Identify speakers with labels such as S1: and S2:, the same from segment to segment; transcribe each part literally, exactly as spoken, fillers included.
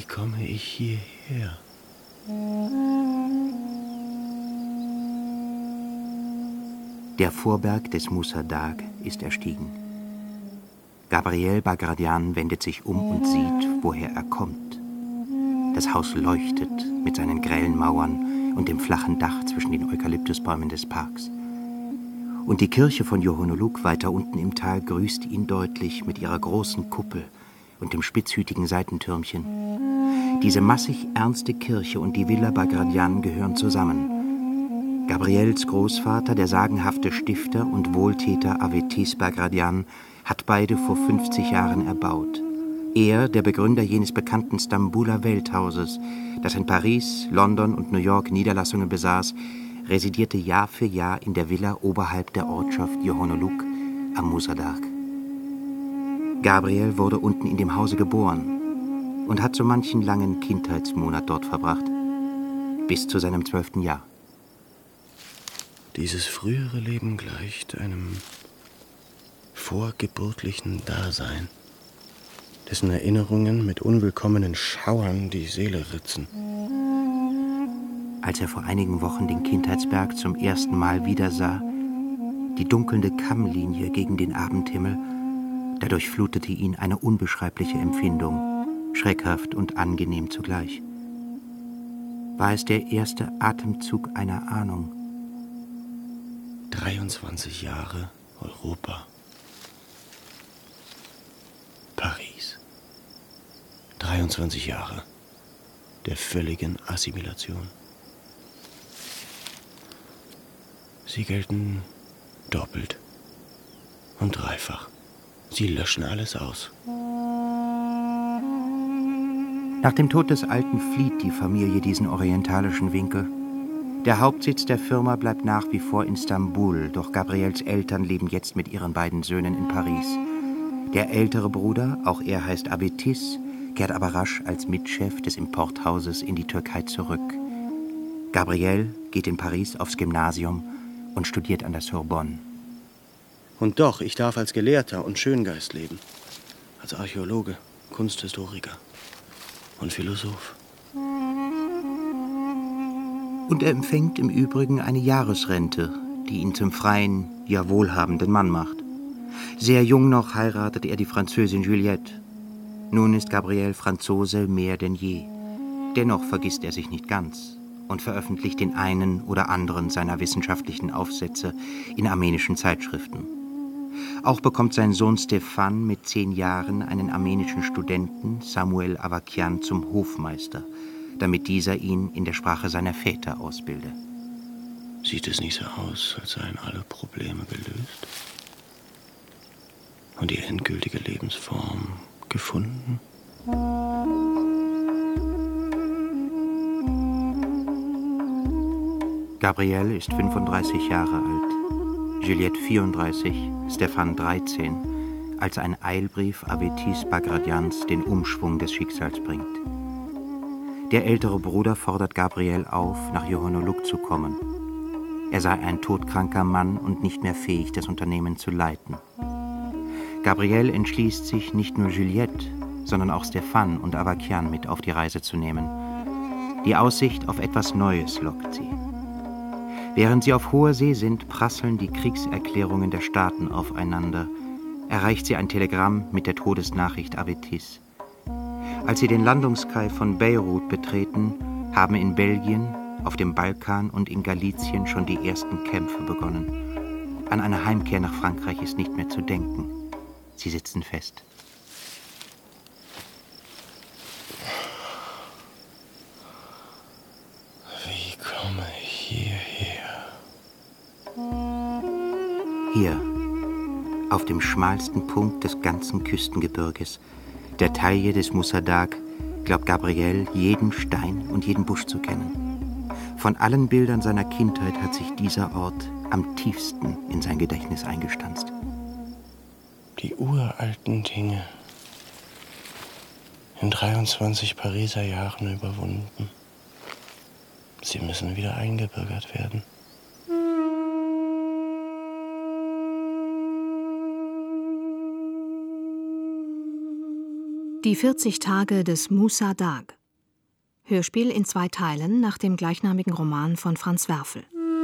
S1: komme ich hierher?
S2: Der Vorberg des Musa Dag ist erstiegen. Gabriel Bagradian wendet sich um und sieht, woher er kommt. Das Haus leuchtet mit seinen grellen Mauern und dem flachen Dach zwischen den Eukalyptusbäumen des Parks. Und die Kirche von Johonoluk weiter unten im Tal grüßt ihn deutlich mit ihrer großen Kuppel und dem spitzhütigen Seitentürmchen. Diese massig ernste Kirche und die Villa Bagradian gehören zusammen. Gabriels Großvater, der sagenhafte Stifter und Wohltäter Avetis Bagradian, hat beide vor fünfzig Jahren erbaut. Er, der Begründer jenes bekannten Stambuler Welthauses, das in Paris, London und New York Niederlassungen besaß, residierte Jahr für Jahr in der Villa oberhalb der Ortschaft Johonoluk am Musa Dag. Gabriel wurde unten in dem Hause geboren und hat so manchen langen Kindheitsmonat dort verbracht, bis zu seinem zwölften Jahr.
S1: Dieses frühere Leben gleicht einem vorgeburtlichen Dasein, dessen Erinnerungen mit unwillkommenen Schauern die Seele ritzen.
S2: Als er vor einigen Wochen den Kindheitsberg zum ersten Mal wiedersah, die dunkelnde Kammlinie gegen den Abendhimmel, da durchflutete ihn eine unbeschreibliche Empfindung, schreckhaft und angenehm zugleich. War es der erste Atemzug einer Ahnung?
S1: dreiundzwanzig Jahre Europa. Paris. dreiundzwanzig Jahre der völligen Assimilation. Sie gelten doppelt und dreifach. Sie löschen alles aus.
S2: Nach dem Tod des Alten flieht die Familie diesen orientalischen Winkel. Der Hauptsitz der Firma bleibt nach wie vor in Stambul, doch Gabriels Eltern leben jetzt mit ihren beiden Söhnen in Paris. Der ältere Bruder, auch er heißt Avetis, kehrt aber rasch als Mitchef des Importhauses in die Türkei zurück. Gabriel geht in Paris aufs Gymnasium und studiert an der Sorbonne.
S1: Und doch, ich darf als Gelehrter und Schöngeist leben. Als Archäologe, Kunsthistoriker und Philosoph.
S2: Und er empfängt im Übrigen eine Jahresrente, die ihn zum freien, ja wohlhabenden Mann macht. Sehr jung noch heiratet er die Französin Juliette. Nun ist Gabriel Franzose mehr denn je. Dennoch vergisst er sich nicht ganz und veröffentlicht den einen oder anderen seiner wissenschaftlichen Aufsätze in armenischen Zeitschriften. Auch bekommt sein Sohn Stefan mit zehn Jahren einen armenischen Studenten, Samuel Avakian, zum Hofmeister, damit dieser ihn in der Sprache seiner Väter ausbilde.
S1: Sieht es nicht so aus, als seien alle Probleme gelöst? Und die endgültige Lebensform gefunden?
S2: Gabriel ist fünfunddreißig Jahre alt, Juliette vierunddreißig, Stefan dreizehn, als ein Eilbrief Avetis Bagradians den Umschwung des Schicksals bringt. Der ältere Bruder fordert Gabriel auf, nach Johonoluk zu kommen. Er sei ein todkranker Mann und nicht mehr fähig, das Unternehmen zu leiten. Gabriel entschließt sich, nicht nur Juliette, sondern auch Stefan und Avakian mit auf die Reise zu nehmen. Die Aussicht auf etwas Neues lockt sie. Während sie auf hoher See sind, prasseln die Kriegserklärungen der Staaten aufeinander. Erreicht sie ein Telegramm mit der Todesnachricht Avetis. Als sie den Landungskai von Beirut betreten, haben in Belgien, auf dem Balkan und in Galizien schon die ersten Kämpfe begonnen. An eine Heimkehr nach Frankreich ist nicht mehr zu denken. Sie sitzen fest.
S1: Wie komme ich hierher?
S2: Hier, auf dem schmalsten Punkt des ganzen Küstengebirges, der Taille des Musa Dag, glaubt Gabriel, jeden Stein und jeden Busch zu kennen. Von allen Bildern seiner Kindheit hat sich dieser Ort am tiefsten in sein Gedächtnis eingestanzt.
S1: Die uralten Dinge, in dreiundzwanzig Pariser Jahren überwunden. Sie müssen wieder eingebürgert werden.
S3: Die vierzig Tage des Musa Dag. Hörspiel in zwei Teilen nach dem gleichnamigen Roman von Franz Werfel.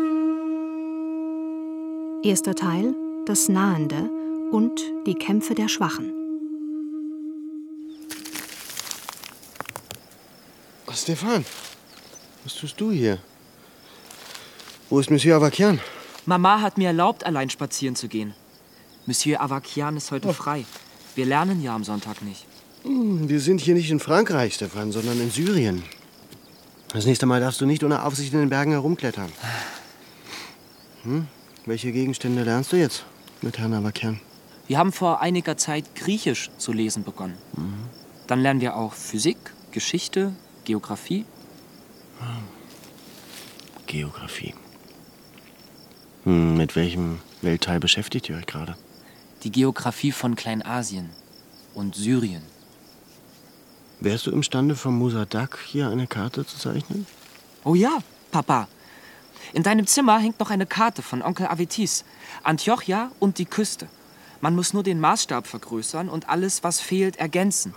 S3: Erster Teil: Das Nahende und die Kämpfe der Schwachen.
S1: Stefan, was tust du hier? Wo ist Monsieur Avakian?
S4: Mama hat mir erlaubt, allein spazieren zu gehen. Monsieur Avakian ist heute oh. frei. Wir lernen ja am Sonntag nicht.
S1: Wir sind hier nicht in Frankreich, Stefan, sondern in Syrien. Das nächste Mal darfst du nicht ohne Aufsicht in den Bergen herumklettern. Hm? Welche Gegenstände lernst du jetzt mit Herrn Avakian?
S4: Wir haben vor einiger Zeit Griechisch zu lesen begonnen. Mhm. Dann lernen wir auch Physik, Geschichte, Geografie.
S1: Geografie. Hm, mit welchem Weltteil beschäftigt ihr euch gerade?
S4: Die Geografie von Kleinasien und Syrien.
S1: Wärst du imstande, vom Musadak hier eine Karte zu zeichnen?
S4: Oh ja, Papa. In deinem Zimmer hängt noch eine Karte von Onkel Avetis. Antiochia und die Küste. Man muss nur den Maßstab vergrößern und alles, was fehlt, ergänzen.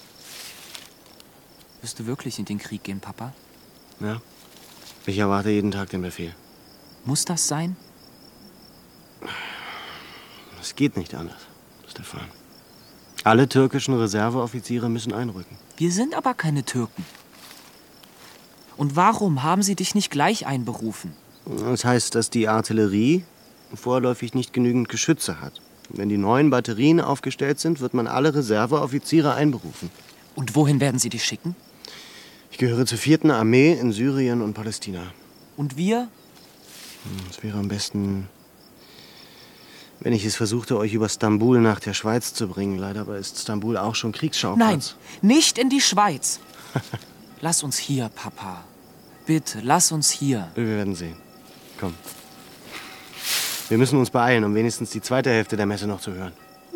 S4: Wirst du wirklich in den Krieg gehen, Papa?
S1: Ja. Ich erwarte jeden Tag den Befehl.
S4: Muss das sein?
S1: Es geht nicht anders, Stefan. Alle türkischen Reserveoffiziere müssen einrücken.
S4: Wir sind aber keine Türken. Und warum haben sie dich nicht gleich einberufen?
S1: Das heißt, dass die Artillerie vorläufig nicht genügend Geschütze hat. Wenn die neuen Batterien aufgestellt sind, wird man alle Reserveoffiziere einberufen.
S4: Und wohin werden sie dich schicken?
S1: Ich gehöre zur vierten Armee in Syrien und Palästina.
S4: Und wir?
S1: Es wäre am besten, wenn ich es versuchte, euch über Stambul nach der Schweiz zu bringen. Leider aber ist Stambul auch schon Kriegsschauplatz.
S4: Nein, nicht in die Schweiz. Lass uns hier, Papa. Bitte, lass uns hier.
S1: Wir werden sehen. Komm. Wir müssen uns beeilen, um wenigstens die zweite Hälfte der Messe noch zu hören.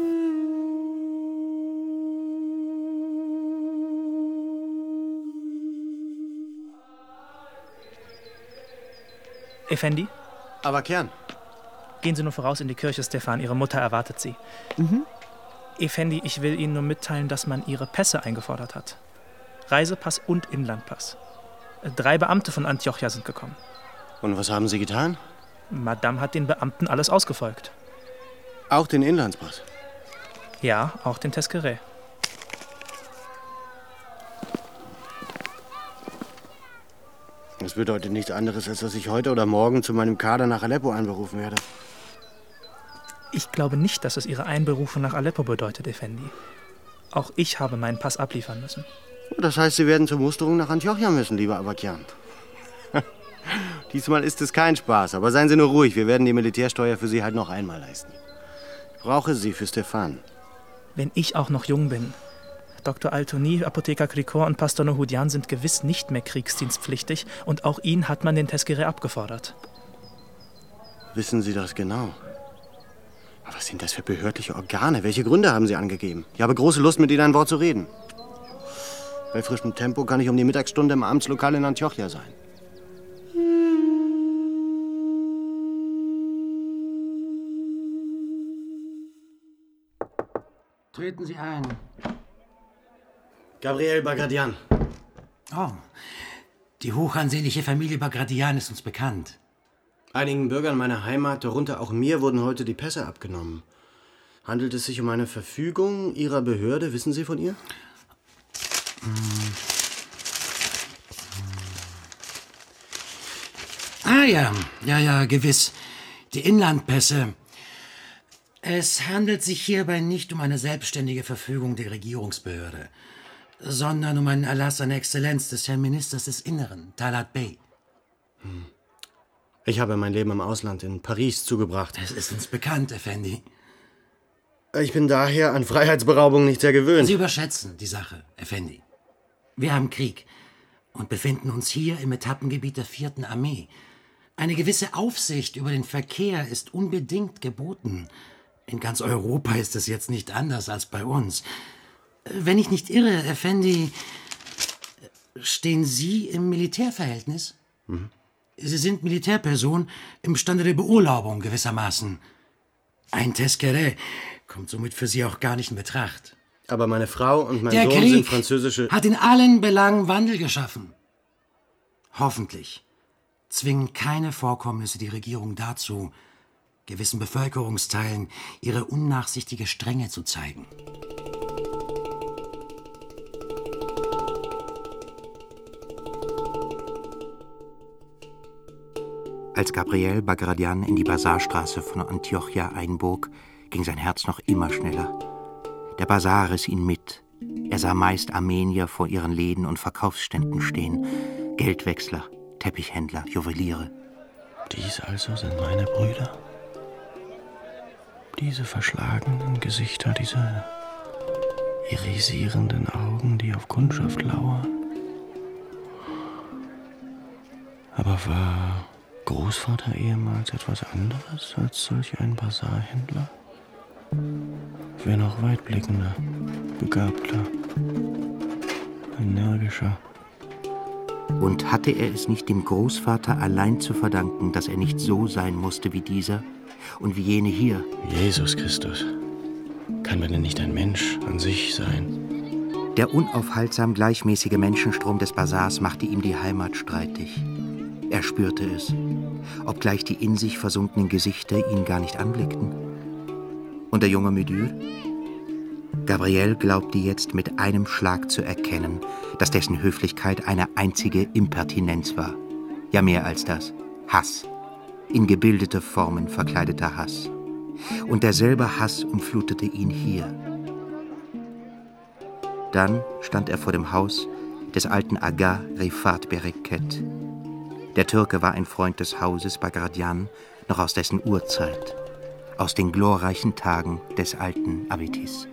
S5: Effendi?
S1: Avakian.
S5: Gehen Sie nur voraus in die Kirche, Stefan. Ihre Mutter erwartet Sie.
S4: Mhm.
S5: Effendi, ich will Ihnen nur mitteilen, dass man Ihre Pässe eingefordert hat. Reisepass und Inlandpass. Drei Beamte von Antiochia sind gekommen.
S1: Und was haben Sie getan?
S5: Madame hat den Beamten alles ausgefolgt.
S1: Auch den Inlandspass?
S5: Ja, auch den Teskere.
S1: Das bedeutet nichts anderes, als dass ich heute oder morgen zu meinem Kader nach Aleppo einberufen werde.
S5: Ich glaube nicht, dass es Ihre Einberufung nach Aleppo bedeutet, Effendi. Auch ich habe meinen Pass abliefern müssen.
S1: Das heißt, Sie werden zur Musterung nach Antiochia müssen, lieber Avakian. Diesmal ist es kein Spaß, aber seien Sie nur ruhig. Wir werden die Militärsteuer für Sie halt noch einmal leisten. Ich brauche Sie für Stefan.
S5: Wenn ich auch noch jung bin. Doktor Altoni, Apotheker Krikor und Pastor Nohudian sind gewiss nicht mehr kriegsdienstpflichtig und auch ihn hat man den Teskere abgefordert.
S1: Wissen Sie das genau? Aber was sind das für behördliche Organe? Welche Gründe haben Sie angegeben? Ich habe große Lust, mit Ihnen ein Wort zu reden. Bei frischem Tempo kann ich um die Mittagsstunde im Amtslokal in Antiochia sein.
S6: Treten Sie ein.
S1: Gabriel Bagradian.
S6: Oh, die hochansehnliche Familie Bagradian ist uns bekannt.
S1: Einigen Bürgern meiner Heimat, darunter auch mir, wurden heute die Pässe abgenommen. Handelt es sich um eine Verfügung Ihrer Behörde? Wissen Sie von ihr?
S6: Hm. Ah ja, ja, ja, gewiss. Die Inlandpässe. Es handelt sich hierbei nicht um eine selbstständige Verfügung der Regierungsbehörde, sondern um einen Erlass seiner Exzellenz des Herrn Ministers des Inneren, Talat Bey.
S1: Hm. Ich habe mein Leben im Ausland in Paris zugebracht.
S6: Es ist uns bekannt, Effendi.
S1: Ich bin daher an Freiheitsberaubung nicht sehr gewöhnt.
S6: Sie überschätzen die Sache, Effendi. Wir haben Krieg und befinden uns hier im Etappengebiet der vierten Armee. Eine gewisse Aufsicht über den Verkehr ist unbedingt geboten. In ganz Europa ist es jetzt nicht anders als bei uns. Wenn ich nicht irre, Effendi, stehen Sie im Militärverhältnis? Mhm. Sie sind Militärperson im Stande der Beurlaubung gewissermaßen. Ein Teskere kommt somit für Sie auch gar nicht in Betracht.
S1: Aber meine Frau und mein
S6: der
S1: Sohn
S6: Krieg
S1: sind französische...
S6: hat in allen Belangen Wandel geschaffen. Hoffentlich zwingen keine Vorkommnisse die Regierung dazu, gewissen Bevölkerungsteilen ihre unnachsichtige Strenge zu zeigen.
S2: Als Gabriel Bagradian in die Basarstraße von Antiochia einbog, ging sein Herz noch immer schneller. Der Basar riss ihn mit. Er sah meist Armenier vor ihren Läden und Verkaufsständen stehen. Geldwechsler, Teppichhändler, Juweliere.
S1: Dies also sind meine Brüder? Diese verschlagenen Gesichter, diese irisierenden Augen, die auf Kundschaft lauern. Aber war Großvater ehemals etwas anderes als solch ein Basarhändler? Wenn auch weitblickender, begabter, energischer.
S2: Und hatte er es nicht dem Großvater allein zu verdanken, dass er nicht so sein musste wie dieser und wie jene hier?
S1: Jesus Christus, kann man denn nicht ein Mensch an sich sein?
S2: Der unaufhaltsam gleichmäßige Menschenstrom des Basars machte ihm die Heimat streitig. Er spürte es, obgleich die in sich versunkenen Gesichter ihn gar nicht anblickten. Und der junge Müdür? Gabriel glaubte jetzt mit einem Schlag zu erkennen, dass dessen Höflichkeit eine einzige Impertinenz war. Ja, mehr als das. Hass. In gebildete Formen verkleideter Hass. Und derselbe Hass umflutete ihn hier. Dann stand er vor dem Haus des alten Aga Rifat Bereket. Der Türke war ein Freund des Hauses Bagradian, noch aus dessen Urzeit, aus den glorreichen Tagen des alten Avetis.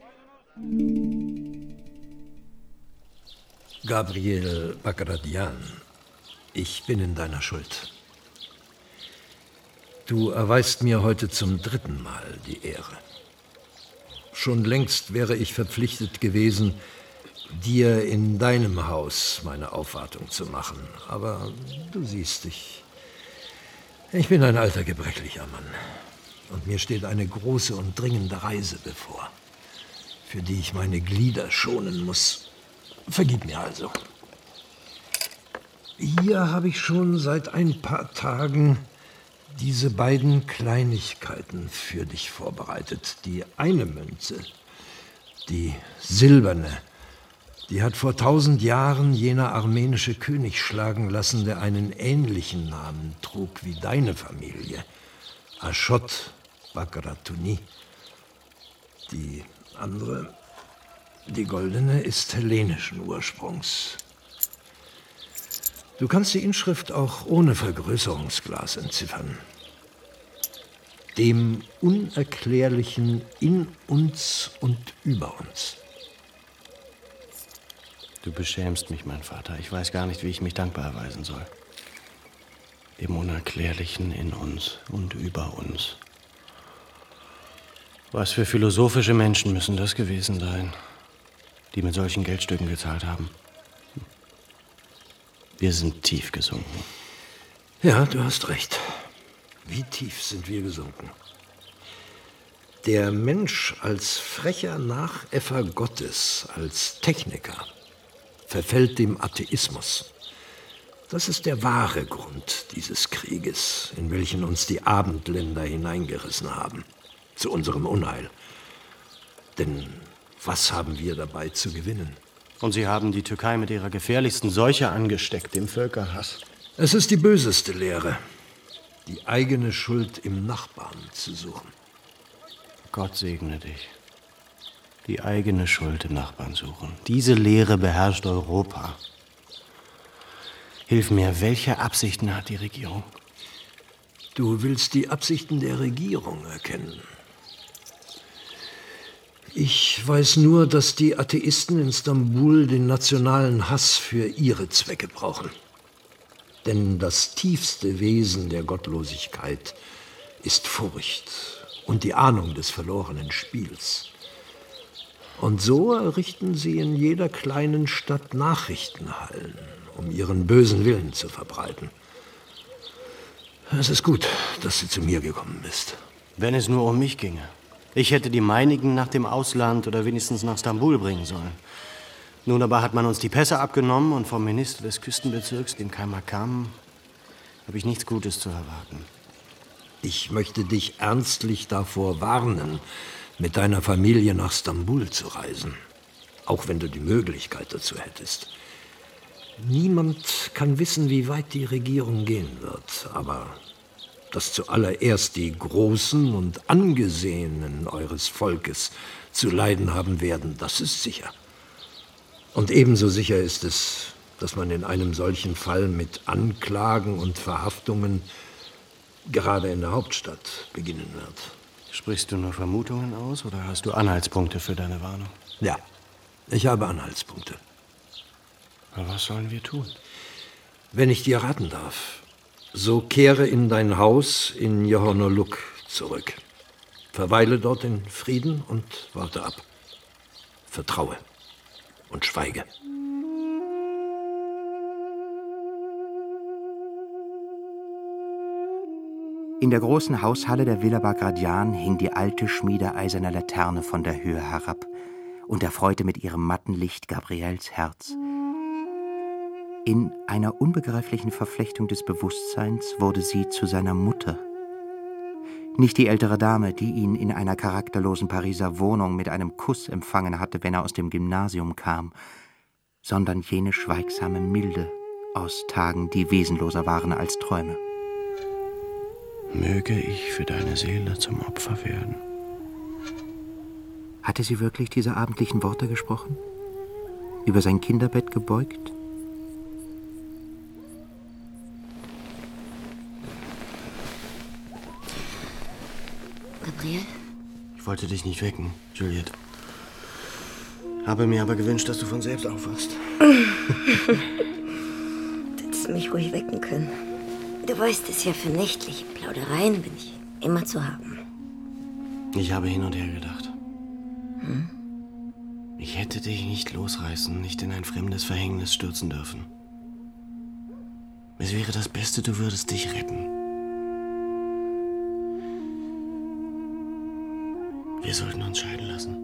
S7: Gabriel Bagradian, ich bin in deiner Schuld. Du erweist mir heute zum dritten Mal die Ehre. Schon längst wäre ich verpflichtet gewesen, dir in deinem Haus meine Aufwartung zu machen. Aber du siehst dich. Ich bin ein alter, gebrechlicher Mann. Und mir steht eine große und dringende Reise bevor, für die ich meine Glieder schonen muss. Vergib mir also. Hier habe ich schon seit ein paar Tagen diese beiden Kleinigkeiten für dich vorbereitet. Die eine Münze, die silberne, die hat vor tausend Jahren jener armenische König schlagen lassen, der einen ähnlichen Namen trug wie deine Familie. Ashot Bagratuni. Die andere, die goldene, ist hellenischen Ursprungs. Du kannst die Inschrift auch ohne Vergrößerungsglas entziffern. Dem Unerklärlichen in uns und über uns.
S1: Du beschämst mich, mein Vater. Ich weiß gar nicht, wie ich mich dankbar erweisen soll. Dem Unerklärlichen in uns und über uns. Was für philosophische Menschen müssen das gewesen sein, die mit solchen Geldstücken gezahlt haben. Wir sind tief gesunken.
S7: Ja, du hast recht. Wie tief sind wir gesunken? Der Mensch als frecher Nachäffer Gottes, als Techniker, verfällt dem Atheismus. Das ist der wahre Grund dieses Krieges, in welchen uns die Abendländer hineingerissen haben, zu unserem Unheil. Denn was haben wir dabei zu gewinnen?
S1: Und sie haben die Türkei mit ihrer gefährlichsten Seuche angesteckt, dem Völkerhass.
S7: Es ist die böseste Lehre, die eigene Schuld im Nachbarn zu suchen.
S1: Gott segne dich. Die eigene Schuld im Nachbarn suchen. Diese Lehre beherrscht Europa. Hilf mir, welche Absichten hat die Regierung?
S7: Du willst die Absichten der Regierung erkennen. Ich weiß nur, dass die Atheisten in Stambul den nationalen Hass für ihre Zwecke brauchen. Denn das tiefste Wesen der Gottlosigkeit ist Furcht und die Ahnung des verlorenen Spiels. Und so errichten sie in jeder kleinen Stadt Nachrichtenhallen, um ihren bösen Willen zu verbreiten. Es ist gut, dass du zu mir gekommen bist.
S1: Wenn es nur um mich ginge. Ich hätte die meinigen nach dem Ausland oder wenigstens nach Stambul bringen sollen. Nun aber hat man uns die Pässe abgenommen und vom Minister des Küstenbezirks, dem Kaimakam, habe ich nichts Gutes zu erwarten.
S7: Ich möchte dich ernstlich davor warnen, mit deiner Familie nach Stambul zu reisen. Auch wenn du die Möglichkeit dazu hättest. Niemand kann wissen, wie weit die Regierung gehen wird. Aber dass zuallererst die Großen und Angesehenen eures Volkes zu leiden haben werden, das ist sicher. Und ebenso sicher ist es, dass man in einem solchen Fall mit Anklagen und Verhaftungen gerade in der Hauptstadt beginnen wird.
S1: Sprichst du nur Vermutungen aus oder hast du Anhaltspunkte für deine Warnung?
S7: Ja, ich habe Anhaltspunkte.
S1: Aber was sollen wir tun?
S7: Wenn ich dir raten darf, so kehre in dein Haus in Johannoluk zurück. Verweile dort in Frieden und warte ab. Vertraue und schweige.
S2: In der großen Haushalle der Villa Bagration hing die alte schmiedeeiserne Laterne von der Höhe herab und erfreute mit ihrem matten Licht Gabriels Herz. In einer unbegreiflichen Verflechtung des Bewusstseins wurde sie zu seiner Mutter. Nicht die ältere Dame, die ihn in einer charakterlosen Pariser Wohnung mit einem Kuss empfangen hatte, wenn er aus dem Gymnasium kam, sondern jene schweigsame Milde aus Tagen, die wesenloser waren als Träume.
S1: Möge ich für deine Seele zum Opfer werden.
S2: Hatte sie wirklich diese abendlichen Worte gesprochen? Über sein Kinderbett gebeugt?
S8: Gabriel?
S1: Ich wollte dich nicht wecken, Juliette. Habe mir aber gewünscht, dass du von selbst aufwachst.
S8: Hättest du mich ruhig wecken können. Du weißt es ja, für nächtliche Plaudereien bin ich immer zu haben.
S1: Ich habe hin und her gedacht.
S8: Hm?
S1: Ich hätte dich nicht losreißen, nicht in ein fremdes Verhängnis stürzen dürfen. Es wäre das Beste, du würdest dich retten. Wir sollten uns scheiden lassen.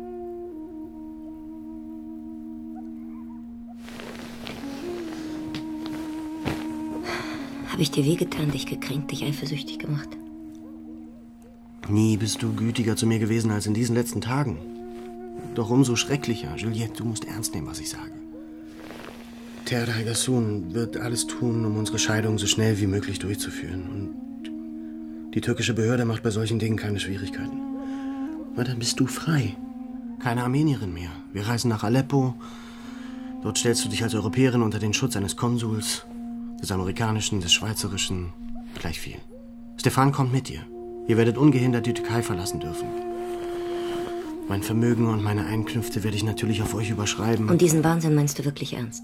S8: Habe ich dir wehgetan, dich gekränkt, dich eifersüchtig gemacht?
S1: Nie bist du gütiger zu mir gewesen als in diesen letzten Tagen. Doch umso schrecklicher. Juliette, du musst ernst nehmen, was ich sage. Terda Haigasun wird alles tun, um unsere Scheidung so schnell wie möglich durchzuführen. Und die türkische Behörde macht bei solchen Dingen keine Schwierigkeiten. Aber dann bist du frei. Keine Armenierin mehr. Wir reisen nach Aleppo. Dort stellst du dich als Europäerin unter den Schutz eines Konsuls, des amerikanischen, des schweizerischen, gleich viel. Stefan kommt mit dir. Ihr werdet ungehindert die Türkei verlassen dürfen. Mein Vermögen und meine Einkünfte werde ich natürlich auf euch überschreiben.
S8: Und diesen Wahnsinn meinst du wirklich ernst?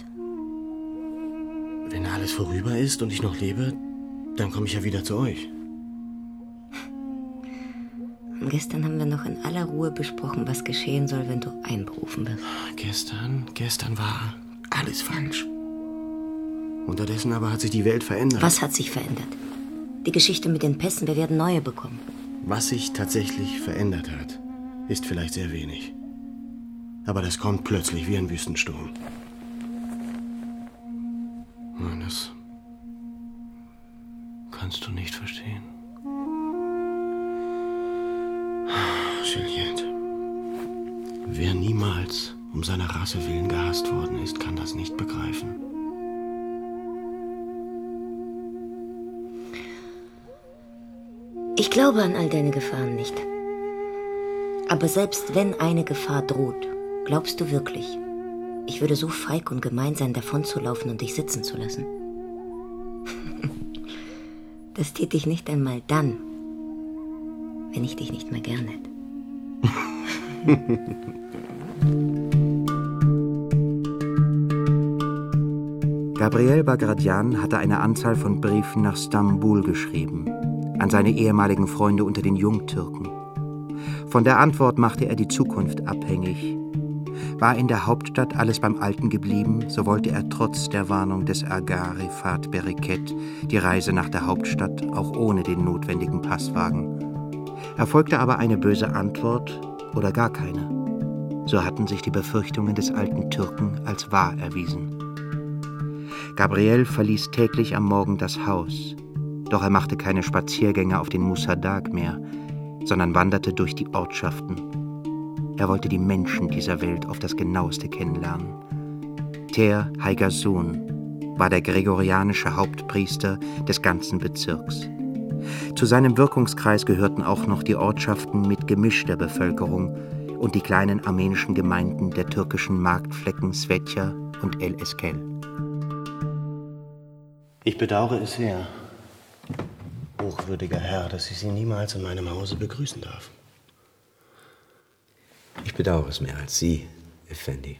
S1: Wenn alles vorüber ist und ich noch lebe, dann komme ich ja wieder zu euch.
S8: Und gestern haben wir noch in aller Ruhe besprochen, was geschehen soll, wenn du einberufen wirst.
S1: Gestern, gestern war alles falsch. Unterdessen aber hat sich die Welt verändert.
S8: Was hat sich verändert? Die Geschichte mit den Pässen, wir werden neue bekommen.
S1: Was sich tatsächlich verändert hat, ist vielleicht sehr wenig. Aber das kommt plötzlich wie ein Wüstensturm. Nein, das kannst du nicht verstehen. Juliette, wer niemals um seiner Rasse willen gehasst worden ist, kann das nicht begreifen.
S8: Ich glaube an all deine Gefahren nicht. Aber selbst wenn eine Gefahr droht, glaubst du wirklich, ich würde so feig und gemein sein, davonzulaufen und dich sitzen zu lassen? Das täte ich nicht einmal dann, wenn ich dich nicht mehr gern hätte.
S2: Gabriel Bagration hatte eine Anzahl von Briefen nach Stambul geschrieben, an seine ehemaligen Freunde unter den Jungtürken. Von der Antwort machte er die Zukunft abhängig. War in der Hauptstadt alles beim Alten geblieben, so wollte er trotz der Warnung des Aga Rifat Bereket die Reise nach der Hauptstadt auch ohne den notwendigen Pass wagen. Erfolgte aber eine böse Antwort oder gar keine. So hatten sich die Befürchtungen des alten Türken als wahr erwiesen. Gabriel verließ täglich am Morgen das Haus, doch er machte keine Spaziergänge auf den Musadag mehr, sondern wanderte durch die Ortschaften. Er wollte die Menschen dieser Welt auf das Genaueste kennenlernen. Ter Haigasun war der gregorianische Hauptpriester des ganzen Bezirks. Zu seinem Wirkungskreis gehörten auch noch die Ortschaften mit gemischter Bevölkerung und die kleinen armenischen Gemeinden der türkischen Marktflecken Svetja und El Eskel.
S1: Ich bedauere es sehr, hochwürdiger Herr, dass ich Sie niemals in meinem Hause begrüßen darf.
S9: Ich bedauere es mehr als Sie, Effendi.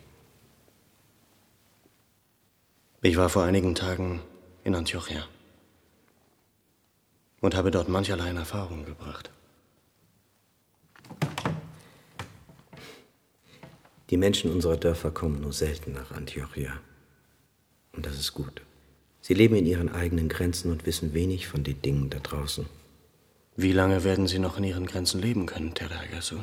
S1: Ich war vor einigen Tagen in Antiochia und habe dort mancherlei in Erfahrung gebracht.
S9: Die Menschen unserer Dörfer kommen nur selten nach Antiochia. Und das ist gut. Sie leben in ihren eigenen Grenzen und wissen wenig von den Dingen da draußen.
S1: Wie lange werden Sie noch in Ihren Grenzen leben können, Ter Haigasun?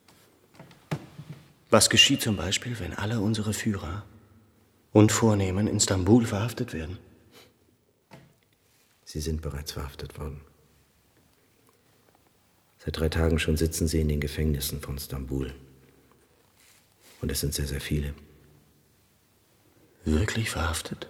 S1: Was geschieht zum Beispiel, wenn alle unsere Führer und Vornehmen in Stambul verhaftet werden?
S9: Sie sind bereits verhaftet worden. Seit drei Tagen schon sitzen sie in den Gefängnissen von Stambul. Und es sind sehr, sehr viele.
S1: Wirklich verhaftet?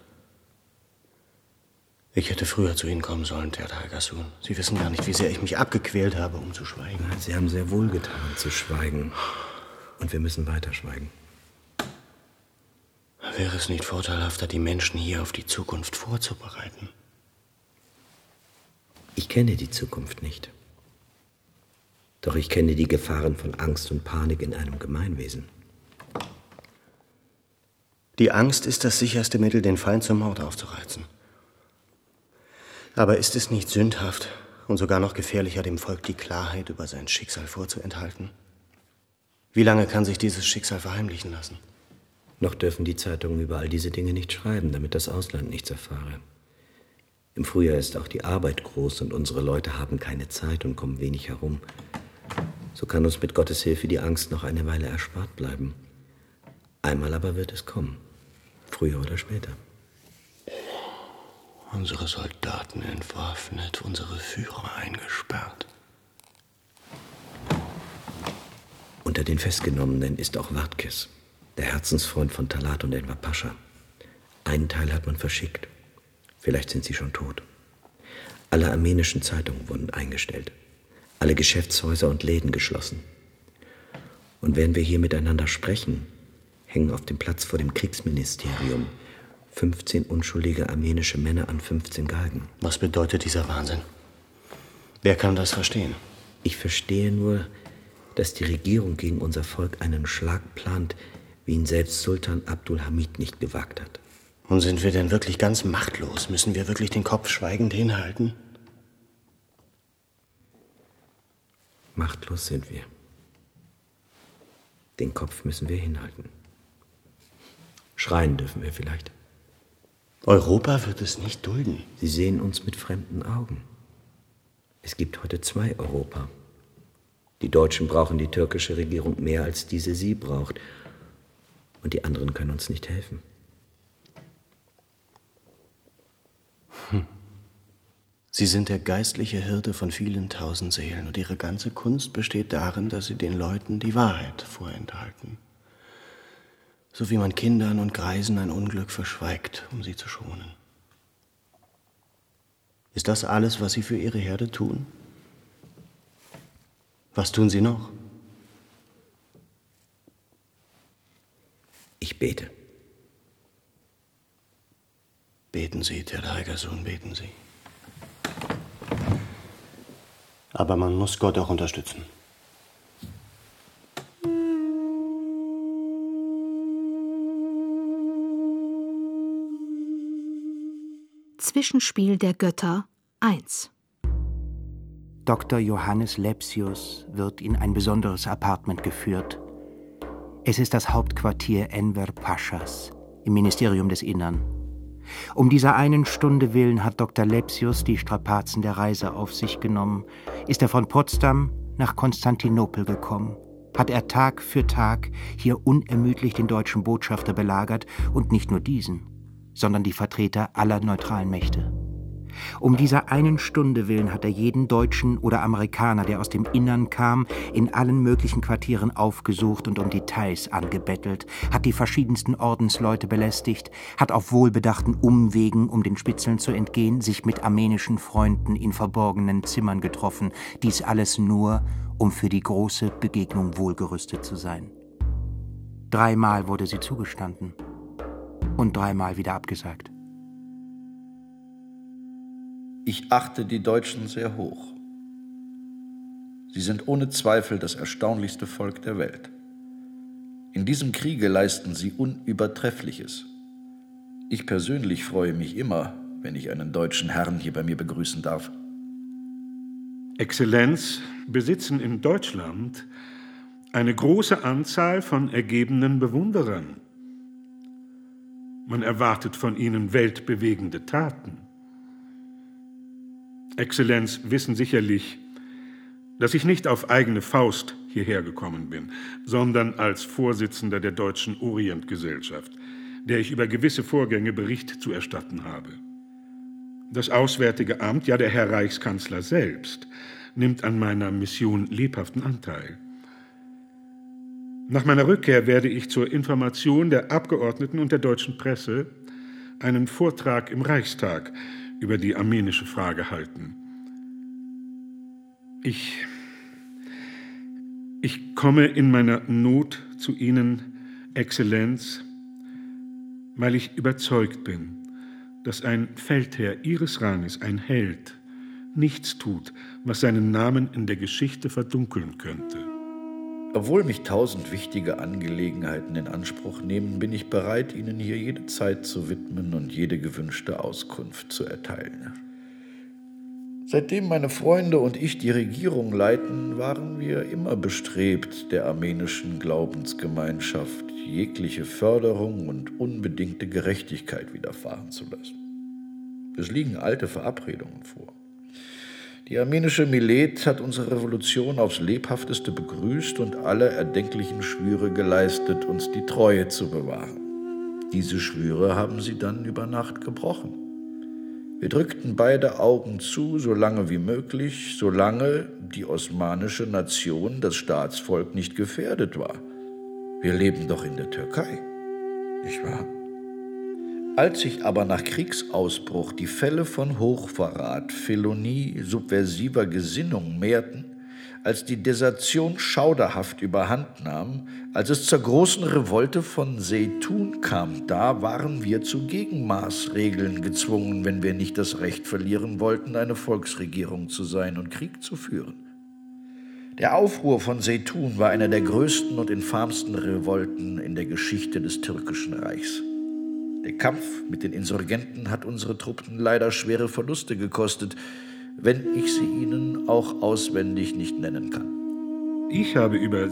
S1: Ich hätte früher zu Ihnen kommen sollen, Ter Haigasun. Sie wissen gar nicht, wie sehr ich mich abgequält habe, um zu schweigen.
S9: Nein, Sie haben sehr wohl getan, zu schweigen. Und wir müssen weiter schweigen.
S1: Wäre es nicht vorteilhafter, die Menschen hier auf die Zukunft vorzubereiten?
S9: Ich kenne die Zukunft nicht. Doch ich kenne die Gefahren von Angst und Panik in einem Gemeinwesen.
S1: Die Angst ist das sicherste Mittel, den Feind zum Mord aufzureizen. Aber ist es nicht sündhaft und sogar noch gefährlicher, dem Volk die Klarheit über sein Schicksal vorzuenthalten? Wie lange kann sich dieses Schicksal verheimlichen lassen?
S9: Noch dürfen die Zeitungen über all diese Dinge nicht schreiben, damit das Ausland nichts erfahre. Im Frühjahr ist auch die Arbeit groß und unsere Leute haben keine Zeit und kommen wenig herum. So kann uns mit Gottes Hilfe die Angst noch eine Weile erspart bleiben. Einmal aber wird es kommen, früher oder später.
S1: Unsere Soldaten entwaffnet, unsere Führer eingesperrt.
S9: Unter den Festgenommenen ist auch Wartkes, der Herzensfreund von Talat und Enver Pascha. Einen Teil hat man verschickt. Vielleicht sind sie schon tot. Alle armenischen Zeitungen wurden eingestellt. Alle Geschäftshäuser und Läden geschlossen. Und während wir hier miteinander sprechen, hängen auf dem Platz vor dem Kriegsministerium fünfzehn unschuldige armenische Männer an fünfzehn Galgen.
S1: Was bedeutet dieser Wahnsinn? Wer kann das verstehen?
S9: Ich verstehe nur, dass die Regierung gegen unser Volk einen Schlag plant, wie ihn selbst Sultan Abdul Hamid nicht gewagt hat.
S1: Und sind wir denn wirklich ganz machtlos? Müssen wir wirklich den Kopf schweigend hinhalten?
S9: Machtlos sind wir. Den Kopf müssen wir hinhalten. Schreien dürfen wir vielleicht.
S1: Europa wird es nicht dulden.
S9: Sie sehen uns mit fremden Augen. Es gibt heute zwei Europa. Die Deutschen brauchen die türkische Regierung mehr, als diese sie braucht. Und die anderen können uns nicht helfen.
S1: Hm. Sie sind der geistliche Hirte von vielen tausend Seelen und ihre ganze Kunst besteht darin, dass sie den Leuten die Wahrheit vorenthalten. So wie man Kindern und Greisen ein Unglück verschweigt, um sie zu schonen. Ist das alles, was Sie für Ihre Herde tun? Was tun Sie noch?
S9: Ich bete.
S1: Beten Sie, Ter Haigasun, beten Sie. Aber man muss Gott auch unterstützen.
S3: Zwischenspiel der Götter eins.
S2: Doktor Johannes Lepsius wird in ein besonderes Apartment geführt. Es ist das Hauptquartier Enver Paschas im Ministerium des Innern. Um dieser einen Stunde willen hat Doktor Lepsius die Strapazen der Reise auf sich genommen, ist er von Potsdam nach Konstantinopel gekommen. hat er Tag für Tag hier unermüdlich den deutschen Botschafter belagert und nicht nur diesen, sondern die Vertreter aller neutralen Mächte. Um dieser einen Stunde willen hat er jeden Deutschen oder Amerikaner, der aus dem Innern kam, in allen möglichen Quartieren aufgesucht und um Details angebettelt, hat die verschiedensten Ordensleute belästigt, hat auf wohlbedachten Umwegen, um den Spitzeln zu entgehen, sich mit armenischen Freunden in verborgenen Zimmern getroffen, dies alles nur, um für die große Begegnung wohlgerüstet zu sein. Dreimal wurde sie zugestanden und dreimal wieder abgesagt.
S10: Ich achte die Deutschen sehr hoch. Sie sind ohne Zweifel das erstaunlichste Volk der Welt. In diesem Kriege leisten sie Unübertreffliches. Ich persönlich freue mich immer, wenn ich einen deutschen Herrn hier bei mir begrüßen darf.
S11: Exzellenz, besitzen in Deutschland eine große Anzahl von ergebenen Bewunderern. Man erwartet von ihnen weltbewegende Taten. Exzellenz wissen sicherlich, dass ich nicht auf eigene Faust hierher gekommen bin, sondern als Vorsitzender der Deutschen Orientgesellschaft, der ich über gewisse Vorgänge Bericht zu erstatten habe. Das Auswärtige Amt, ja der Herr Reichskanzler selbst, nimmt an meiner Mission lebhaften Anteil. Nach meiner Rückkehr werde ich zur Information der Abgeordneten und der deutschen Presse einen Vortrag im Reichstag über die armenische Frage halten. Ich, ich komme in meiner Not zu Ihnen, Exzellenz, weil ich überzeugt bin, dass ein Feldherr Ihres Ranges, ein Held, nichts tut, was seinen Namen in der Geschichte verdunkeln könnte.
S10: Obwohl mich tausend wichtige Angelegenheiten in Anspruch nehmen, bin ich bereit, Ihnen hier jede Zeit zu widmen und jede gewünschte Auskunft zu erteilen. Seitdem meine Freunde und ich die Regierung leiten, waren wir immer bestrebt, der armenischen Glaubensgemeinschaft jegliche Förderung und unbedingte Gerechtigkeit widerfahren zu lassen. Es liegen alte Verabredungen vor. Die armenische Milet hat unsere Revolution aufs Lebhafteste begrüßt und alle erdenklichen Schwüre geleistet, uns die Treue zu bewahren. Diese Schwüre haben sie dann über Nacht gebrochen. Wir drückten beide Augen zu, so lange wie möglich, solange die osmanische Nation, das Staatsvolk, nicht gefährdet war. Wir leben doch in der Türkei, nicht wahr? Als sich aber nach Kriegsausbruch die Fälle von Hochverrat, Felonie, subversiver Gesinnung mehrten, als die Desertion schauderhaft überhand nahm, als es zur großen Revolte von Zeytun kam, da waren wir zu Gegenmaßregeln gezwungen, wenn wir nicht das Recht verlieren wollten, eine Volksregierung zu sein und Krieg zu führen. Der Aufruhr von Zeytun war einer der größten und infamsten Revolten in der Geschichte des türkischen Reichs. Der Kampf mit den Insurgenten hat unsere Truppen leider schwere Verluste gekostet, wenn ich sie Ihnen auch auswendig nicht nennen kann.
S11: Ich habe über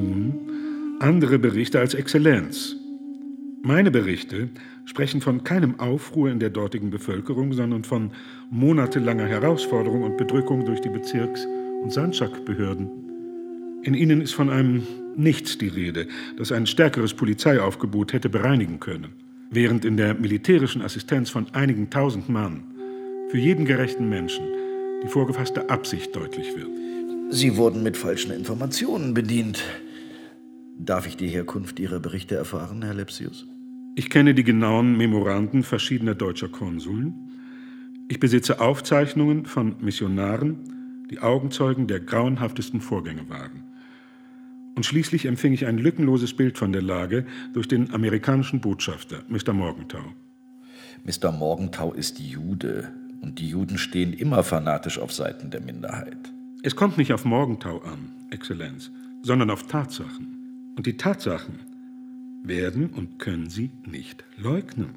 S11: Zeytun andere Berichte als Exzellenz. Meine Berichte sprechen von keinem Aufruhr in der dortigen Bevölkerung, sondern von monatelanger Herausforderung und Bedrückung durch die Bezirks- und Sandschak-Behörden. In ihnen ist von einem Nichts die Rede, das ein stärkeres Polizeiaufgebot hätte bereinigen können. Während in der militärischen Assistenz von einigen tausend Mann für jeden gerechten Menschen die vorgefasste Absicht deutlich wird.
S10: Sie wurden mit falschen Informationen bedient. Darf ich die Herkunft Ihrer Berichte erfahren, Herr Lepsius?
S11: Ich kenne die genauen Memoranden verschiedener deutscher Konsuln. Ich besitze Aufzeichnungen von Missionaren, die Augenzeugen der grauenhaftesten Vorgänge waren. Und schließlich empfing ich ein lückenloses Bild von der Lage durch den amerikanischen Botschafter, Mister Morgenthau.
S10: Mister Morgenthau ist Jude, und die Juden stehen immer fanatisch auf Seiten der Minderheit.
S11: Es kommt nicht auf Morgenthau an, Exzellenz, sondern auf Tatsachen. Und die Tatsachen werden und können Sie nicht leugnen.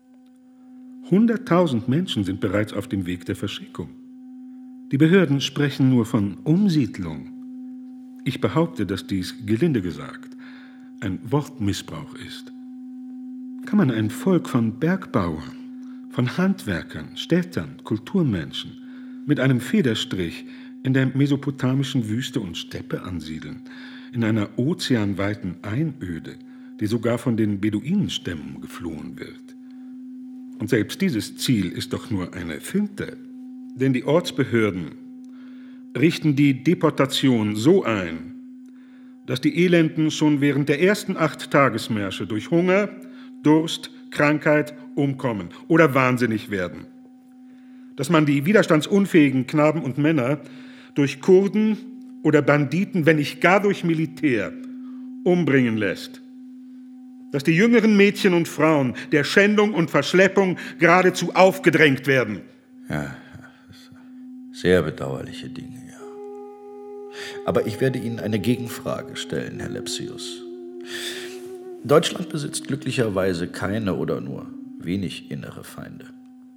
S11: Hunderttausend Menschen sind bereits auf dem Weg der Verschickung. Die Behörden sprechen nur von Umsiedlung. Ich behaupte, dass dies, gelinde gesagt, ein Wortmissbrauch ist. Kann man ein Volk von Bergbauern, von Handwerkern, Städtern, Kulturmenschen mit einem Federstrich in der mesopotamischen Wüste und Steppe ansiedeln, in einer ozeanweiten Einöde, die sogar von den Beduinenstämmen geflohen wird. Und selbst dieses Ziel ist doch nur eine Finte, denn die Ortsbehörden richten die Deportation so ein, dass die Elenden schon während der ersten acht Tagesmärsche durch Hunger, Durst, Krankheit umkommen oder wahnsinnig werden. Dass man die widerstandsunfähigen Knaben und Männer durch Kurden oder Banditen, wenn nicht gar durch Militär, umbringen lässt. Dass die jüngeren Mädchen und Frauen der Schändung und Verschleppung geradezu aufgedrängt werden.
S10: Ja, sehr bedauerliche Dinge, ja. Aber ich werde Ihnen eine Gegenfrage stellen, Herr Lepsius. Deutschland besitzt glücklicherweise keine oder nur wenig innere Feinde.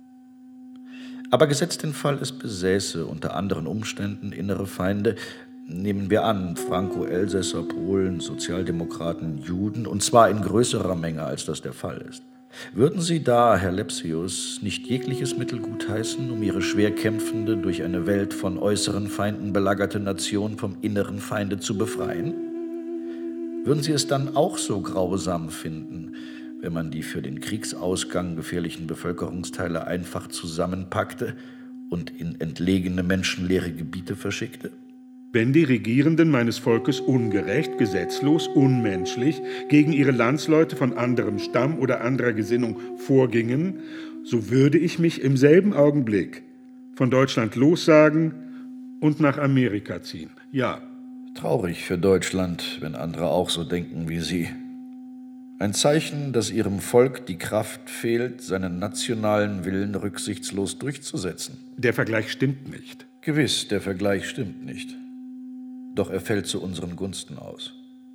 S10: Aber gesetzt den Fall, es besäße unter anderen Umständen innere Feinde, nehmen wir an, Franco-Elsässer, Polen, Sozialdemokraten, Juden, und zwar in größerer Menge, als das der Fall ist. Würden Sie da, Herr Lepsius, nicht jegliches Mittel gutheißen, um Ihre schwer kämpfende, durch eine Welt von äußeren Feinden belagerte Nation vom inneren Feinde zu befreien? Würden Sie es dann auch so grausam finden, wenn man die für den Kriegsausgang gefährlichen Bevölkerungsteile einfach zusammenpackte und in entlegene, menschenleere Gebiete verschickte?
S11: Wenn die Regierenden meines Volkes ungerecht, gesetzlos, unmenschlich gegen ihre Landsleute von anderem Stamm oder anderer Gesinnung vorgingen, so würde ich mich im selben Augenblick von Deutschland lossagen und nach Amerika ziehen. Ja.
S10: Traurig für Deutschland, wenn andere auch so denken wie Sie. Ein Zeichen, dass Ihrem Volk die Kraft fehlt, seinen nationalen Willen rücksichtslos durchzusetzen.
S11: Der Vergleich stimmt nicht.
S10: Gewiss, der Vergleich stimmt nicht. Doch er fällt zu unseren Gunsten aus.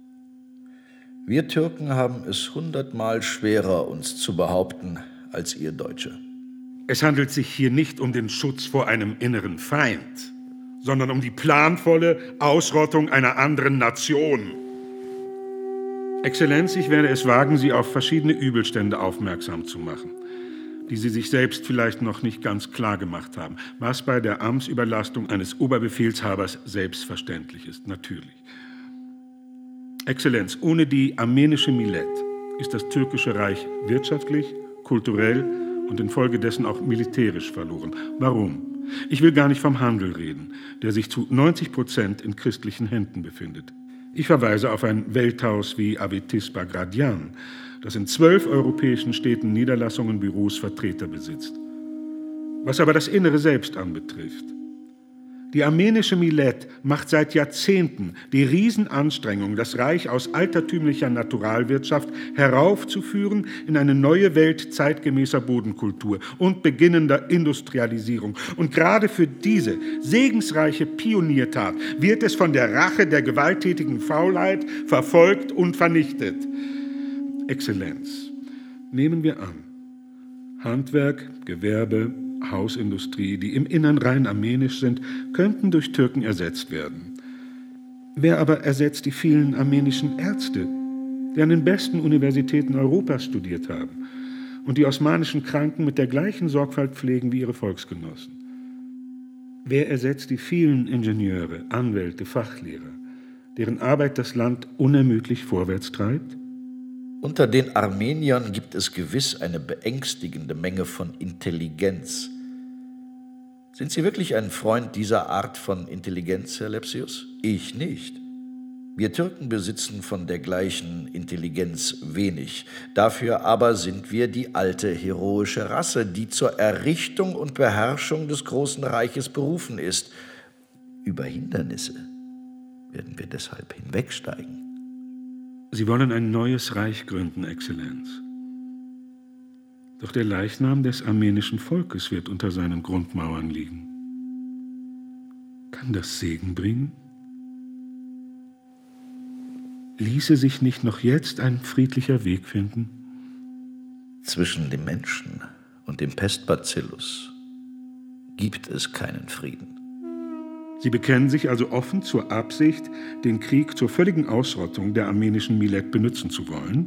S10: Wir Türken haben es hundertmal schwerer, uns zu behaupten, als ihr Deutsche.
S11: Es handelt sich hier nicht um den Schutz vor einem inneren Feind, sondern um die planvolle Ausrottung einer anderen Nation. Exzellenz, ich werde es wagen, Sie auf verschiedene Übelstände aufmerksam zu machen, die Sie sich selbst vielleicht noch nicht ganz klar gemacht haben, was bei der Amtsüberlastung eines Oberbefehlshabers selbstverständlich ist, natürlich. Exzellenz, ohne die armenische Millet ist das türkische Reich wirtschaftlich, kulturell und infolgedessen auch militärisch verloren. Warum? Ich will gar nicht vom Handel reden, der sich zu neunzig Prozent in christlichen Händen befindet. Ich verweise auf ein Welthaus wie Avetis Bagration, das in zwölf europäischen Städten Niederlassungen, Büros, Vertreter besitzt. Was aber das Innere selbst anbetrifft. Die armenische Millet macht seit Jahrzehnten die Riesenanstrengung, das Reich aus altertümlicher Naturalwirtschaft heraufzuführen in eine neue Welt zeitgemäßer Bodenkultur und beginnender Industrialisierung. Und gerade für diese segensreiche Pioniertat wird es von der Rache der gewalttätigen Faulheit verfolgt und vernichtet. Exzellenz, nehmen wir an, Handwerk, Gewerbe, Hausindustrie, die im Innern rein armenisch sind, könnten durch Türken ersetzt werden. Wer aber ersetzt die vielen armenischen Ärzte, die an den besten Universitäten Europas studiert haben und die osmanischen Kranken mit der gleichen Sorgfalt pflegen wie ihre Volksgenossen? Wer ersetzt die vielen Ingenieure, Anwälte, Fachlehrer, deren Arbeit das Land unermüdlich vorwärts treibt?
S10: Unter den Armeniern gibt es gewiss eine beängstigende Menge von Intelligenz. Sind Sie wirklich ein Freund dieser Art von Intelligenz, Herr Lepsius? Ich nicht. Wir Türken besitzen von der gleichen Intelligenz wenig. Dafür aber sind wir die alte heroische Rasse, die zur Errichtung und Beherrschung des großen Reiches berufen ist. Über Hindernisse werden wir deshalb hinwegsteigen.
S11: Sie wollen ein neues Reich gründen, Exzellenz. Doch der Leichnam des armenischen Volkes wird unter seinen Grundmauern liegen. Kann das Segen bringen? Ließe sich nicht noch jetzt ein friedlicher Weg finden?
S10: Zwischen dem Menschen und dem Pestbacillus gibt es keinen Frieden.
S11: Sie bekennen sich also offen zur Absicht, den Krieg zur völligen Ausrottung der armenischen Millet benutzen zu wollen?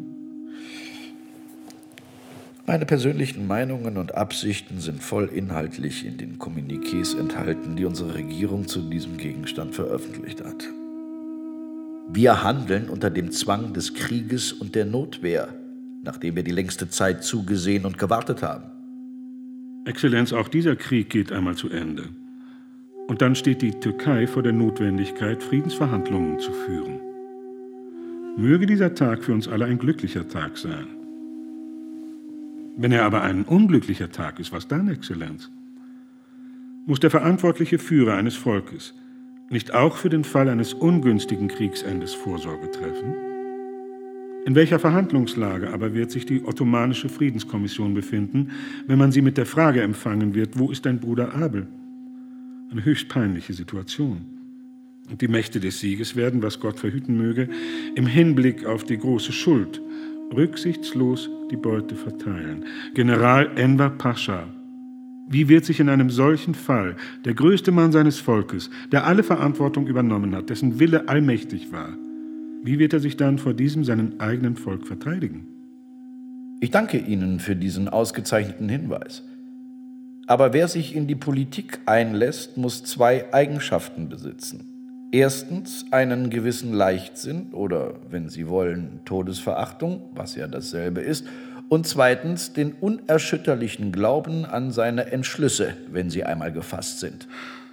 S10: Meine persönlichen Meinungen und Absichten sind voll inhaltlich in den Kommuniqués enthalten, die unsere Regierung zu diesem Gegenstand veröffentlicht hat. Wir handeln unter dem Zwang des Krieges und der Notwehr, nachdem wir die längste Zeit zugesehen und gewartet haben.
S11: Exzellenz, auch dieser Krieg geht einmal zu Ende. Und dann steht die Türkei vor der Notwendigkeit, Friedensverhandlungen zu führen. Möge dieser Tag für uns alle ein glücklicher Tag sein. Wenn er aber ein unglücklicher Tag ist, was dann, Exzellenz? Muss der verantwortliche Führer eines Volkes nicht auch für den Fall eines ungünstigen Kriegsendes Vorsorge treffen? In welcher Verhandlungslage aber wird sich die Ottomanische Friedenskommission befinden, wenn man sie mit der Frage empfangen wird, wo ist dein Bruder Abel? Eine höchst peinliche Situation. Und die Mächte des Sieges werden, was Gott verhüten möge, im Hinblick auf die große Schuld rücksichtslos die Beute verteilen. General Enver Pascha, wie wird sich in einem solchen Fall der größte Mann seines Volkes, der alle Verantwortung übernommen hat, dessen Wille allmächtig war, wie wird er sich dann vor diesem seinem eigenen Volk verteidigen?
S10: Ich danke Ihnen für diesen ausgezeichneten Hinweis. Aber wer sich in die Politik einlässt, muss zwei Eigenschaften besitzen. Erstens einen gewissen Leichtsinn oder, wenn Sie wollen, Todesverachtung, was ja dasselbe ist, und zweitens den unerschütterlichen Glauben an seine Entschlüsse, wenn sie einmal gefasst sind.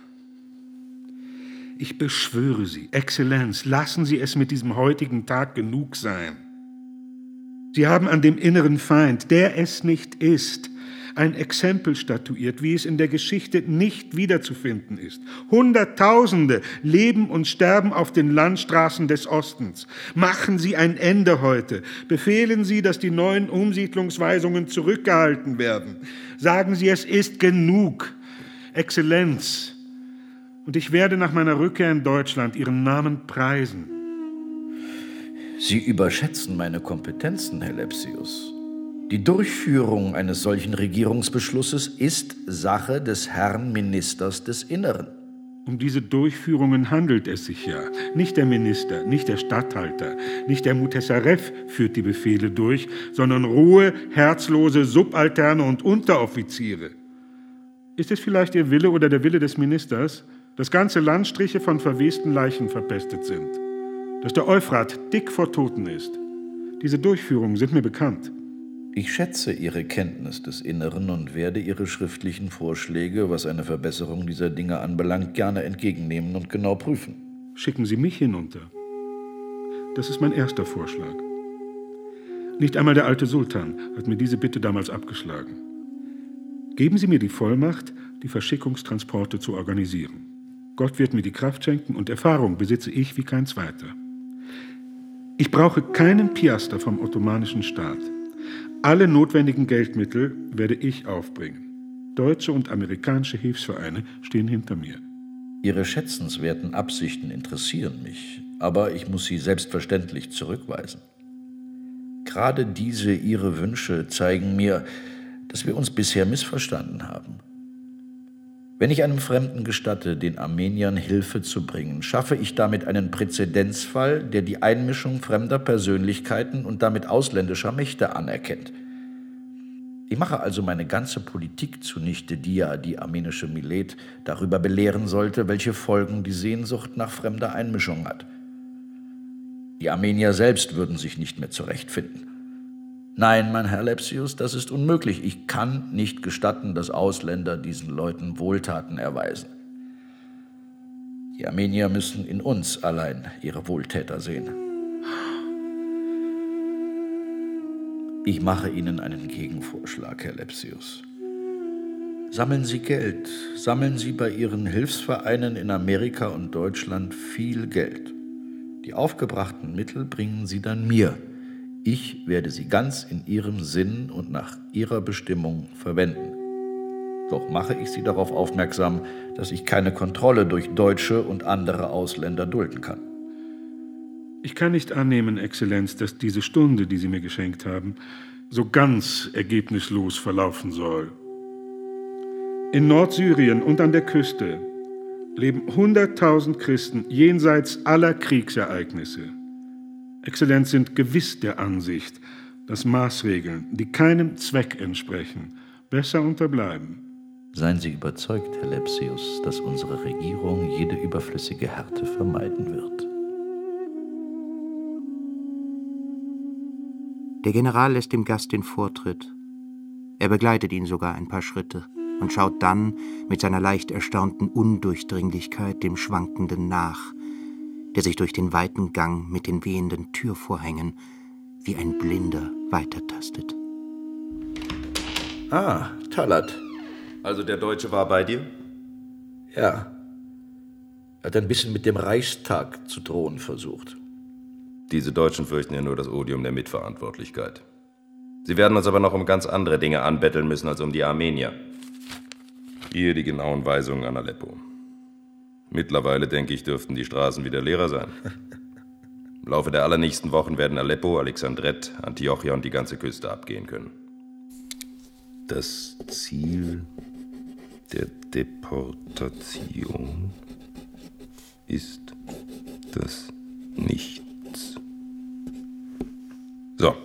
S11: Ich beschwöre Sie, Exzellenz, lassen Sie es mit diesem heutigen Tag genug sein. Sie haben an dem inneren Feind, der es nicht ist, ein Exempel statuiert, wie es in der Geschichte nicht wiederzufinden ist. Hunderttausende leben und sterben auf den Landstraßen des Ostens. Machen Sie ein Ende heute. Befehlen Sie, dass die neuen Umsiedlungsweisungen zurückgehalten werden. Sagen Sie, es ist genug. Exzellenz. Und ich werde nach meiner Rückkehr in Deutschland Ihren Namen preisen.
S10: Sie überschätzen meine Kompetenzen, Herr Lepsius. Die Durchführung eines solchen Regierungsbeschlusses ist Sache des Herrn Ministers des Inneren.
S11: Um diese Durchführungen handelt es sich ja. Nicht der Minister, nicht der Statthalter, nicht der Mutessaref führt die Befehle durch, sondern rohe, herzlose Subalterne und Unteroffiziere. Ist es vielleicht Ihr Wille oder der Wille des Ministers, dass ganze Landstriche von verwesten Leichen verpestet sind? Dass der Euphrat dick vor Toten ist? Diese Durchführungen sind mir bekannt.
S10: Ich schätze Ihre Kenntnis des Inneren und werde Ihre schriftlichen Vorschläge, was eine Verbesserung dieser Dinge anbelangt, gerne entgegennehmen und genau prüfen.
S11: Schicken Sie mich hinunter. Das ist mein erster Vorschlag. Nicht einmal der alte Sultan hat mir diese Bitte damals abgeschlagen. Geben Sie mir die Vollmacht, die Verschickungstransporte zu organisieren. Gott wird mir die Kraft schenken und Erfahrung besitze ich wie kein zweiter. Ich brauche keinen Piaster vom ottomanischen Staat. Alle notwendigen Geldmittel werde ich aufbringen. Deutsche und amerikanische Hilfsvereine stehen hinter mir.
S10: Ihre schätzenswerten Absichten interessieren mich, aber ich muss sie selbstverständlich zurückweisen. Gerade diese Ihre Wünsche zeigen mir, dass wir uns bisher missverstanden haben. Wenn ich einem Fremden gestatte, den Armeniern Hilfe zu bringen, schaffe ich damit einen Präzedenzfall, der die Einmischung fremder Persönlichkeiten und damit ausländischer Mächte anerkennt. Ich mache also meine ganze Politik zunichte, die ja die armenische Milet darüber belehren sollte, welche Folgen die Sehnsucht nach fremder Einmischung hat. Die Armenier selbst würden sich nicht mehr zurechtfinden. Nein, mein Herr Lepsius, das ist unmöglich. Ich kann nicht gestatten, dass Ausländer diesen Leuten Wohltaten erweisen. Die Armenier müssen in uns allein ihre Wohltäter sehen. Ich mache Ihnen einen Gegenvorschlag, Herr Lepsius. Sammeln Sie Geld, sammeln Sie bei Ihren Hilfsvereinen in Amerika und Deutschland viel Geld. Die aufgebrachten Mittel bringen Sie dann mir. Ich werde sie ganz in Ihrem Sinn und nach Ihrer Bestimmung verwenden. Doch mache ich Sie darauf aufmerksam, dass ich keine Kontrolle durch Deutsche und andere Ausländer dulden kann.
S11: Ich kann nicht annehmen, Exzellenz, dass diese Stunde, die Sie mir geschenkt haben, so ganz ergebnislos verlaufen soll. In Nordsyrien und an der Küste leben hunderttausend Christen jenseits aller Kriegsereignisse. Exzellenz, sind gewiss der Ansicht, dass Maßregeln, die keinem Zweck entsprechen, besser unterbleiben.
S10: Seien Sie überzeugt, Herr Lepsius, dass unsere Regierung jede überflüssige Härte vermeiden wird.
S2: Der General lässt dem Gast den Vortritt. Er begleitet ihn sogar ein paar Schritte und schaut dann mit seiner leicht erstaunten Undurchdringlichkeit dem Schwankenden nach, der sich durch den weiten Gang mit den wehenden Türvorhängen wie ein Blinder weitertastet.
S10: Ah, Talat.
S12: Also der Deutsche war bei dir?
S10: Ja. Er hat ein bisschen mit dem Reichstag zu drohen versucht.
S12: Diese Deutschen fürchten ja nur das Odium der Mitverantwortlichkeit. Sie werden uns aber noch um ganz andere Dinge anbetteln müssen als um die Armenier. Hier die genauen Weisungen an Aleppo. Mittlerweile, denke ich, dürften die Straßen wieder leerer sein. Im Laufe der allernächsten Wochen werden Aleppo, Alexandret, Antiochia und die ganze Küste abgehen können. Das Ziel der Deportation ist das Nichts. So.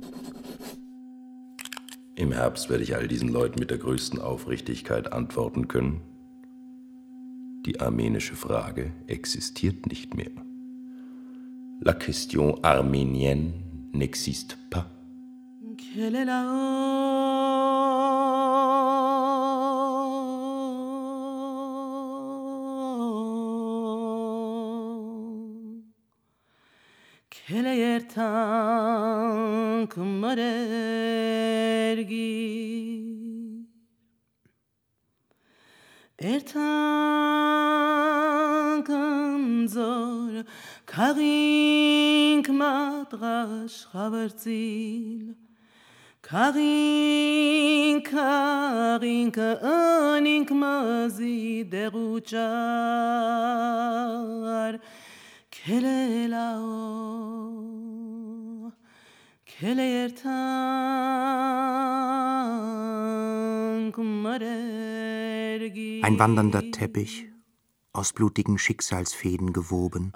S12: Im Herbst werde ich all diesen Leuten mit der größten Aufrichtigkeit antworten können. Die armenische Frage existiert nicht mehr. La question arménienne n'existe pas.
S13: Kelertank marergi Ertank zor Karink madrash khabartil Karink karink anink mazi deruchar Kelelao, kelertank marergi.
S2: Ein wandernder Teppich, aus blutigen Schicksalsfäden gewoben.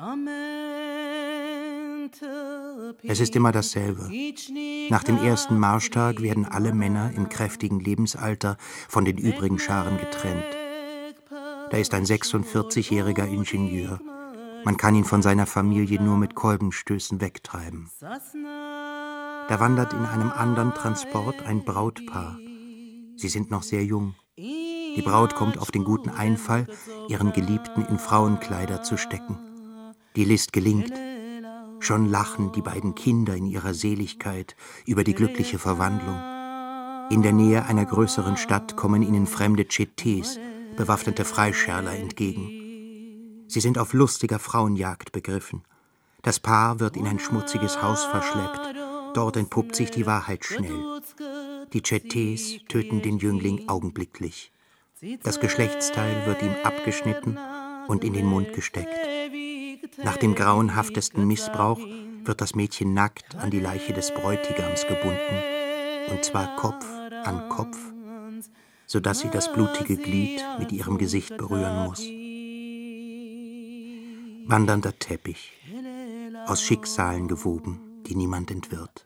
S2: Es ist immer dasselbe. Nach dem ersten Marschtag werden alle Männer im kräftigen Lebensalter von den übrigen Scharen getrennt. Da ist ein sechsundvierzigjähriger Ingenieur. Man kann ihn von seiner Familie nur mit Kolbenstößen wegtreiben. Da wandert in einem anderen Transport ein Brautpaar. Sie sind noch sehr jung. Die Braut kommt auf den guten Einfall, ihren Geliebten in Frauenkleider zu stecken. Die List gelingt. Schon lachen die beiden Kinder in ihrer Seligkeit über die glückliche Verwandlung. In der Nähe einer größeren Stadt kommen ihnen fremde Tschetés, bewaffnete Freischärler, entgegen. Sie sind auf lustiger Frauenjagd begriffen. Das Paar wird in ein schmutziges Haus verschleppt. Dort entpuppt sich die Wahrheit schnell. Die Tschetés töten den Jüngling augenblicklich. Das Geschlechtsteil wird ihm abgeschnitten und in den Mund gesteckt. Nach dem grauenhaftesten Missbrauch wird das Mädchen nackt an die Leiche des Bräutigams gebunden, und zwar Kopf an Kopf, sodass sie das blutige Glied mit ihrem Gesicht berühren muss. Wandernder Teppich, aus Schicksalen gewoben, die niemand entwirrt.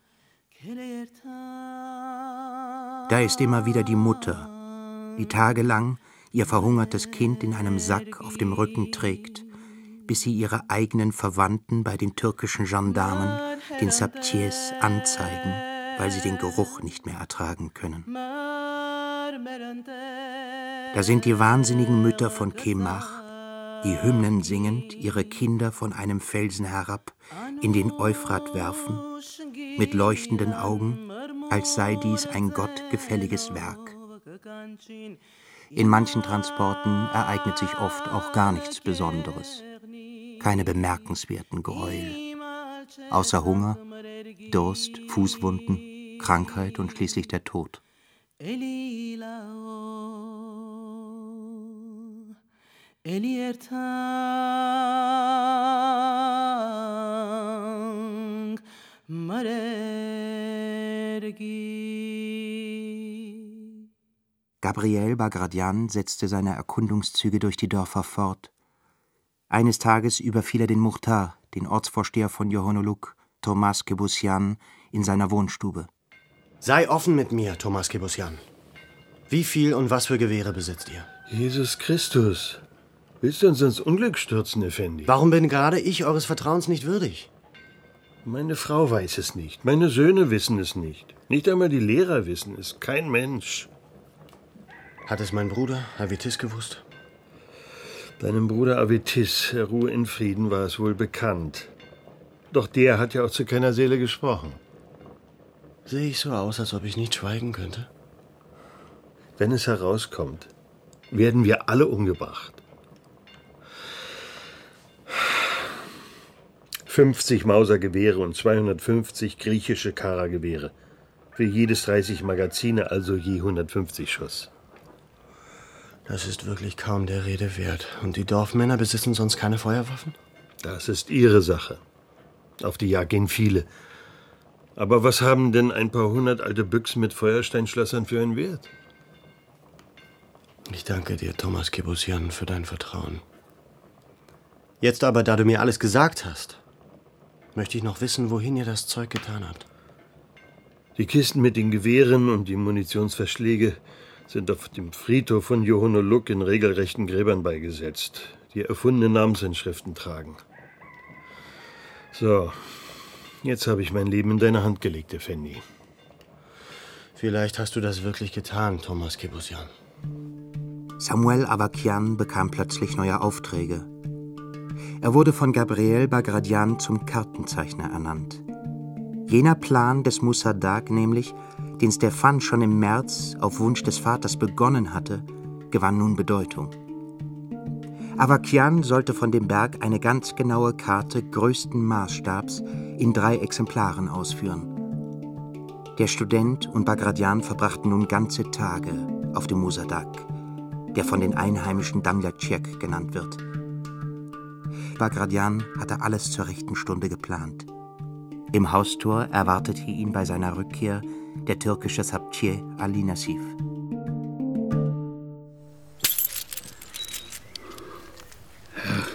S2: Da ist immer wieder die Mutter, die tagelang ihr verhungertes Kind in einem Sack auf dem Rücken trägt, bis sie ihre eigenen Verwandten bei den türkischen Gendarmen, den Sabtiers, anzeigen, weil sie den Geruch nicht mehr ertragen können. Da sind die wahnsinnigen Mütter von Kemach, die Hymnen singend ihre Kinder von einem Felsen herab in den Euphrat werfen, mit leuchtenden Augen, als sei dies ein gottgefälliges Werk. In manchen Transporten ereignet sich oft auch gar nichts Besonderes. Keine bemerkenswerten Gräuel. Außer Hunger, Durst, Fußwunden, Krankheit und schließlich der Tod. Gabriel Bagration setzte seine Erkundungszüge durch die Dörfer fort. Eines Tages überfiel er den Muchtar, den Ortsvorsteher von Johonoluk, Thomas Gebussian, in seiner Wohnstube.
S1: Sei offen mit mir, Thomas Gebussian. Wie viel und was für Gewehre besitzt ihr?
S14: Jesus Christus, willst du uns ins Unglück stürzen, Effendi?
S1: Warum bin gerade ich eures Vertrauens nicht würdig?
S14: Meine Frau weiß es nicht. Meine Söhne wissen es nicht. Nicht einmal die Lehrer wissen es. Kein Mensch.
S1: Hat es mein Bruder Avitis gewusst?
S14: Deinem Bruder Avitis, er ruhe in Frieden, war es wohl bekannt. Doch der hat ja auch zu keiner Seele gesprochen.
S1: Sehe ich so aus, als ob ich nicht schweigen könnte?
S14: Wenn es herauskommt, werden wir alle umgebracht. fünfzig Mauser-Gewehre und zweihundertfünfzig griechische Kara-Gewehre. Für jedes dreißig Magazine, also je hundertfünfzig Schuss.
S1: Das ist wirklich kaum der Rede wert. Und die Dorfmänner besitzen sonst keine Feuerwaffen?
S14: Das ist ihre Sache. Auf die Jagd gehen viele. Aber was haben denn ein paar hundert alte Büchsen mit Feuersteinschlössern für einen Wert?
S1: Ich danke dir, Thomas Kibusian, für dein Vertrauen. Jetzt aber, da du mir alles gesagt hast, möchte ich noch wissen, wohin ihr das Zeug getan habt.
S14: Die Kisten mit den Gewehren und die Munitionsverschläge sind auf dem Friedhof von Johonoluk in regelrechten Gräbern beigesetzt, die erfundene Namensinschriften tragen. So, jetzt habe ich mein Leben in deine Hand gelegt, Effendi.
S1: Vielleicht hast du das wirklich getan, Thomas Kibusian.
S2: Samuel Avakian bekam plötzlich neue Aufträge. Er wurde von Gabriel Bagradian zum Kartenzeichner ernannt. Jener Plan des Musadag nämlich, den Stefan schon im März auf Wunsch des Vaters begonnen hatte, gewann nun Bedeutung. Avakian sollte von dem Berg eine ganz genaue Karte größten Maßstabs in drei Exemplaren ausführen. Der Student und Bagradian verbrachten nun ganze Tage auf dem Musadag, der von den Einheimischen Damjatschek genannt wird. Bagradian hatte alles zur rechten Stunde geplant. Im Haustor erwartete ihn bei seiner Rückkehr der türkische Sabtier Ali Nassif.
S15: Herr,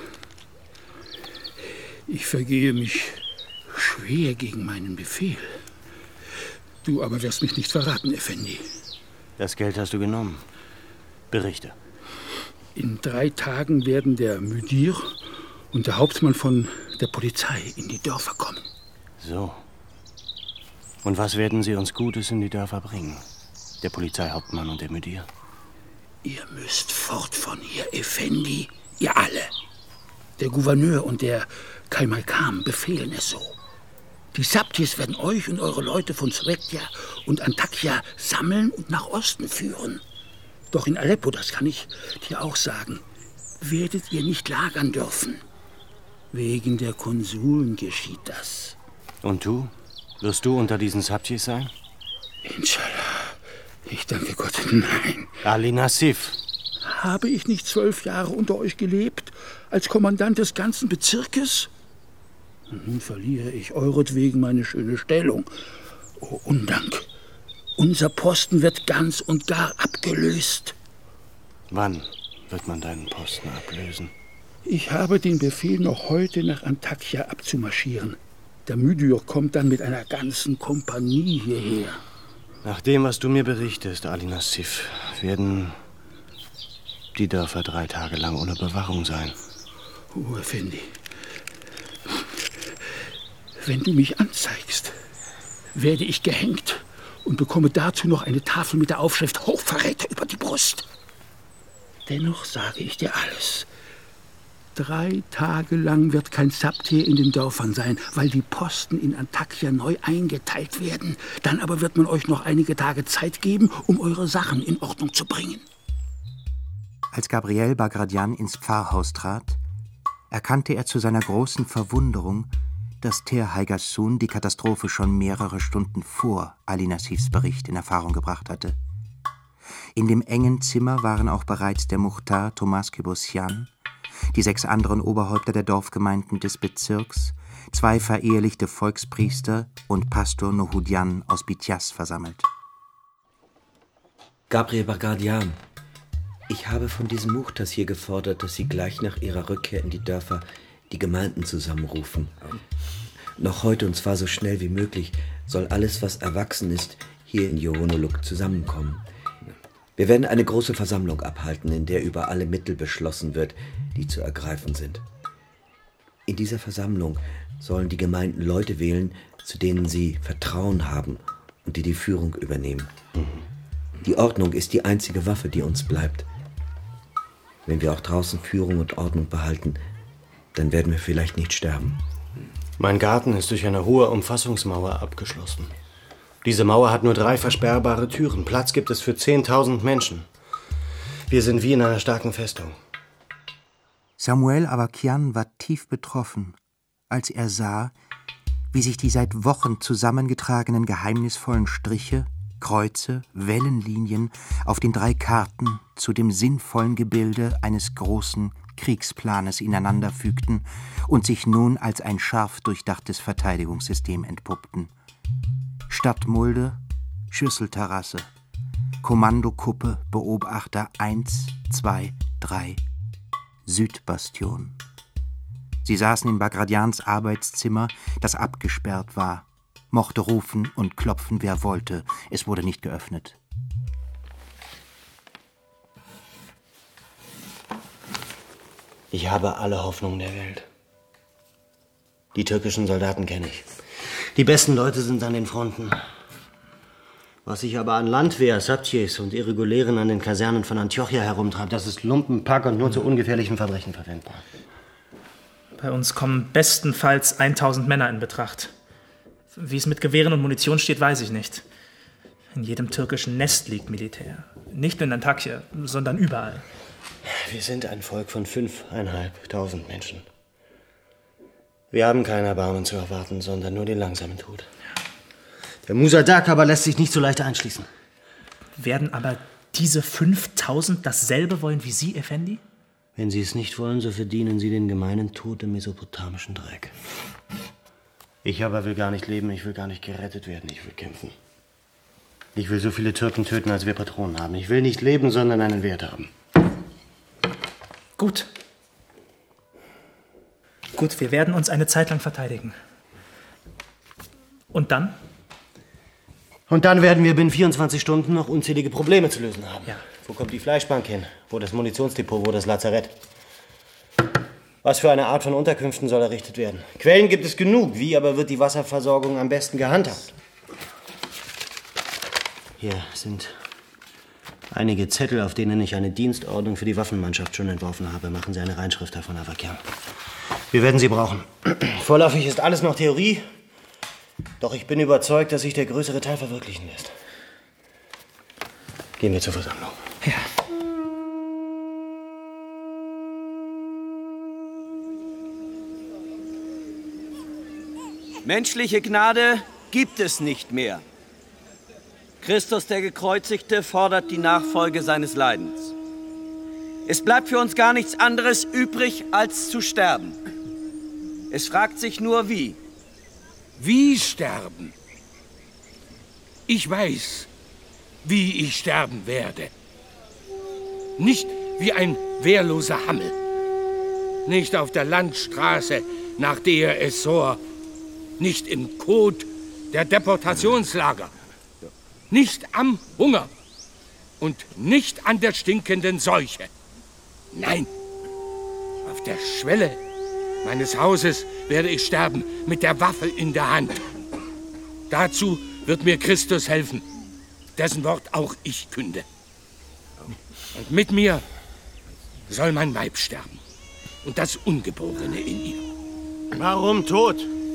S15: ich vergehe mich schwer gegen meinen Befehl. Du aber wirst mich nicht verraten, Effendi.
S1: Das Geld hast du genommen. Berichte.
S15: In drei Tagen werden der Müdir und der Hauptmann von der Polizei in die Dörfer kommen.
S1: So. Und was werden sie uns Gutes in die Dörfer bringen? Der Polizeihauptmann und der Müdir?
S15: Ihr müsst fort von hier, Effendi. Ihr alle. Der Gouverneur und der Kaimalkam befehlen es so. Die Sabtis werden euch und eure Leute von Svetja und Antakya sammeln und nach Osten führen. Doch in Aleppo, das kann ich dir auch sagen, werdet ihr nicht lagern dürfen. Wegen der Konsuln geschieht das.
S1: Und du? Wirst du unter diesen Sabtis sein?
S15: Inshallah. Ich danke Gott, nein.
S1: Ali Nassif.
S15: Habe ich nicht zwölf Jahre unter euch gelebt, als Kommandant des ganzen Bezirkes? Und nun verliere ich euretwegen meine schöne Stellung. Oh, Undank. Unser Posten wird ganz und gar abgelöst.
S1: Wann wird man deinen Posten ablösen?
S15: Ich habe den Befehl, noch heute nach Antakya abzumarschieren. Der Müdir kommt dann mit einer ganzen Kompanie hierher.
S1: Nach dem, was du mir berichtest, Ali Nassif, werden die Dörfer drei Tage lang ohne Bewachung sein.
S15: Oh, Effendi. Wenn du mich anzeigst, werde ich gehängt und bekomme dazu noch eine Tafel mit der Aufschrift Hochverräter über die Brust. Dennoch sage ich dir alles. Drei Tage lang wird kein Sabtier in den Dörfern sein, weil die Posten in Antakya neu eingeteilt werden. Dann aber wird man euch noch einige Tage Zeit geben, um eure Sachen in Ordnung zu bringen.
S2: Als Gabriel Bagradian ins Pfarrhaus trat, erkannte er zu seiner großen Verwunderung, dass Ter Haigassun die Katastrophe schon mehrere Stunden vor Ali Nassifs Bericht in Erfahrung gebracht hatte. In dem engen Zimmer waren auch bereits der Muchtar Thomas Kibusian, die sechs anderen Oberhäupter der Dorfgemeinden des Bezirks, zwei verehelichte Volkspriester und Pastor Nohudian aus Bitias versammelt.
S9: Gabriel Bagradian, ich habe von diesen Muchters hier gefordert, dass sie gleich nach ihrer Rückkehr in die Dörfer die Gemeinden zusammenrufen. Noch heute, und zwar so schnell wie möglich, soll alles, was erwachsen ist, hier in Johonoluk zusammenkommen. Wir werden eine große Versammlung abhalten, in der über alle Mittel beschlossen wird, die zu ergreifen sind. In dieser Versammlung sollen die Gemeinden Leute wählen, zu denen sie Vertrauen haben und die die Führung übernehmen. Die Ordnung ist die einzige Waffe, die uns bleibt. Wenn wir auch draußen Führung und Ordnung behalten, dann werden wir vielleicht nicht sterben.
S1: Mein Garten ist durch eine hohe Umfassungsmauer abgeschlossen. Diese Mauer hat nur drei versperrbare Türen. Platz gibt es für zehntausend Menschen. Wir sind wie in einer starken Festung.
S2: Samuel Avakian war tief betroffen, als er sah, wie sich die seit Wochen zusammengetragenen geheimnisvollen Striche, Kreuze, Wellenlinien auf den drei Karten zu dem sinnvollen Gebilde eines großen Kriegsplanes ineinanderfügten und sich nun als ein scharf durchdachtes Verteidigungssystem entpuppten. Stadtmulde, Schüsselterrasse, Kommandokuppe, Beobachter eins, zwei, drei, Südbastion. Sie saßen in Bagradians Arbeitszimmer, das abgesperrt war, mochte rufen und klopfen, wer wollte. Es wurde nicht geöffnet.
S1: Ich habe alle Hoffnung der Welt. Die türkischen Soldaten kenne ich. Die besten Leute sind an den Fronten. Was sich aber an Landwehr, Sabtjes und Irregulären an den Kasernen von Antiochia herumtreibt, das ist Lumpenpack und nur zu ungefährlichen Verbrechen verwendbar.
S5: Bei uns kommen bestenfalls tausend Männer in Betracht. Wie es mit Gewehren und Munition steht, weiß ich nicht. In jedem türkischen Nest liegt Militär. Nicht nur in Antakya, sondern überall.
S1: Wir sind ein Volk von fünfeinhalbtausend Menschen. Wir haben kein Erbarmen zu erwarten, sondern nur den langsamen Tod. Der Musadak aber lässt sich nicht so leicht einschließen.
S5: Werden aber diese fünftausend dasselbe wollen wie Sie, Effendi?
S1: Wenn sie es nicht wollen, so verdienen sie den gemeinen Tod im mesopotamischen Dreck. Ich aber will gar nicht leben, ich will gar nicht gerettet werden, ich will kämpfen. Ich will so viele Türken töten, als wir Patronen haben. Ich will nicht leben, sondern einen Wert haben.
S5: Gut. Gut, wir werden uns eine Zeit lang verteidigen. Und dann?
S1: Und dann werden wir binnen vierundzwanzig Stunden noch unzählige Probleme zu lösen haben.
S5: Ja.
S1: Wo kommt die Fleischbank hin? Wo das Munitionsdepot? Wo das Lazarett? Was für eine Art von Unterkünften soll errichtet werden? Quellen gibt es genug. Wie aber wird die Wasserversorgung am besten gehandhabt? Hier sind einige Zettel, auf denen ich eine Dienstordnung für die Waffenmannschaft schon entworfen habe. Machen Sie eine Reinschrift davon, Avakian. Wir werden sie brauchen. Vorläufig ist alles noch Theorie. Doch ich bin überzeugt, dass sich der größere Teil verwirklichen lässt. Gehen wir zur Versammlung.
S5: Ja.
S16: Menschliche Gnade gibt es nicht mehr. Christus der Gekreuzigte fordert die Nachfolge seines Leidens. Es bleibt für uns gar nichts anderes übrig, als zu sterben. Es fragt sich nur, wie.
S15: Wie sterben? Ich weiß, wie ich sterben werde. Nicht wie ein wehrloser Hammel. Nicht auf der Landstraße nach der Essor. Nicht im Kot der Deportationslager. Nicht am Hunger. Und nicht an der stinkenden Seuche. Nein, auf der Schwelle meines Hauses werde ich sterben mit der Waffe in der Hand. Dazu wird mir Christus helfen, dessen Wort auch ich künde. Und mit mir soll mein Weib sterben und das Ungeborene in ihr.
S1: Warum tot?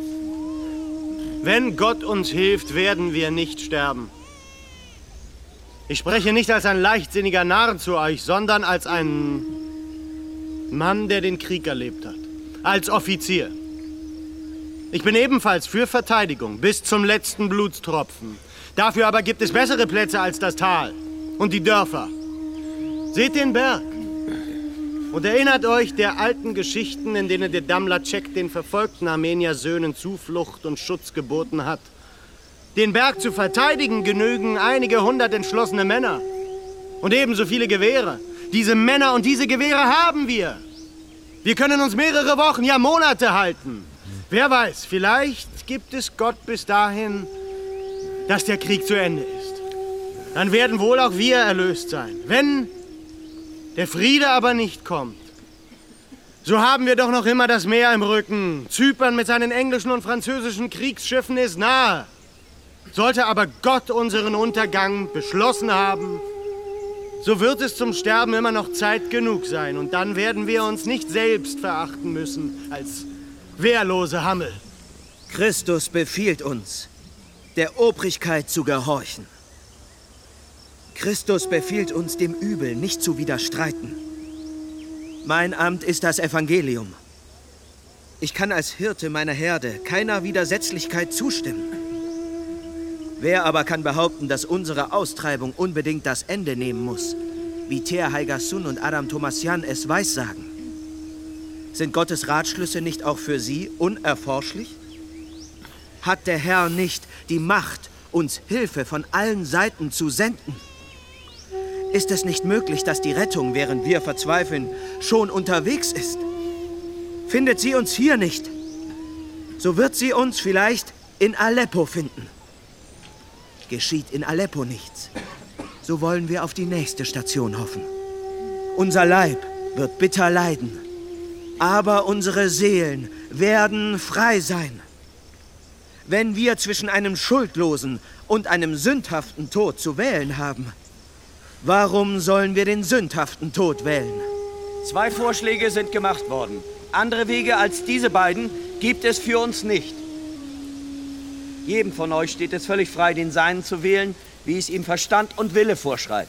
S1: Wenn Gott uns hilft, werden wir nicht sterben. Ich spreche nicht als ein leichtsinniger Narr zu euch, sondern als ein Mann, der den Krieg erlebt hat. Als Offizier. Ich bin ebenfalls für Verteidigung, bis zum letzten Blutstropfen. Dafür aber gibt es bessere Plätze als das Tal und die Dörfer. Seht den Berg und erinnert euch der alten Geschichten, in denen der Damlacek den verfolgten Armenier-Söhnen Zuflucht und Schutz geboten hat. Den Berg zu verteidigen genügen einige hundert entschlossene Männer und ebenso viele Gewehre. Diese Männer und diese Gewehre haben wir. Wir können uns mehrere Wochen, ja Monate halten. Wer weiß, vielleicht gibt es Gott bis dahin, dass der Krieg zu Ende ist. Dann werden wohl auch wir erlöst sein. Wenn der Friede aber nicht kommt, So haben wir doch noch immer das Meer im Rücken. Zypern mit seinen englischen und französischen Kriegsschiffen ist nahe. Sollte aber Gott unseren Untergang beschlossen haben, so wird es zum Sterben immer noch Zeit genug sein. Und dann werden wir uns nicht selbst verachten müssen als wehrlose Hammel.
S17: Christus befiehlt uns, der Obrigkeit zu gehorchen. Christus befiehlt uns, dem Übel nicht zu widerstreiten. Mein Amt ist das Evangelium. Ich kann als Hirte meiner Herde keiner Widersetzlichkeit zustimmen. Wer aber kann behaupten, dass unsere Austreibung unbedingt das Ende nehmen muss, wie Ter Haigasun und Adam Thomasjan es weissagen? Sind Gottes Ratschlüsse nicht auch für Sie unerforschlich? Hat der Herr nicht die Macht, uns Hilfe von allen Seiten zu senden? Ist es nicht möglich, dass die Rettung, während wir verzweifeln, schon unterwegs ist? Findet sie uns hier nicht, so wird sie uns vielleicht in Aleppo finden. Geschieht in Aleppo nichts, so wollen wir auf die nächste Station hoffen. Unser Leib wird bitter leiden, aber unsere Seelen werden frei sein. Wenn wir zwischen einem schuldlosen und einem sündhaften Tod zu wählen haben, warum sollen wir den sündhaften Tod wählen?
S16: Zwei Vorschläge sind gemacht worden. Andere Wege als diese beiden gibt es für uns nicht. Jedem von euch steht es völlig frei, den seinen zu wählen, wie es ihm Verstand und Wille vorschreibt.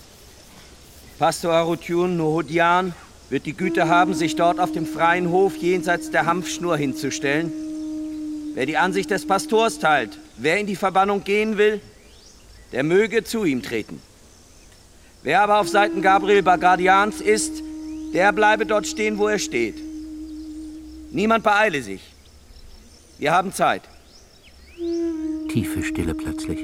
S16: Pastor Arutjun Nohodian wird die Güte haben, sich dort auf dem freien Hof jenseits der Hanfschnur hinzustellen. Wer die Ansicht des Pastors teilt, wer in die Verbannung gehen will, der möge zu ihm treten. Wer aber auf Seiten Gabriel Bagradians ist, der bleibe dort stehen, wo er steht. Niemand beeile sich. Wir haben Zeit.
S2: Tiefe Stille plötzlich.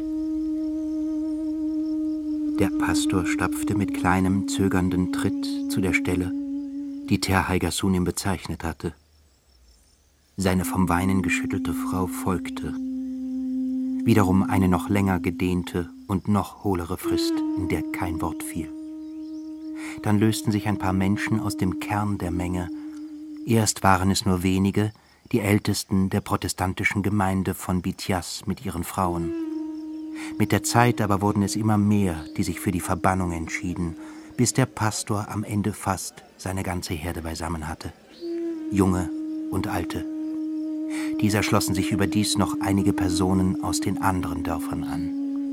S2: Der Pastor stapfte mit kleinem, zögernden Tritt zu der Stelle, die Ter Haigasun ihm bezeichnet hatte. Seine vom Weinen geschüttelte Frau folgte. Wiederum eine noch länger gedehnte und noch hohlere Frist, in der kein Wort fiel. Dann lösten sich ein paar Menschen aus dem Kern der Menge. Erst waren es nur wenige, die Ältesten der protestantischen Gemeinde von Bitias mit ihren Frauen. Mit der Zeit aber wurden es immer mehr, die sich für die Verbannung entschieden, bis der Pastor am Ende fast seine ganze Herde beisammen hatte. Junge und Alte. Dieser schlossen sich überdies noch einige Personen aus den anderen Dörfern an.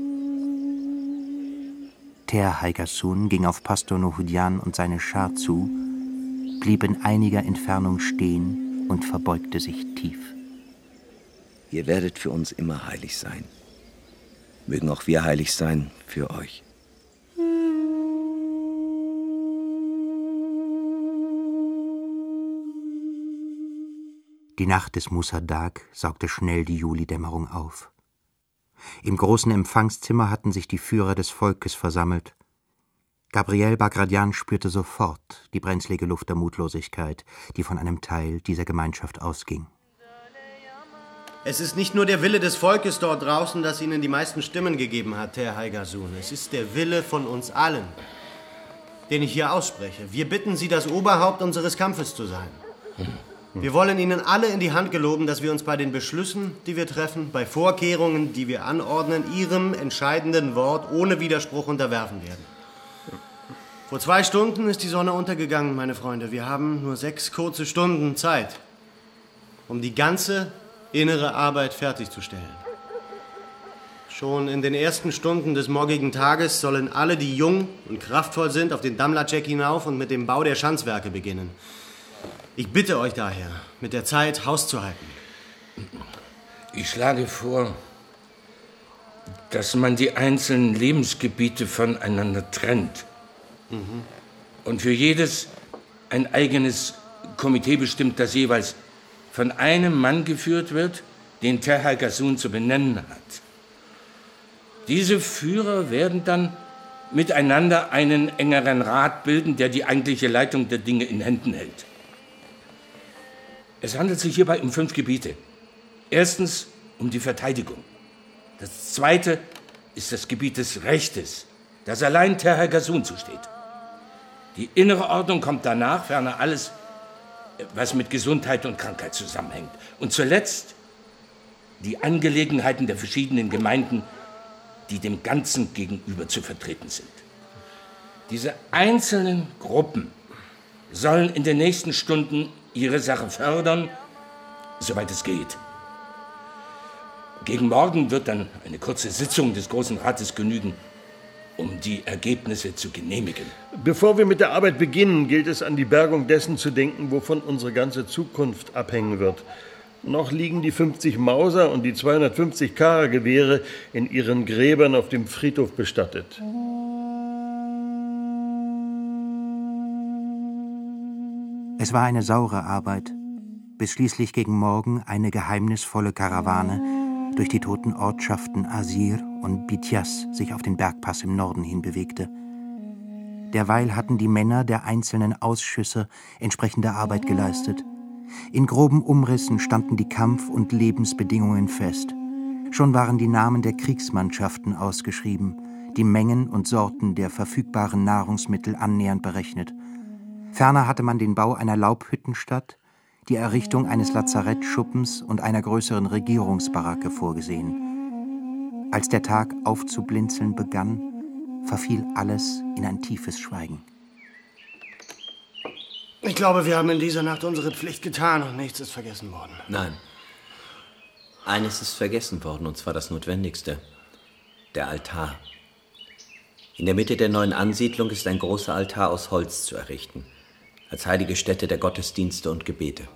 S2: Ter Haigasun ging auf Pastor Nohodian und seine Schar zu, blieb in einiger Entfernung stehen und verbeugte sich tief.
S9: Ihr werdet für uns immer heilig sein. Mögen auch wir heilig sein für euch.
S2: Die Nacht des Musadag saugte schnell die Julidämmerung auf. Im großen Empfangszimmer hatten sich die Führer des Volkes versammelt. Gabriel Bagradian spürte sofort die brenzlige Luft der Mutlosigkeit, die von einem Teil dieser Gemeinschaft ausging.
S1: Es ist nicht nur der Wille des Volkes dort draußen, das Ihnen die meisten Stimmen gegeben hat, Ter Haigasun. Es ist der Wille von uns allen, den ich hier ausspreche. Wir bitten Sie, das Oberhaupt unseres Kampfes zu sein. Wir wollen Ihnen alle in die Hand geloben, dass wir uns bei den Beschlüssen, die wir treffen, bei Vorkehrungen, die wir anordnen, Ihrem entscheidenden Wort ohne Widerspruch unterwerfen werden. Vor zwei Stunden ist die Sonne untergegangen, meine Freunde. Wir haben nur sechs kurze Stunden Zeit, um die ganze innere Arbeit fertigzustellen. Schon in den ersten Stunden des morgigen Tages sollen alle, die jung und kraftvoll sind, auf den Damlacek hinauf und mit dem Bau der Schanzwerke beginnen. Ich bitte euch daher, mit der Zeit Haus zu halten.
S15: Ich schlage vor, dass man die einzelnen Lebensgebiete voneinander trennt. Mhm. Und für jedes ein eigenes Komitee bestimmt, das jeweils von einem Mann geführt wird, den Ter Haigasun zu benennen hat. Diese Führer werden dann miteinander einen engeren Rat bilden, der die eigentliche Leitung der Dinge in Händen hält. Es handelt sich hierbei um fünf Gebiete. Erstens um die Verteidigung. Das zweite ist das Gebiet des Rechtes, das allein Ter Haigasun zusteht. Die innere Ordnung kommt danach, ferner alles, was mit Gesundheit und Krankheit zusammenhängt. Und zuletzt die Angelegenheiten der verschiedenen Gemeinden, die dem Ganzen gegenüber zu vertreten sind. Diese einzelnen Gruppen sollen in den nächsten Stunden ihre Sache fördern, soweit es geht. Gegen Morgen wird dann eine kurze Sitzung des Großen Rates genügen, um die Ergebnisse zu genehmigen.
S14: Bevor wir mit der Arbeit beginnen, gilt es, an die Bergung dessen zu denken, wovon unsere ganze Zukunft abhängen wird. Noch liegen die fünfzig Mauser und die zweihundertfünfzig Kara-Gewehre in ihren Gräbern auf dem Friedhof bestattet.
S2: Es war eine saure Arbeit, bis schließlich gegen Morgen eine geheimnisvolle Karawane durch die toten Ortschaften Asir und Bitias sich auf den Bergpass im Norden hin bewegte. Derweil hatten die Männer der einzelnen Ausschüsse entsprechende Arbeit geleistet. In groben Umrissen standen die Kampf- und Lebensbedingungen fest. Schon waren die Namen der Kriegsmannschaften ausgeschrieben, die Mengen und Sorten der verfügbaren Nahrungsmittel annähernd berechnet. Ferner hatte man den Bau einer Laubhüttenstadt, die Errichtung eines Lazarettschuppens und einer größeren Regierungsbaracke vorgesehen. Als der Tag aufzublinzeln begann, verfiel alles in ein tiefes Schweigen.
S1: Ich glaube, wir haben in dieser Nacht unsere Pflicht getan und nichts ist vergessen worden.
S9: Nein. Eines ist vergessen worden, und zwar das Notwendigste. Der Altar. In der Mitte der neuen Ansiedlung ist ein großer Altar aus Holz zu errichten, als heilige Stätte der Gottesdienste und Gebete.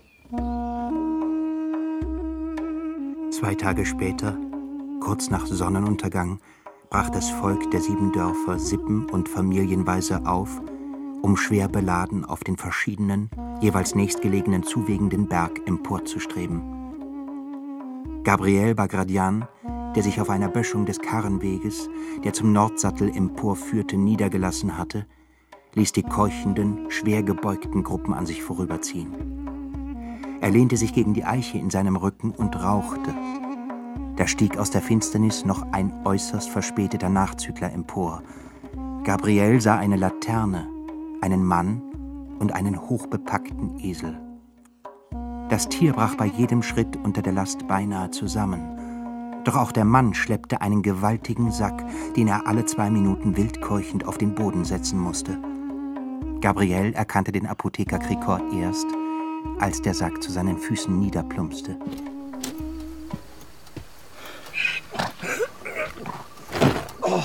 S2: Zwei Tage später, kurz nach Sonnenuntergang, brach das Volk der sieben Dörfer sippen- und familienweise auf, um schwer beladen auf den verschiedenen, jeweils nächstgelegenen zuwegenden Berg emporzustreben. Gabriel Bagradian, der sich auf einer Böschung des Karrenweges, der zum Nordsattel emporführte, niedergelassen hatte, ließ die keuchenden, schwer gebeugten Gruppen an sich vorüberziehen. Er lehnte sich gegen die Eiche in seinem Rücken und rauchte. Da stieg aus der Finsternis noch ein äußerst verspäteter Nachzügler empor. Gabriel sah eine Laterne, einen Mann und einen hochbepackten Esel. Das Tier brach bei jedem Schritt unter der Last beinahe zusammen. Doch auch der Mann schleppte einen gewaltigen Sack, den er alle zwei Minuten wild keuchend auf den Boden setzen musste. Gabriel erkannte den Apotheker Krikor erst, als der Sack zu seinen Füßen niederplumpste.
S1: Oh.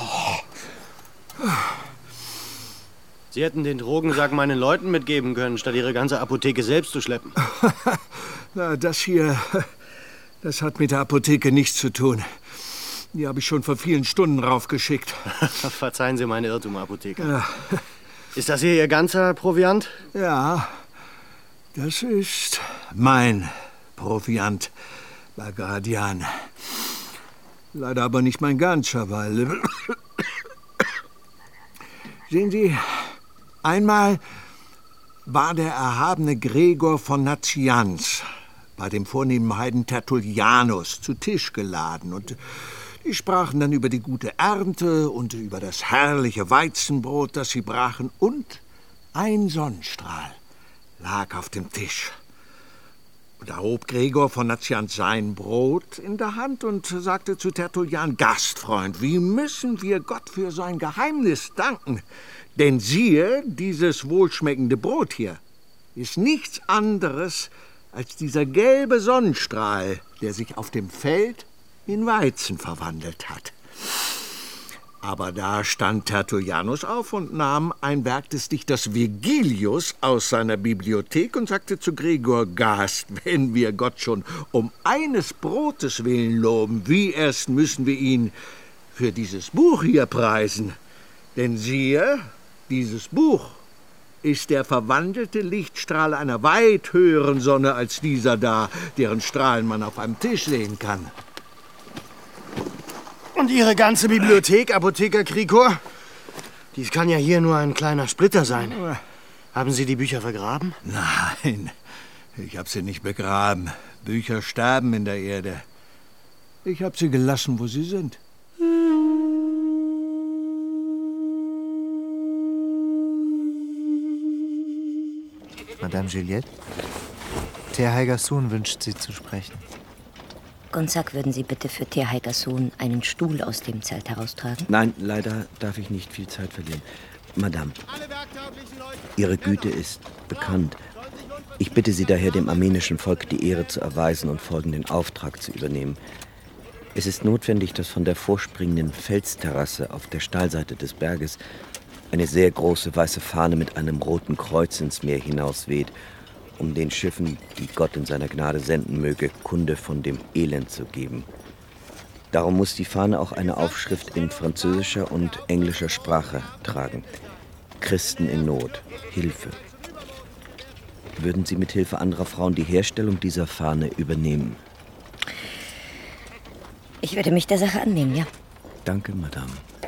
S1: Sie hätten den Drogensack meinen Leuten mitgeben können, statt ihre ganze Apotheke selbst zu schleppen.
S7: Na, das hier, das hat mit der Apotheke nichts zu tun. Die habe ich schon vor vielen Stunden raufgeschickt.
S1: Verzeihen Sie meine Irrtum, Apotheker.
S7: Ja.
S1: Ist das hier Ihr ganzer Proviant?
S7: Ja, das ist mein Proviant, Bagradian. Leider aber nicht mein ganzer, weil... Sehen Sie, einmal war der erhabene Gregor von Nazianz bei dem vornehmen Heiden Tertullianus zu Tisch geladen und die sprachen dann über die gute Ernte und über das herrliche Weizenbrot, das sie brachen, und ein Sonnenstrahl lag auf dem Tisch. Und da hob Gregor von Nazianz sein Brot in der Hand und sagte zu Tertullian: Gastfreund, wie müssen wir Gott für sein Geheimnis danken? Denn siehe, dieses wohlschmeckende Brot hier ist nichts anderes als dieser gelbe Sonnenstrahl, der sich auf dem Feld in Weizen verwandelt hat. Aber da stand Tertullianus auf und nahm ein Werk des Dichters Virgilius aus seiner Bibliothek und sagte zu Gregor: Gast, wenn wir Gott schon um eines Brotes willen loben, wie erst müssen wir ihn für dieses Buch hier preisen. Denn siehe, dieses Buch ist der verwandelte Lichtstrahl einer weit höheren Sonne als dieser da, deren Strahlen man auf einem Tisch sehen kann.
S1: Und Ihre ganze Bibliothek, Apotheker Krikor? Dies kann ja hier nur ein kleiner Splitter sein. Haben Sie die Bücher vergraben?
S7: Nein, ich habe sie nicht begraben. Bücher sterben in der Erde. Ich habe sie gelassen, wo sie sind.
S18: Madame Juliette? Tehai Gassoun wünscht Sie zu sprechen.
S8: Gonzague, würden Sie bitte für Tehai Gassoun einen Stuhl aus dem Zelt heraustragen?
S9: Nein, leider darf ich nicht viel Zeit verlieren. Madame, Ihre Güte ist bekannt. Ich bitte Sie daher, dem armenischen Volk die Ehre zu erweisen und folgenden Auftrag zu übernehmen. Es ist notwendig, dass von der vorspringenden Felsterrasse auf der Steilseite des Berges eine sehr große weiße Fahne mit einem roten Kreuz ins Meer hinausweht, um den Schiffen, die Gott in seiner Gnade senden möge, Kunde von dem Elend zu geben. Darum muss die Fahne auch eine Aufschrift in französischer und englischer Sprache tragen. Christen in Not, Hilfe. Würden Sie mit Hilfe anderer Frauen die Herstellung dieser Fahne übernehmen?
S8: Ich würde mich der Sache annehmen, ja.
S9: Danke, Madame.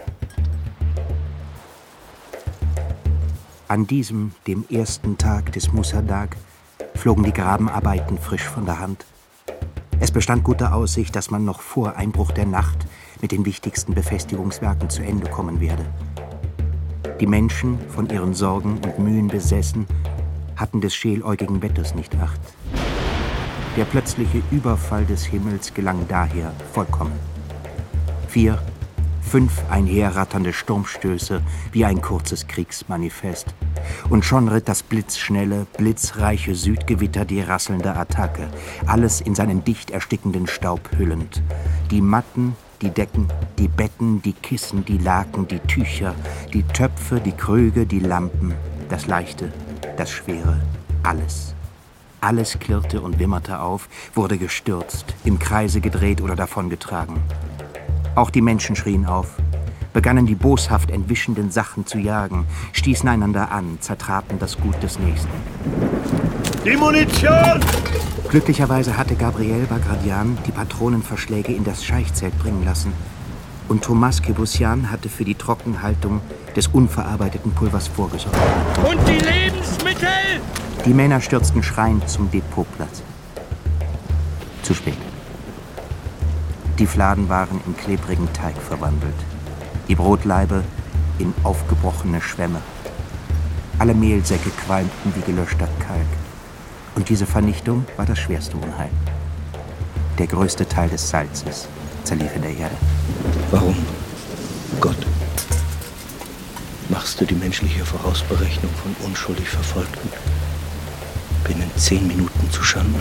S2: An diesem, dem ersten Tag des Musadag, flogen die Grabenarbeiten frisch von der Hand. Es bestand gute Aussicht, dass man noch vor Einbruch der Nacht mit den wichtigsten Befestigungswerken zu Ende kommen werde. Die Menschen, von ihren Sorgen und Mühen besessen, hatten des scheeläugigen Wetters nicht acht. Der plötzliche Überfall des Himmels gelang daher vollkommen. Vier, fünf einherratternde Sturmstöße wie ein kurzes Kriegsmanifest. Und schon ritt das blitzschnelle, blitzreiche Südgewitter die rasselnde Attacke, alles in seinen dicht erstickenden Staub hüllend. Die Matten, die Decken, die Betten, die Kissen, die Laken, die Tücher, die Töpfe, die Krüge, die Lampen, das Leichte, das Schwere, alles. Alles klirrte und wimmerte auf, wurde gestürzt, im Kreise gedreht oder davongetragen. Auch die Menschen schrien auf, begannen die boshaft entwischenden Sachen zu jagen, stießen einander an, zertraten das Gut des Nächsten.
S14: Die Munition!
S2: Glücklicherweise hatte Gabriel Bagradian die Patronenverschläge in das Scheichzelt bringen lassen. Und Thomas Kebussian hatte für die Trockenhaltung des unverarbeiteten Pulvers vorgesorgt.
S14: Und die Lebensmittel!
S2: Die Männer stürzten schreiend zum Depotplatz. Zu spät. Die Fladen waren in klebrigen Teig verwandelt. Die Brotlaibe in aufgebrochene Schwämme. Alle Mehlsäcke qualmten wie gelöschter Kalk. Und diese Vernichtung war das schwerste Unheil. Der größte Teil des Salzes zerlief in der Erde.
S9: Warum, Gott, machst du die menschliche Vorausberechnung von unschuldig Verfolgten binnen zehn Minuten zu Schanden?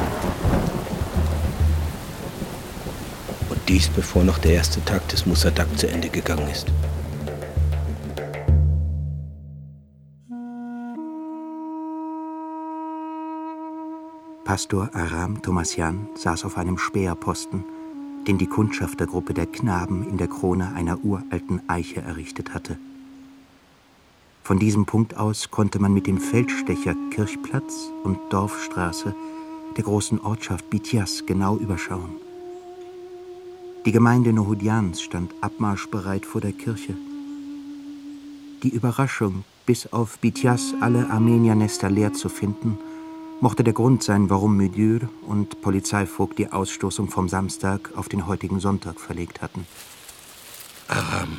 S9: Und dies, bevor noch der erste Tag des Musadag zu Ende gegangen ist.
S2: Pastor Aram Thomassian saß auf einem Späherposten, den die Kundschaftergruppe der Knaben in der Krone einer uralten Eiche errichtet hatte. Von diesem Punkt aus konnte man mit dem Feldstecher Kirchplatz und Dorfstraße der großen Ortschaft Bitias genau überschauen. Die Gemeinde Nohudjans stand abmarschbereit vor der Kirche. Die Überraschung, bis auf Bitias alle Armeniernester leer zu finden, mochte der Grund sein, warum Müdür und Polizeivogt die Ausstoßung vom Samstag auf den heutigen Sonntag verlegt hatten.
S15: Aram,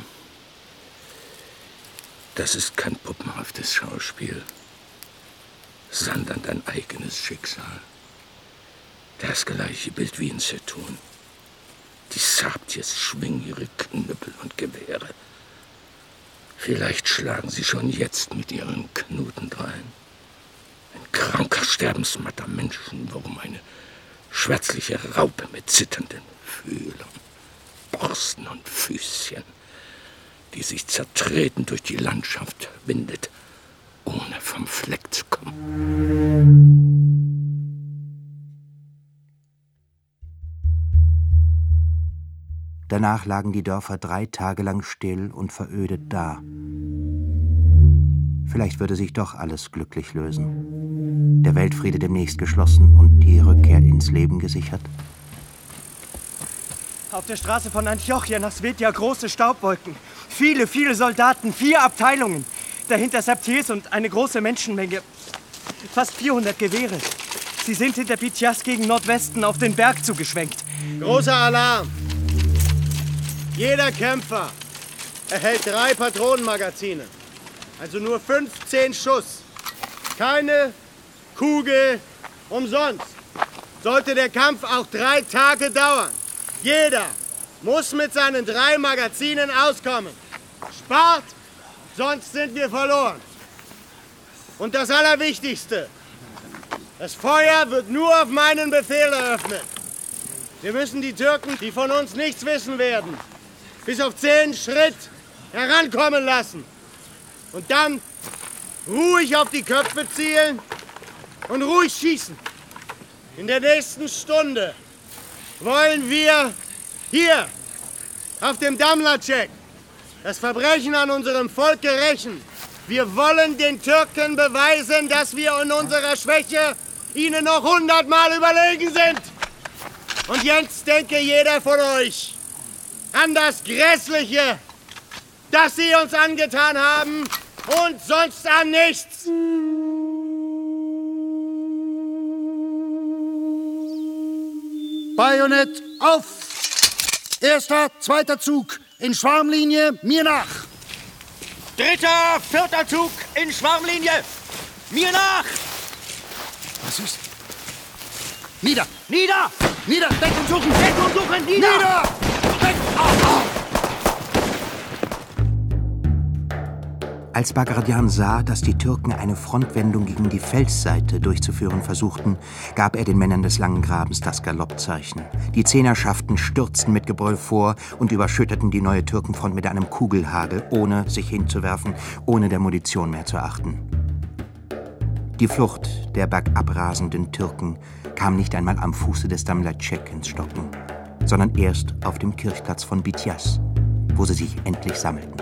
S15: das ist kein puppenhaftes Schauspiel, sondern dein eigenes Schicksal. Das gleiche Bild wie in Setun. Die Sabtiers schwingen ihre Knüppel und Gewehre. Vielleicht schlagen sie schon jetzt mit ihren Knuten drein. Ein kranker, sterbensmatter Menschenwurm, eine schwärzliche Raupe mit zitternden Fühlern, Borsten und Füßchen, die sich zertreten durch die Landschaft windet, ohne vom Fleck zu kommen.
S2: Danach lagen die Dörfer drei Tage lang still und verödet da. Vielleicht würde sich doch alles glücklich lösen. Der Weltfriede demnächst geschlossen und die Rückkehr ins Leben gesichert.
S17: Auf der Straße von Antiochia nach Svetja große Staubwolken. Viele, viele Soldaten, vier Abteilungen. Dahinter Sabtiers und eine große Menschenmenge. Fast vierhundert Gewehre. Sie sind hinter Bitias gegen Nordwesten auf den Berg zugeschwenkt.
S1: Großer Alarm! Jeder Kämpfer erhält drei Patronenmagazine. Also nur fünfzehn Schuss. Keine Kugel umsonst. Sollte der Kampf auch drei Tage dauern. Jeder muss mit seinen drei Magazinen auskommen. Spart, sonst sind wir verloren. Und das Allerwichtigste, das Feuer wird nur auf meinen Befehl eröffnet. Wir müssen die Türken, die von uns nichts wissen werden, bis auf zehn Schritt herankommen lassen. Und dann ruhig auf die Köpfe zielen und ruhig schießen. In der nächsten Stunde wollen wir hier auf dem Damlacek das Verbrechen an unserem Volk rächen. Wir wollen den Türken beweisen, dass wir in unserer Schwäche ihnen noch hundertmal überlegen sind. Und jetzt denke jeder von euch an das Grässliche, das sie uns angetan haben und sonst an nichts.
S19: Bajonett auf! Erster, zweiter Zug in Schwarmlinie, mir nach!
S16: Dritter, vierter Zug in Schwarmlinie, mir nach!
S19: Was ist? Nieder!
S16: Nieder!
S19: Nieder! Deckung suchen!
S16: Deckung suchen! Nieder!
S19: Nieder! Deck! Au, au.
S2: Als Bagration sah, dass die Türken eine Frontwendung gegen die Felsseite durchzuführen versuchten, gab er den Männern des Langen Grabens das Galoppzeichen. Die Zehnerschaften stürzten mit Gebrüll vor und überschütteten die neue Türkenfront mit einem Kugelhagel, ohne sich hinzuwerfen, ohne der Munition mehr zu achten. Die Flucht der bergab rasenden Türken kam nicht einmal am Fuße des Damlacek ins Stocken, sondern erst auf dem Kirchplatz von Bitias, wo sie sich endlich sammelten.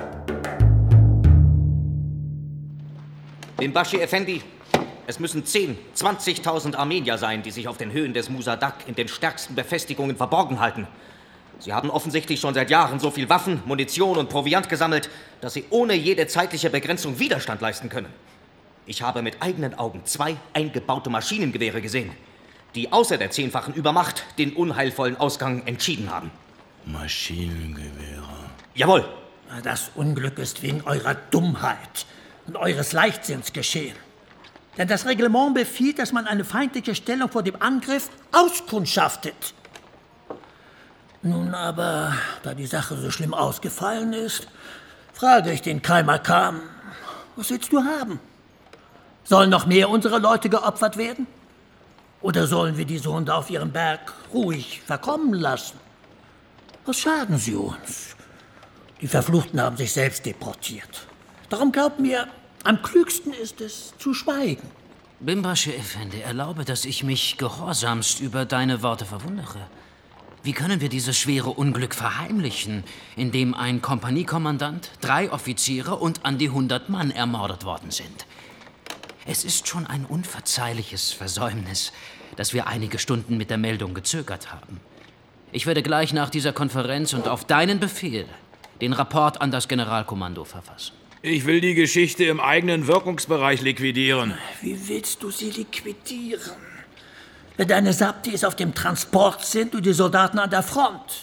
S20: Bimbashi Effendi, es müssen zehn, zwanzigtausend Armenier sein, die sich auf den Höhen des Musadak in den stärksten Befestigungen verborgen halten. Sie haben offensichtlich schon seit Jahren so viel Waffen, Munition und Proviant gesammelt, dass sie ohne jede zeitliche Begrenzung Widerstand leisten können. Ich habe mit eigenen Augen zwei eingebaute Maschinengewehre gesehen, die außer der zehnfachen Übermacht den unheilvollen Ausgang entschieden haben.
S15: Maschinengewehre?
S20: Jawohl.
S15: Das Unglück ist wegen eurer Dummheit und eures Leichtsinns geschehen. Denn das Reglement befiehlt, dass man eine feindliche Stellung vor dem Angriff auskundschaftet. Nun aber, da die Sache so schlimm ausgefallen ist, frage ich den Kaimakam, was willst du haben? Sollen noch mehr unserer Leute geopfert werden? Oder sollen wir diese Hunde auf ihrem Berg ruhig verkommen lassen? Was schaden sie uns? Die Verfluchten haben sich selbst deportiert. Darum glaubt mir, am klügsten ist es, zu schweigen.
S20: Bimbashi Effendi, erlaube, dass ich mich gehorsamst über deine Worte verwundere. Wie können wir dieses schwere Unglück verheimlichen, in dem ein Kompaniekommandant, drei Offiziere und an die hundert Mann ermordet worden sind? Es ist schon ein unverzeihliches Versäumnis, dass wir einige Stunden mit der Meldung gezögert haben. Ich werde gleich nach dieser Konferenz und auf deinen Befehl den Rapport an das Generalkommando verfassen.
S21: Ich will die Geschichte im eigenen Wirkungsbereich liquidieren.
S15: Wie willst du sie liquidieren? Wenn deine Saptis auf dem Transport sind und die Soldaten an der Front.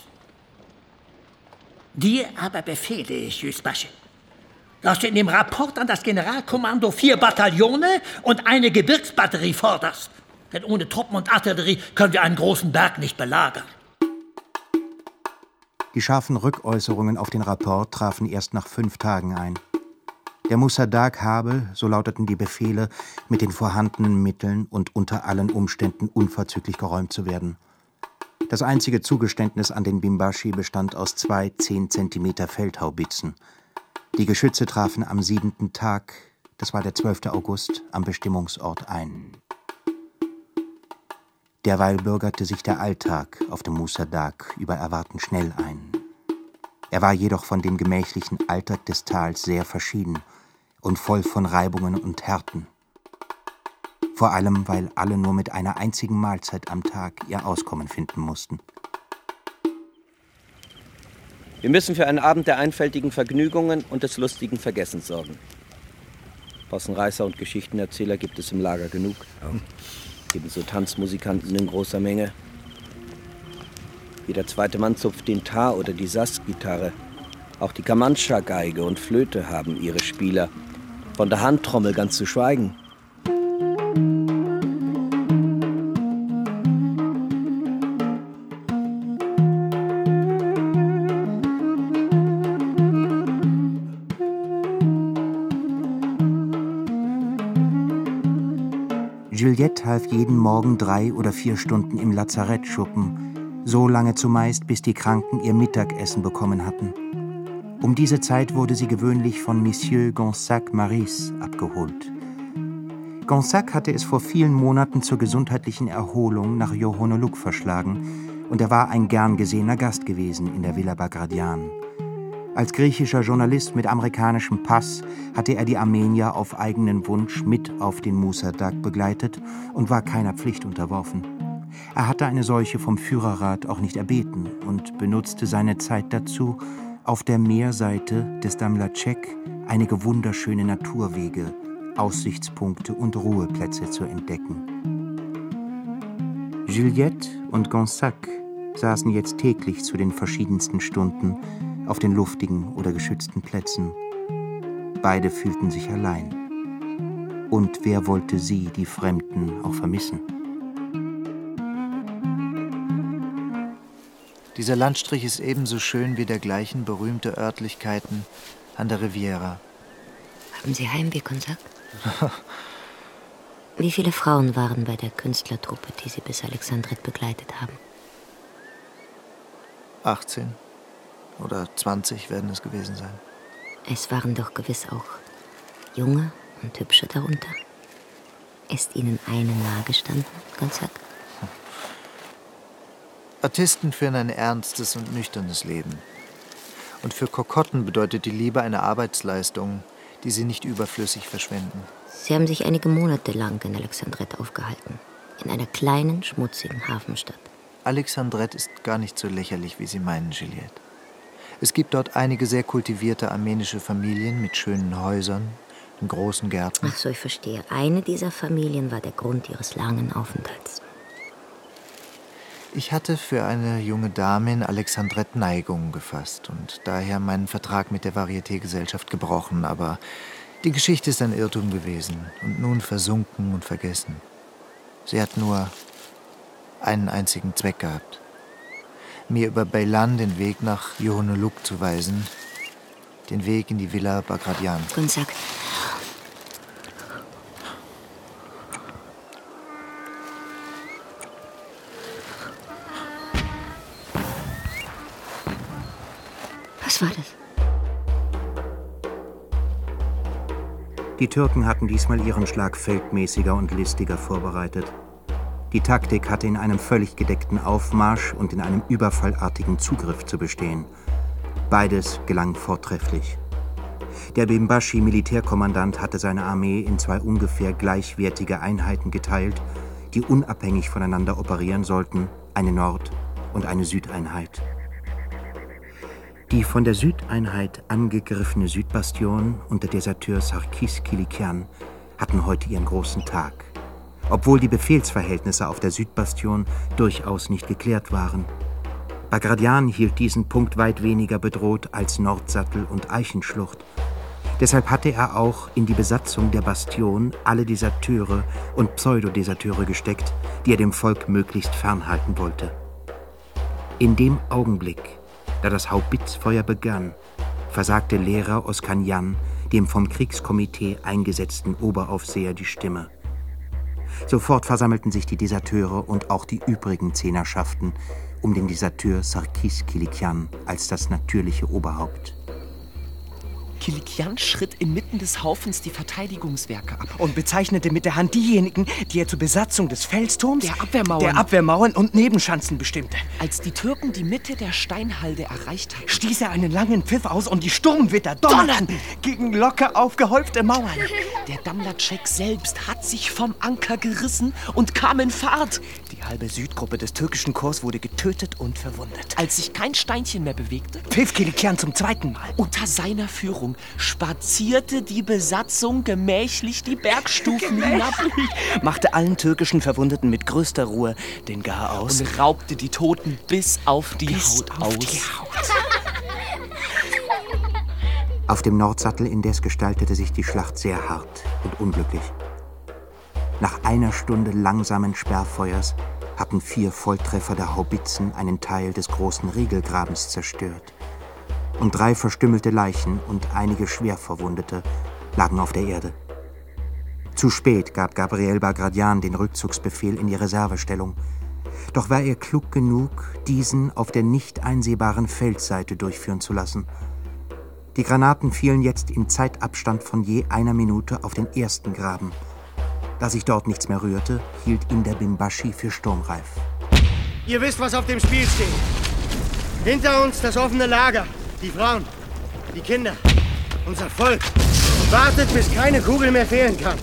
S15: Dir aber befehle ich, Yüzbaşı, dass du in dem Rapport an das Generalkommando vier Bataillone und eine Gebirgsbatterie forderst. Denn ohne Truppen und Artillerie können wir einen großen Berg nicht belagern.
S2: Die scharfen Rückäußerungen auf den Rapport trafen erst nach fünf Tagen ein. Der Musadak habe, so lauteten die Befehle, mit den vorhandenen Mitteln und unter allen Umständen unverzüglich geräumt zu werden. Das einzige Zugeständnis an den Bimbashi bestand aus zwei zehn Zentimeter Feldhaubitzen. Die Geschütze trafen am siebenten Tag, das war der zwölfte August, am Bestimmungsort ein. Derweil bürgerte sich der Alltag auf dem Musadak über Erwarten schnell ein. Er war jedoch von dem gemächlichen Alltag des Tals sehr verschieden und voll von Reibungen und Härten. Vor allem, weil alle nur mit einer einzigen Mahlzeit am Tag ihr Auskommen finden mussten.
S16: Wir müssen für einen Abend der einfältigen Vergnügungen und des lustigen Vergessens sorgen. Possenreißer und Geschichtenerzähler gibt es im Lager genug. Ebenso Tanzmusikanten in großer Menge. Jeder zweite Mann zupft den Tar oder die Sass-Gitarre. Auch die Kamantscha-Geige und Flöte haben ihre Spieler. Von der Handtrommel ganz zu schweigen.
S2: Juliette half jeden Morgen drei oder vier Stunden im Lazarett schuppen, so lange zumeist, bis die Kranken ihr Mittagessen bekommen hatten. Um diese Zeit wurde sie gewöhnlich von Monsieur Gonzac Maris abgeholt. Gonzac hatte es vor vielen Monaten zur gesundheitlichen Erholung nach Johonoluk verschlagen und er war ein gern gesehener Gast gewesen in der Villa Bagradian. Als griechischer Journalist mit amerikanischem Pass hatte er die Armenier auf eigenen Wunsch mit auf den Musadag begleitet und war keiner Pflicht unterworfen. Er hatte eine solche vom Führerrat auch nicht erbeten und benutzte seine Zeit dazu, auf der Meerseite des Damlatschek einige wunderschöne Naturwege, Aussichtspunkte und Ruheplätze zu entdecken. Juliette und Gonzac saßen jetzt täglich zu den verschiedensten Stunden auf den luftigen oder geschützten Plätzen. Beide fühlten sich allein. Und wer wollte sie, die Fremden, auch vermissen?
S18: Dieser Landstrich ist ebenso schön wie dergleichen berühmte Örtlichkeiten an der Riviera.
S8: Haben Sie Heimweh, Gonzac? Wie viele Frauen waren bei der Künstlertruppe, die Sie bis Alexandrette begleitet haben?
S18: achtzehn oder zwanzig werden es gewesen sein.
S8: Es waren doch gewiss auch junge und hübsche darunter. Ist Ihnen eine nahegestanden, Gonzac?
S18: Artisten führen ein ernstes und nüchternes Leben. Und für Kokotten bedeutet die Liebe eine Arbeitsleistung, die sie nicht überflüssig verschwenden.
S8: Sie haben sich einige Monate lang in Alexandrette aufgehalten. In einer kleinen, schmutzigen Hafenstadt.
S18: Alexandrette ist gar nicht so lächerlich, wie Sie meinen, Juliette. Es gibt dort einige sehr kultivierte armenische Familien mit schönen Häusern und großen Gärten.
S8: Ach so, ich verstehe. Eine dieser Familien war der Grund Ihres langen Aufenthalts.
S18: Ich hatte für eine junge Dame in Alexandrette Neigungen gefasst und daher meinen Vertrag mit der Varieté-Gesellschaft gebrochen. Aber die Geschichte ist ein Irrtum gewesen und nun versunken und vergessen. Sie hat nur einen einzigen Zweck gehabt. Mir über Beylan den Weg nach Johonoluk zu weisen, den Weg in die Villa Bagradian.
S8: Gonzac. Was war das?
S2: Die Türken hatten diesmal ihren Schlag feldmäßiger und listiger vorbereitet. Die Taktik hatte in einem völlig gedeckten Aufmarsch und in einem überfallartigen Zugriff zu bestehen. Beides gelang vortrefflich. Der Bimbashi-Militärkommandant hatte seine Armee in zwei ungefähr gleichwertige Einheiten geteilt, die unabhängig voneinander operieren sollten, eine Nord- und eine Südeinheit. Die von der Südeinheit angegriffene Südbastion und der Deserteur Sarkis Kilikian hatten heute ihren großen Tag, obwohl die Befehlsverhältnisse auf der Südbastion durchaus nicht geklärt waren. Bagradian hielt diesen Punkt weit weniger bedroht als Nordsattel und Eichenschlucht. Deshalb hatte er auch in die Besatzung der Bastion alle Deserteure und Pseudodeserteure gesteckt, die er dem Volk möglichst fernhalten wollte. In dem Augenblick, da das Haubitzfeuer begann, versagte Lehrer Oskanjan dem vom Kriegskomitee eingesetzten Oberaufseher die Stimme. Sofort versammelten sich die Deserteure und auch die übrigen Zehnerschaften um den Deserteur Sarkis Kilikian als das natürliche Oberhaupt.
S4: Kilikian schritt inmitten des Haufens die Verteidigungswerke ab und bezeichnete mit der Hand diejenigen, die er zur Besatzung des Felsturms,
S22: der Abwehrmauern,
S4: der Abwehrmauern und Nebenschanzen bestimmte.
S22: Als die Türken die Mitte der Steinhalde erreicht hatten,
S4: stieß er einen langen Pfiff aus und die Sturmwitter donnerten gegen locker aufgehäufte Mauern.
S22: Der Damlatschek selbst hat sich vom Anker gerissen und kam in Fahrt.
S4: Die halbe Südgruppe des türkischen Korps wurde getötet und verwundet.
S22: Als sich kein Steinchen mehr bewegte,
S4: pfiff Kilikian zum zweiten Mal.
S22: Unter seiner Führung spazierte die Besatzung gemächlich die Bergstufen hinab,
S4: machte allen türkischen Verwundeten mit größter Ruhe den Gar aus
S22: und raubte die Toten bis auf die
S4: bis
S22: Haut
S4: auf
S22: aus.
S4: Die Haut.
S2: Auf dem Nordsattel indes gestaltete sich die Schlacht sehr hart und unglücklich. Nach einer Stunde langsamen Sperrfeuers hatten vier Volltreffer der Haubitzen einen Teil des großen Riegelgrabens zerstört. Und drei verstümmelte Leichen und einige Schwerverwundete lagen auf der Erde. Zu spät gab Gabriel Bagradian den Rückzugsbefehl in die Reservestellung. Doch war er klug genug, diesen auf der nicht einsehbaren Feldseite durchführen zu lassen. Die Granaten fielen jetzt in Zeitabstand von je einer Minute auf den ersten Graben. Da sich dort nichts mehr rührte, hielt ihn der Bimbashi für sturmreif.
S1: Ihr wisst, was auf dem Spiel steht. Hinter uns das offene Lager, die Frauen, die Kinder, unser Volk. Und wartet, bis keine Kugel mehr fehlen kann.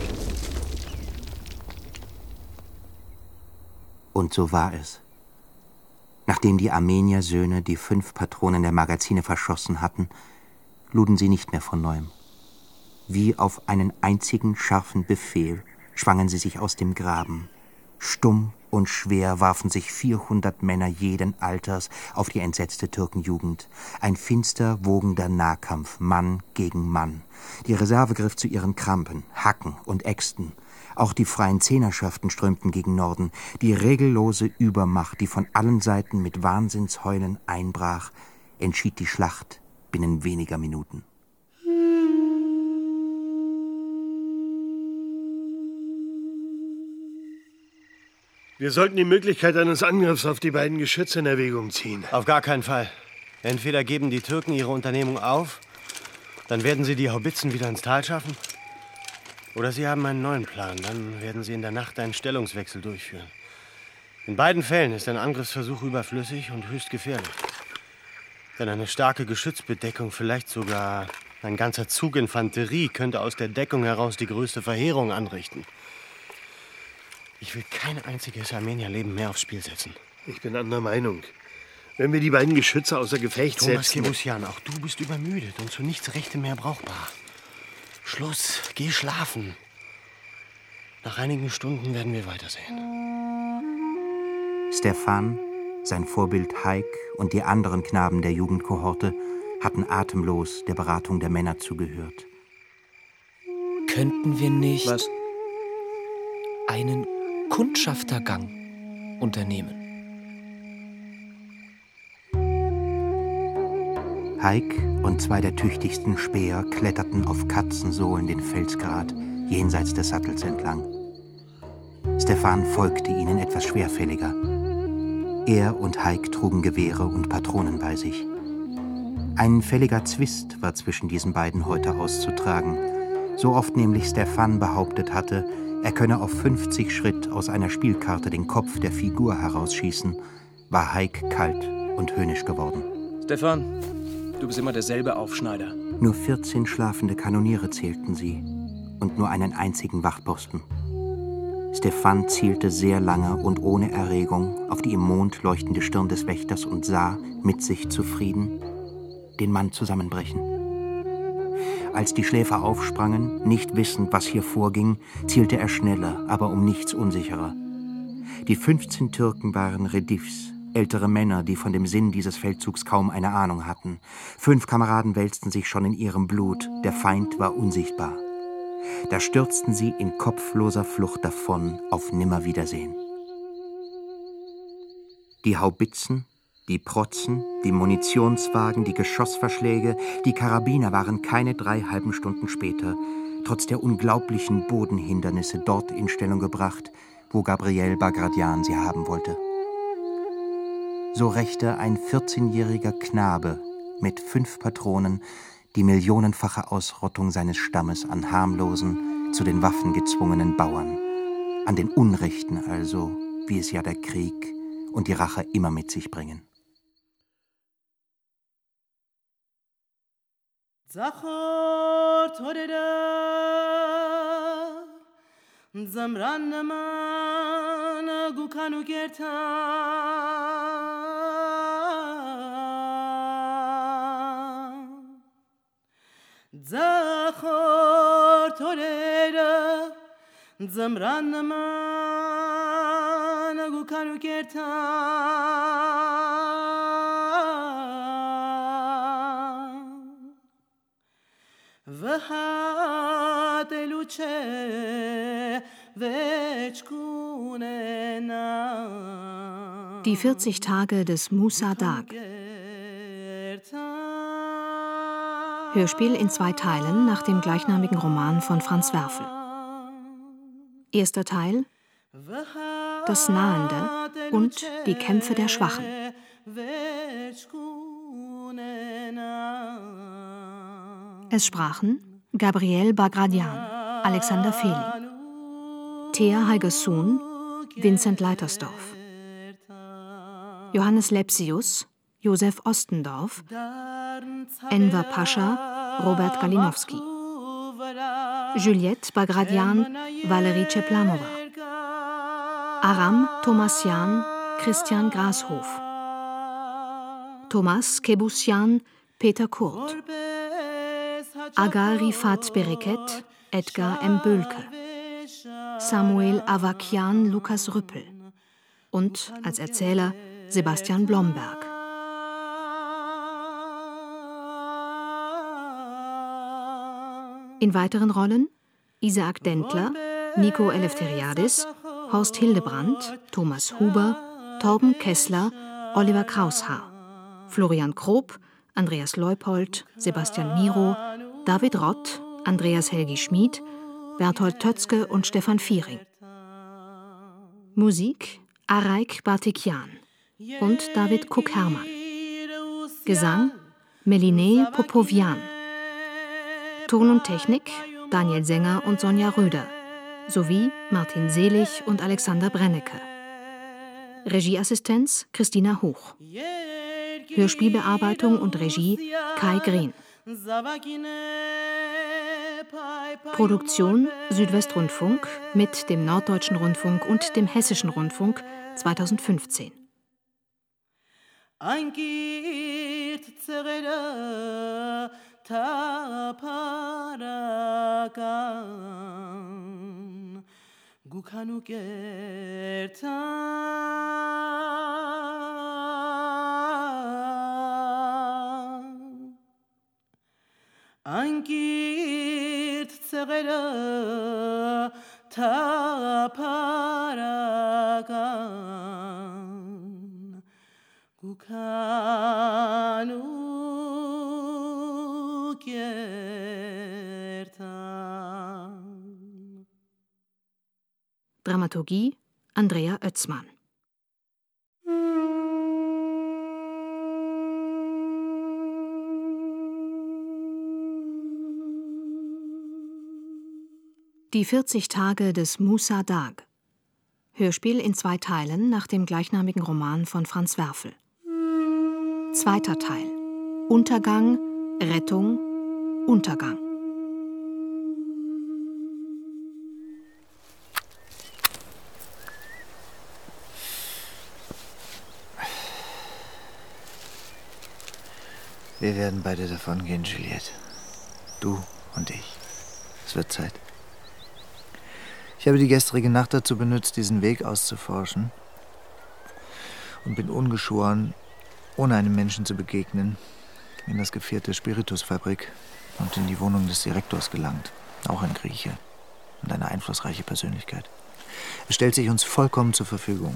S2: Und so war es. Nachdem die Armenier-Söhne die fünf Patronen der Magazine verschossen hatten, luden sie nicht mehr von neuem. Wie auf einen einzigen scharfen Befehl schwangen sie sich aus dem Graben. Stumm und schwer warfen sich vierhundert Männer jeden Alters auf die entsetzte Türkenjugend. Ein finster, wogender Nahkampf, Mann gegen Mann. Die Reserve griff zu ihren Krampen, Hacken und Äxten. Auch die freien Zehnerschaften strömten gegen Norden. Die regellose Übermacht, die von allen Seiten mit Wahnsinnsheulen einbrach, entschied die Schlacht binnen weniger Minuten.
S14: Wir sollten die Möglichkeit eines Angriffs auf die beiden Geschütze in Erwägung ziehen.
S1: Auf gar keinen Fall. Entweder geben die Türken ihre Unternehmung auf, dann werden sie die Haubitzen wieder ins Tal schaffen, oder sie haben einen neuen Plan. Dann werden sie in der Nacht einen Stellungswechsel durchführen. In beiden Fällen ist ein Angriffsversuch überflüssig und höchst gefährlich. Denn eine starke Geschützbedeckung, vielleicht sogar ein ganzer Zug Infanterie, könnte aus der Deckung heraus die größte Verheerung anrichten. Ich will kein einziges Armenierleben mehr aufs Spiel setzen.
S14: Ich bin anderer Meinung. Wenn wir die beiden Geschütze außer Gefecht
S1: Thomas
S14: setzen...
S1: Thomas Kebusian, auch du bist übermüdet und zu nichts Rechtem mehr brauchbar. Schluss, geh schlafen. Nach einigen Stunden werden wir weitersehen.
S2: Stefan, sein Vorbild Haik und die anderen Knaben der Jugendkohorte hatten atemlos der Beratung der Männer zugehört.
S4: Könnten wir nicht
S17: Was?
S4: einen Kundschaftergang unternehmen?
S2: Haik und zwei der tüchtigsten Späher kletterten auf Katzensohlen den Felsgrat jenseits des Sattels entlang. Stefan folgte ihnen etwas schwerfälliger. Er und Haik trugen Gewehre und Patronen bei sich. Ein fälliger Zwist war zwischen diesen beiden heute auszutragen. So oft nämlich Stefan behauptet hatte, er könne auf fünfzig Schritt aus einer Spielkarte den Kopf der Figur herausschießen, war Haik kalt und höhnisch geworden.
S4: Stefan, du bist immer derselbe Aufschneider.
S2: Nur vierzehn schlafende Kanoniere zählten sie und nur einen einzigen Wachposten. Stefan zielte sehr lange und ohne Erregung auf die im Mond leuchtende Stirn des Wächters und sah, mit sich zufrieden, den Mann zusammenbrechen. Als die Schläfer aufsprangen, nicht wissend, was hier vorging, zielte er schneller, aber um nichts unsicherer. Die fünfzehn Türken waren Redifs, ältere Männer, die von dem Sinn dieses Feldzugs kaum eine Ahnung hatten. Fünf Kameraden wälzten sich schon in ihrem Blut, der Feind war unsichtbar. Da stürzten sie in kopfloser Flucht davon auf Nimmerwiedersehen. Die Haubitzen, die Protzen, die Munitionswagen, die Geschossverschläge, die Karabiner waren keine drei halben Stunden später, trotz der unglaublichen Bodenhindernisse, dort in Stellung gebracht, wo Gabriel Bagradian sie haben wollte. So rächte ein vierzehnjähriger Knabe mit fünf Patronen die millionenfache Ausrottung seines Stammes an harmlosen, zu den Waffen gezwungenen Bauern, an den Unrechten also, wie es ja der Krieg und die Rache immer mit sich bringen.
S13: Zachor toreda zamran man gukanu gerta Zachor toreda zamran man gukanu gerta
S3: Die vierzig Tage des Musa Dag. Hörspiel in zwei Teilen nach dem gleichnamigen Roman von Franz Werfel. Erster Teil: Das Nahende und die Kämpfe der Schwachen. Es sprachen Gabriel Bagradian, Alexander Fehling, Thea Heigersohn, Vincent Leitersdorf, Johannes Lepsius, Josef Ostendorf, Enver Pascha, Robert Galinowski, Juliette Bagradian, Valerie Czeplanova, Aram Thomasjan, Christian Grashof, Thomas Kebusian, Peter Kurt, Agar Rifat Bereket, Edgar M. Böhlke, Samuel Avakian, Lukas Rüppel und als Erzähler Sebastian Blomberg. In weiteren Rollen Isaac Dentler, Nico Eleftheriadis, Horst Hildebrandt, Thomas Huber, Torben Kessler, Oliver Kraushaar, Florian Krob, Andreas Leupold, Sebastian Miro, David Rott, Andreas Helgi Schmid, Berthold Tötzke und Stefan Viering. Musik Araik Bartikyan und David Cook-Hermann. Gesang Meline Popovian. Ton und Technik Daniel Sänger und Sonja Röder sowie Martin Selig und Alexander Brennecke. Regieassistenz Christina Hoch. Hörspielbearbeitung und Regie Kai Green. Produktion Südwestrundfunk mit dem Norddeutschen Rundfunk und dem Hessischen Rundfunk zweitausendfünfzehn.
S13: Angirt zegera ta paragan gukanu kiertan.
S3: Dramaturgie Andrea Oetzmann. Die vierzig Tage des Musa Dag. Hörspiel in zwei Teilen nach dem gleichnamigen Roman von Franz Werfel. Zweiter Teil. Untergang, Rettung, Untergang.
S18: Wir werden beide davongehen, Juliette. Du und ich. Es wird Zeit. Ich habe die gestrige Nacht dazu benutzt, diesen Weg auszuforschen und bin ungeschoren, ohne einem Menschen zu begegnen, in das Gevierte Spiritusfabrik und in die Wohnung des Direktors gelangt, auch ein Grieche und eine einflussreiche Persönlichkeit. Er stellt sich uns vollkommen zur Verfügung.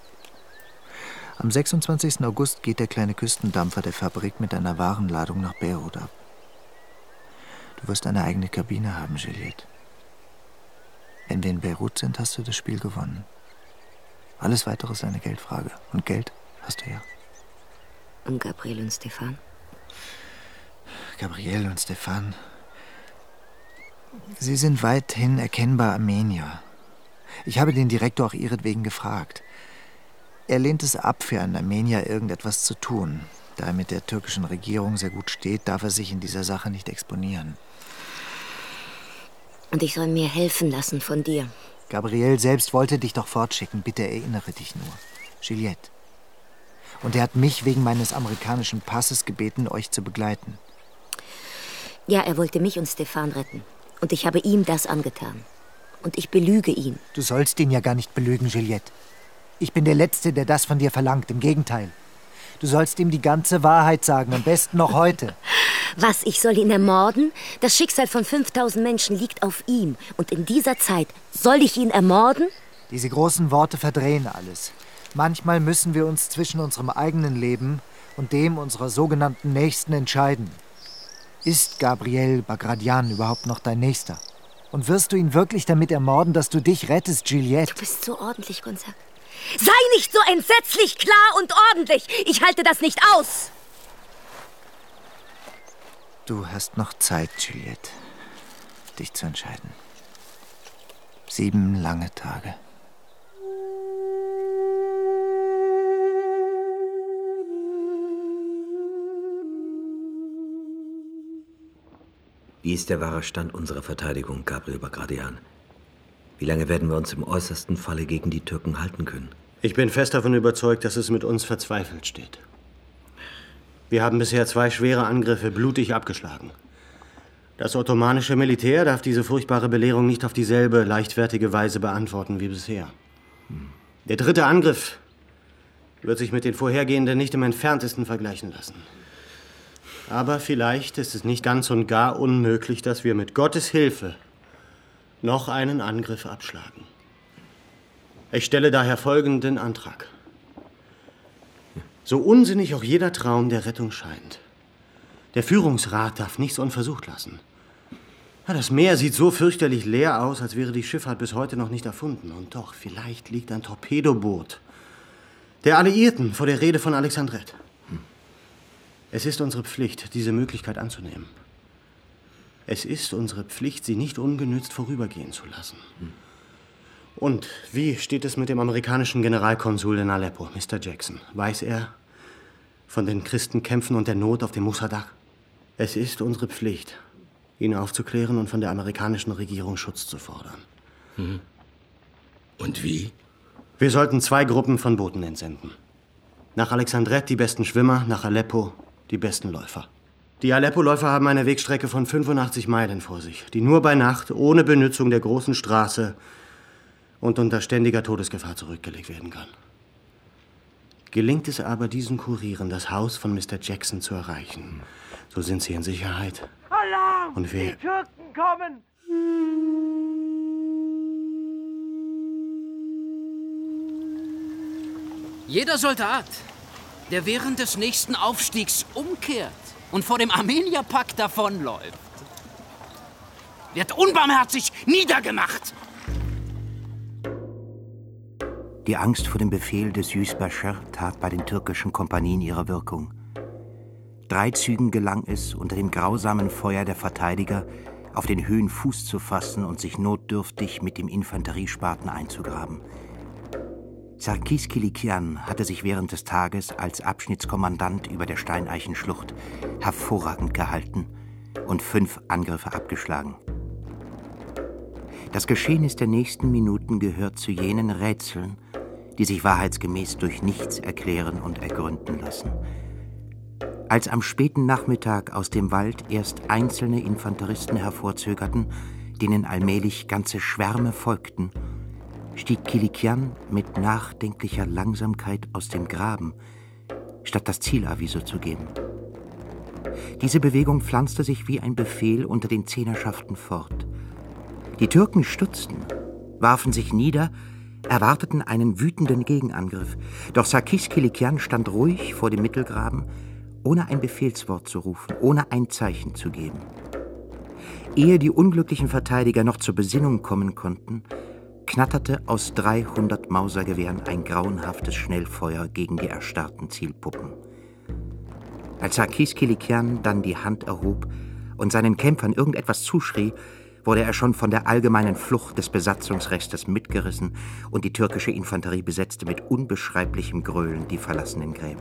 S18: Am sechsundzwanzigsten August geht der kleine Küstendampfer der Fabrik mit einer Warenladung nach Beirut ab. Du wirst eine eigene Kabine haben, Juliette. Wenn wir in Beirut sind, hast du das Spiel gewonnen. Alles Weitere ist eine Geldfrage. Und Geld hast du ja.
S8: Und Gabriel und Stefan?
S18: Gabriel und Stefan. Sie sind weithin erkennbar Armenier. Ich habe den Direktor auch ihretwegen gefragt. Er lehnt es ab, für einen Armenier irgendetwas zu tun. Da er mit der türkischen Regierung sehr gut steht, darf er sich in dieser Sache nicht exponieren.
S8: Und ich soll mir helfen lassen von dir.
S18: Gabriel selbst wollte dich doch fortschicken. Bitte erinnere dich nur. Juliette. Und er hat mich wegen meines amerikanischen Passes gebeten, euch zu begleiten.
S8: Ja, er wollte mich und Stefan retten. Und ich habe ihm das angetan. Und ich belüge ihn.
S18: Du sollst ihn ja gar nicht belügen, Juliette. Ich bin der Letzte, der das von dir verlangt. Im Gegenteil. Du sollst ihm die ganze Wahrheit sagen, am besten noch heute.
S8: Was, ich soll ihn ermorden? Das Schicksal von fünftausend Menschen liegt auf ihm. Und in dieser Zeit soll ich ihn ermorden?
S18: Diese großen Worte verdrehen alles. Manchmal müssen wir uns zwischen unserem eigenen Leben und dem unserer sogenannten Nächsten entscheiden. Ist Gabriel Bagradian überhaupt noch dein Nächster? Und wirst du ihn wirklich damit ermorden, dass du dich rettest, Juliette?
S8: Du bist so ordentlich, Gonzague. Sei nicht so entsetzlich klar und ordentlich! Ich halte das nicht aus!
S18: Du hast noch Zeit, Juliette, dich zu entscheiden. Sieben lange Tage.
S9: Wie ist der wahre Stand unserer Verteidigung, Gabriel Bagradian? Wie lange werden wir uns im äußersten Falle gegen die Türken halten können?
S1: Ich bin fest davon überzeugt, dass es mit uns verzweifelt steht. Wir haben bisher zwei schwere Angriffe blutig abgeschlagen. Das ottomanische Militär darf diese furchtbare Belehrung nicht auf dieselbe leichtfertige Weise beantworten wie bisher. Der dritte Angriff wird sich mit den vorhergehenden nicht im Entferntesten vergleichen lassen. Aber vielleicht ist es nicht ganz und gar unmöglich, dass wir mit Gottes Hilfe noch einen Angriff abschlagen. Ich stelle daher folgenden Antrag. So unsinnig auch jeder Traum der Rettung scheint, der Führungsrat darf nichts unversucht lassen. Ja, das Meer sieht so fürchterlich leer aus, als wäre die Schifffahrt bis heute noch nicht erfunden. Und doch, vielleicht liegt ein Torpedoboot der Alliierten vor der Reede von Alexandrette. Es ist unsere Pflicht, diese Möglichkeit anzunehmen. Es ist unsere Pflicht, sie nicht ungenützt vorübergehen zu lassen. Und wie steht es mit dem amerikanischen Generalkonsul in Aleppo, Mister Jackson? Weiß er von den Christenkämpfen und der Not auf dem Mossadegh? Es ist unsere Pflicht, ihn aufzuklären und von der amerikanischen Regierung Schutz zu fordern.
S15: Mhm. Und wie?
S1: Wir sollten zwei Gruppen von Booten entsenden. Nach Alexandrette die besten Schwimmer, nach Aleppo die besten Läufer. Die Aleppo-Läufer haben eine Wegstrecke von fünfundachtzig Meilen vor sich, die nur bei Nacht ohne Benutzung der großen Straße und unter ständiger Todesgefahr zurückgelegt werden kann. Gelingt es aber, diesen Kurieren das Haus von Mister Jackson zu erreichen, so sind sie in Sicherheit.
S13: Alarm!
S1: Und wer...
S13: Die Türken kommen!
S20: Jeder Soldat, der während des nächsten Aufstiegs umkehrt und vor dem Armenierpakt davonläuft, wird unbarmherzig niedergemacht.
S2: Die Angst vor dem Befehl des Yüzbaşır tat bei den türkischen Kompanien ihre Wirkung. Drei Zügen gelang es, unter dem grausamen Feuer der Verteidiger auf den Höhen Fuß zu fassen und sich notdürftig mit dem Infanteriespaten einzugraben. Sarkis Kilikian hatte sich während des Tages als Abschnittskommandant über der Steineichenschlucht hervorragend gehalten und fünf Angriffe abgeschlagen. Das Geschehnis der nächsten Minuten gehört zu jenen Rätseln, die sich wahrheitsgemäß durch nichts erklären und ergründen lassen. Als am späten Nachmittag aus dem Wald erst einzelne Infanteristen hervorzögerten, denen allmählich ganze Schwärme folgten, stieg Kilikian mit nachdenklicher Langsamkeit aus dem Graben, statt das Zielaviso zu geben. Diese Bewegung pflanzte sich wie ein Befehl unter den Zehnerschaften fort. Die Türken stutzten, warfen sich nieder, erwarteten einen wütenden Gegenangriff. Doch Sarkis Kilikian stand ruhig vor dem Mittelgraben, ohne ein Befehlswort zu rufen, ohne ein Zeichen zu geben. Ehe die unglücklichen Verteidiger noch zur Besinnung kommen konnten, knatterte aus dreihundert Mausergewehren ein grauenhaftes Schnellfeuer gegen die erstarrten Zielpuppen. Als Sarkis Kilikian dann die Hand erhob und seinen Kämpfern irgendetwas zuschrie, wurde er schon von der allgemeinen Flucht des Besatzungsrestes mitgerissen und die türkische Infanterie besetzte mit unbeschreiblichem Gröhlen die verlassenen Gräben.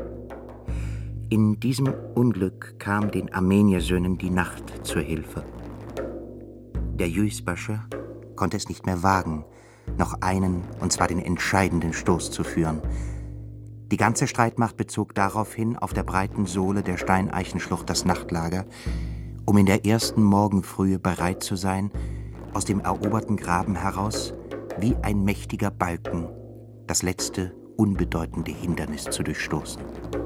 S2: In diesem Unglück kam den Armeniersöhnen die Nacht zur Hilfe. Der Yüzbaşır konnte es nicht mehr wagen, noch einen, und zwar den entscheidenden Stoß zu führen. Die ganze Streitmacht bezog daraufhin auf der breiten Sohle der Steineichenschlucht das Nachtlager, um in der ersten Morgenfrühe bereit zu sein, aus dem eroberten Graben heraus, wie ein mächtiger Balken, das letzte, unbedeutende Hindernis zu durchstoßen.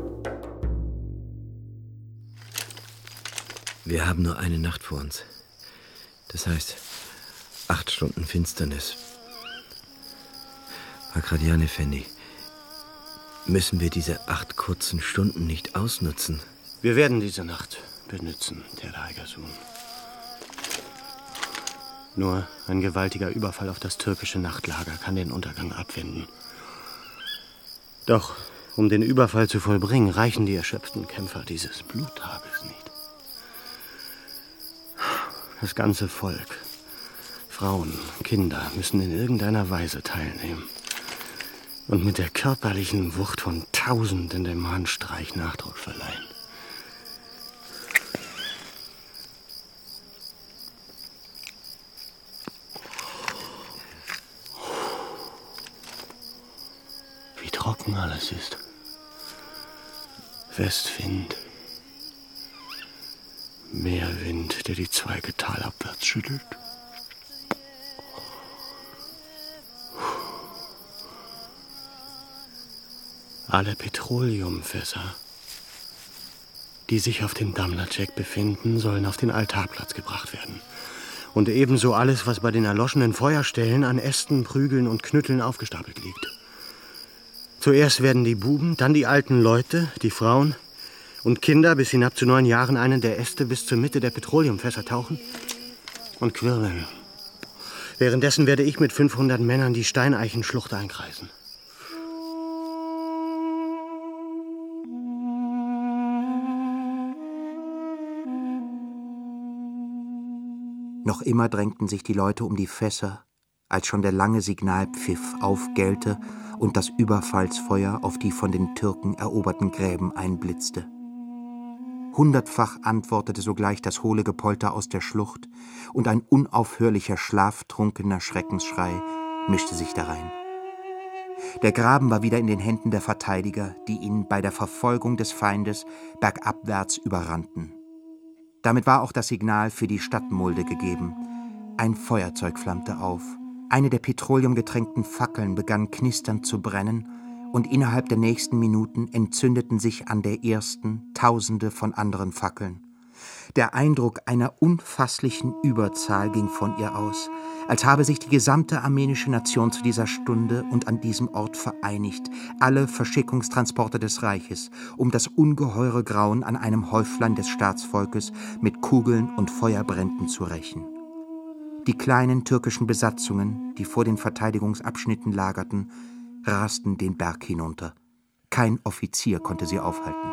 S9: Wir haben nur eine Nacht vor uns. Das heißt, acht Stunden Finsternis. Bagradian Effendi, müssen wir diese acht kurzen Stunden nicht ausnutzen?
S1: Wir werden diese Nacht benützen, der Tigersohn. Nur ein gewaltiger Überfall auf das türkische Nachtlager kann den Untergang abwenden. Doch um den Überfall zu vollbringen, reichen die erschöpften Kämpfer dieses Bluttages nicht. Das ganze Volk, Frauen, Kinder müssen in irgendeiner Weise teilnehmen und mit der körperlichen Wucht von Tausenden dem Handstreich Nachdruck verleihen. Wie trocken alles ist. Westwind. Meerwind, der die Zweige talabwärts schüttelt. Alle Petroleumfässer, die sich auf dem Damlacek befinden, sollen auf den Altarplatz gebracht werden. Und ebenso alles, was bei den erloschenen Feuerstellen an Ästen, Prügeln und Knütteln aufgestapelt liegt. Zuerst werden die Buben, dann die alten Leute, die Frauen und Kinder bis hinab zu neun Jahren einen der Äste bis zur Mitte der Petroleumfässer tauchen und quirlen. Währenddessen werde ich mit fünfhundert Männern die Steineichenschlucht einkreisen.
S2: Noch immer drängten sich die Leute um die Fässer, als schon der lange Signalpfiff aufgellte und das Überfallsfeuer auf die von den Türken eroberten Gräben einblitzte. Hundertfach antwortete sogleich das hohle Gepolter aus der Schlucht, und ein unaufhörlicher, schlaftrunkener Schreckensschrei mischte sich darein. Der Graben war wieder in den Händen der Verteidiger, die ihn bei der Verfolgung des Feindes bergabwärts überrannten. Damit war auch das Signal für die Stadtmulde gegeben. Ein Feuerzeug flammte auf. Eine der petroleumgetränkten Fackeln begann knisternd zu brennen, und innerhalb der nächsten Minuten entzündeten sich an der ersten Tausende von anderen Fackeln. Der Eindruck einer unfasslichen Überzahl ging von ihr aus, als habe sich die gesamte armenische Nation zu dieser Stunde und an diesem Ort vereinigt, alle Verschickungstransporte des Reiches, um das ungeheure Grauen an einem Häuflein des Staatsvolkes mit Kugeln und Feuerbränden zu rächen. Die kleinen türkischen Besatzungen, die vor den Verteidigungsabschnitten lagerten, rasten den Berg hinunter. Kein Offizier konnte sie aufhalten.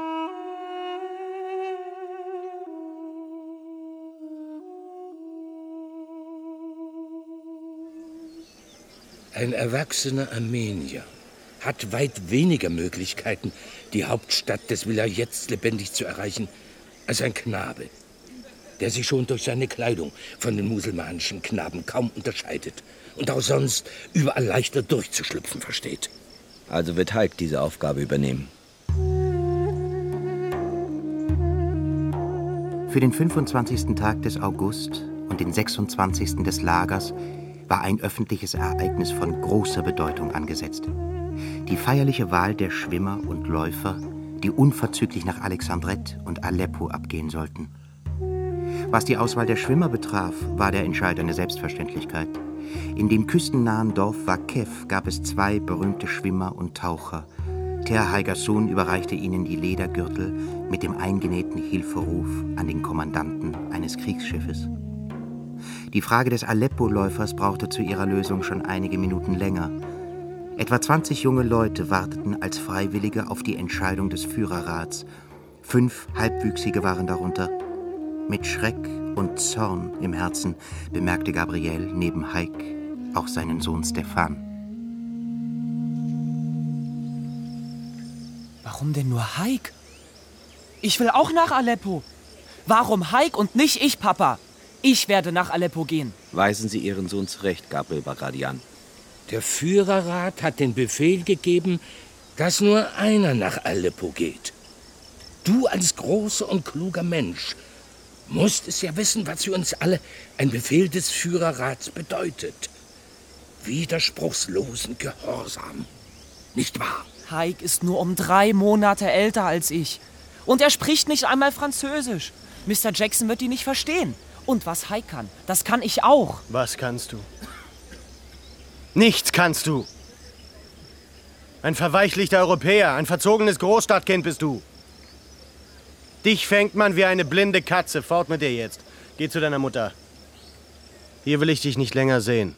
S15: Ein erwachsener Armenier hat weit weniger Möglichkeiten, die Hauptstadt des Wilayets lebendig zu erreichen, als ein Knabe, der sich schon durch seine Kleidung von den muselmanischen Knaben kaum unterscheidet und auch sonst überall leichter durchzuschlüpfen versteht.
S9: Also wird Haik diese Aufgabe übernehmen.
S2: Für den fünfundzwanzigsten Tag des August und den sechsundzwanzigsten des Lagers war ein öffentliches Ereignis von großer Bedeutung angesetzt. Die feierliche Wahl der Schwimmer und Läufer, die unverzüglich nach Alexandrett und Aleppo abgehen sollten. Was die Auswahl der Schwimmer betraf, war der Entscheid eine Selbstverständlichkeit. In dem küstennahen Dorf Vakev gab es zwei berühmte Schwimmer und Taucher. Ter Haigasun überreichte ihnen die Ledergürtel mit dem eingenähten Hilferuf an den Kommandanten eines Kriegsschiffes. Die Frage des Aleppo-Läufers brauchte zu ihrer Lösung schon einige Minuten länger. Etwa zwanzig junge Leute warteten als Freiwillige auf die Entscheidung des Führerrats. Fünf Halbwüchsige waren darunter. Mit Schreck und Zorn im Herzen bemerkte Gabriel neben Haik auch seinen Sohn Stefan.
S22: Warum denn nur Haik? Ich will auch nach Aleppo. Warum Haik und nicht ich, Papa? Ich werde nach Aleppo gehen.
S9: Weisen Sie Ihren Sohn zurecht, Gabriel Bagradian.
S15: Der Führerrat hat den Befehl gegeben, dass nur einer nach Aleppo geht. Du als großer und kluger Mensch musst es ja wissen, was für uns alle ein Befehl des Führerrats bedeutet. Widerspruchslosen Gehorsam. Nicht wahr?
S22: Haik ist nur um drei Monate älter als ich. Und er spricht nicht einmal Französisch. Mister Jackson wird ihn nicht verstehen. Und was Haik kann, das kann ich auch.
S1: Was kannst du? Nichts kannst du. Ein verweichlichter Europäer, ein verzogenes Großstadtkind bist du. Dich fängt man wie eine blinde Katze. Fort mit dir jetzt. Geh zu deiner Mutter. Hier will ich dich nicht länger sehen.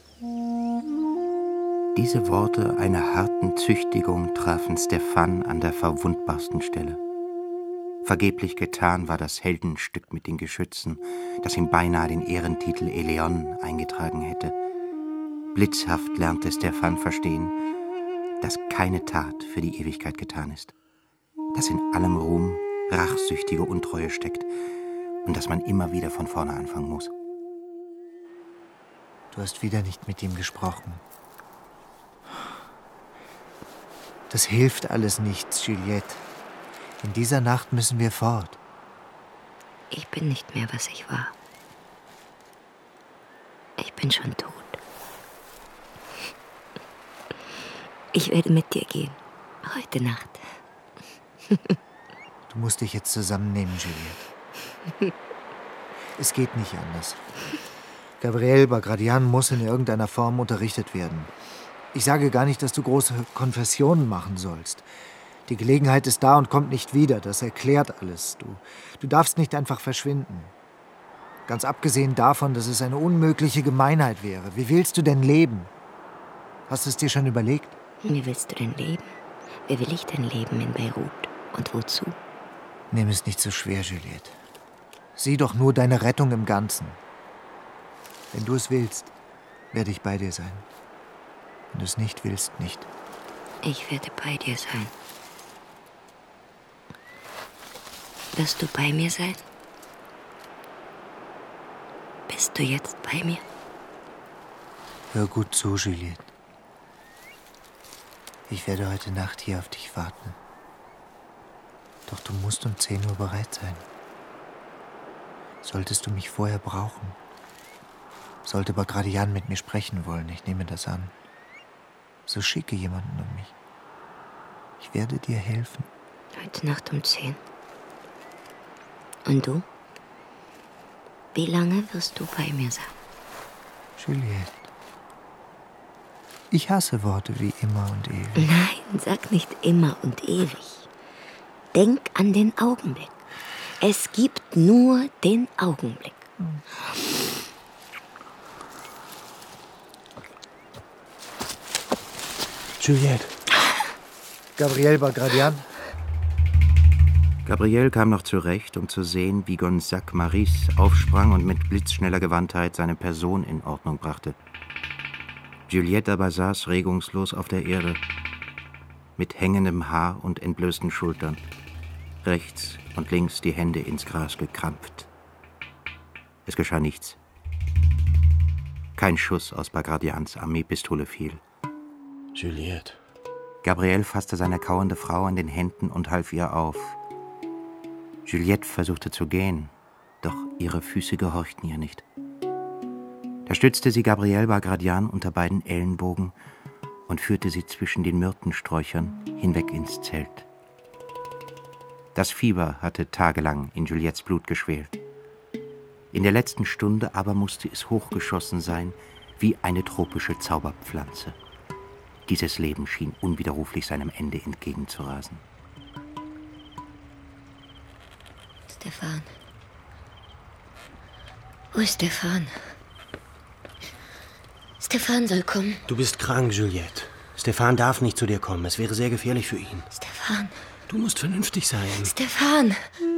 S2: Diese Worte einer harten Züchtigung trafen Stefan an der verwundbarsten Stelle. Vergeblich getan war das Heldenstück mit den Geschützen, das ihm beinahe den Ehrentitel Eleon eingetragen hätte. Blitzhaft lernte Stefan verstehen, dass keine Tat für die Ewigkeit getan ist, dass in allem Ruhm rachsüchtige Untreue steckt und dass man immer wieder von vorne anfangen muss.
S18: Du hast wieder nicht mit ihm gesprochen. Das hilft alles nichts, Juliette. In dieser Nacht müssen wir fort.
S8: Ich bin nicht mehr, was ich war. Ich bin schon tot. Ich werde mit dir gehen. Heute Nacht.
S18: Du musst dich jetzt zusammennehmen, Juliette. Es geht nicht anders. Gabriel Bagradian muss in irgendeiner Form unterrichtet werden. Ich sage gar nicht, dass du große Konfessionen machen sollst. Die Gelegenheit ist da und kommt nicht wieder. Das erklärt alles. Du, du darfst nicht einfach verschwinden. Ganz abgesehen davon, dass es eine unmögliche Gemeinheit wäre. Wie willst du denn leben? Hast du es dir schon überlegt?
S8: Wie willst du denn leben? Wie will ich denn leben in Beirut? Und wozu?
S18: Nimm es nicht so schwer, Juliette. Sieh doch nur deine Rettung im Ganzen. Wenn du es willst, werde ich bei dir sein. Wenn du es nicht willst, nicht.
S8: Ich werde bei dir sein. Wirst du bei mir sein? Bist du jetzt bei mir?
S18: Hör gut zu, Juliette. Ich werde heute Nacht hier auf dich warten. Doch du musst um zehn Uhr bereit sein. Solltest du mich vorher brauchen, sollte Bagradian mit mir sprechen wollen, ich nehme das an, so schicke jemanden um mich. Ich werde dir helfen.
S8: Heute Nacht um zehn. Und du? Wie lange wirst du bei mir sein?
S18: Juliette, ich hasse Worte wie immer und ewig.
S8: Nein, sag nicht immer und ewig. Denk an den Augenblick. Es gibt nur den Augenblick. Hm.
S18: Juliette. Gabriel Bagradian.
S2: Gabriel kam noch zurecht, um zu sehen, wie Gonzague Maris aufsprang und mit blitzschneller Gewandtheit seine Person in Ordnung brachte. Juliette aber saß regungslos auf der Erde, mit hängendem Haar und entblößten Schultern, rechts und links die Hände ins Gras gekrampft. Es geschah nichts. Kein Schuss aus Bagradians Armeepistole fiel.
S1: Juliette.
S2: Gabriel fasste seine kauernde Frau an den Händen und half ihr auf. Juliette versuchte zu gehen, doch ihre Füße gehorchten ihr nicht. Da stützte sie Gabriel Bagradian unter beiden Ellenbogen und führte sie zwischen den Myrtensträuchern hinweg ins Zelt. Das Fieber hatte tagelang in Juliettes Blut geschwelt. In der letzten Stunde aber musste es hochgeschossen sein wie eine tropische Zauberpflanze. Dieses Leben schien unwiderruflich seinem Ende entgegenzurasen.
S8: Stefan. Wo ist Stefan? Stefan soll kommen.
S1: Du bist krank, Juliette. Stefan darf nicht zu dir kommen. Es wäre sehr gefährlich für ihn.
S8: Stefan.
S1: Du musst vernünftig sein.
S8: Stefan.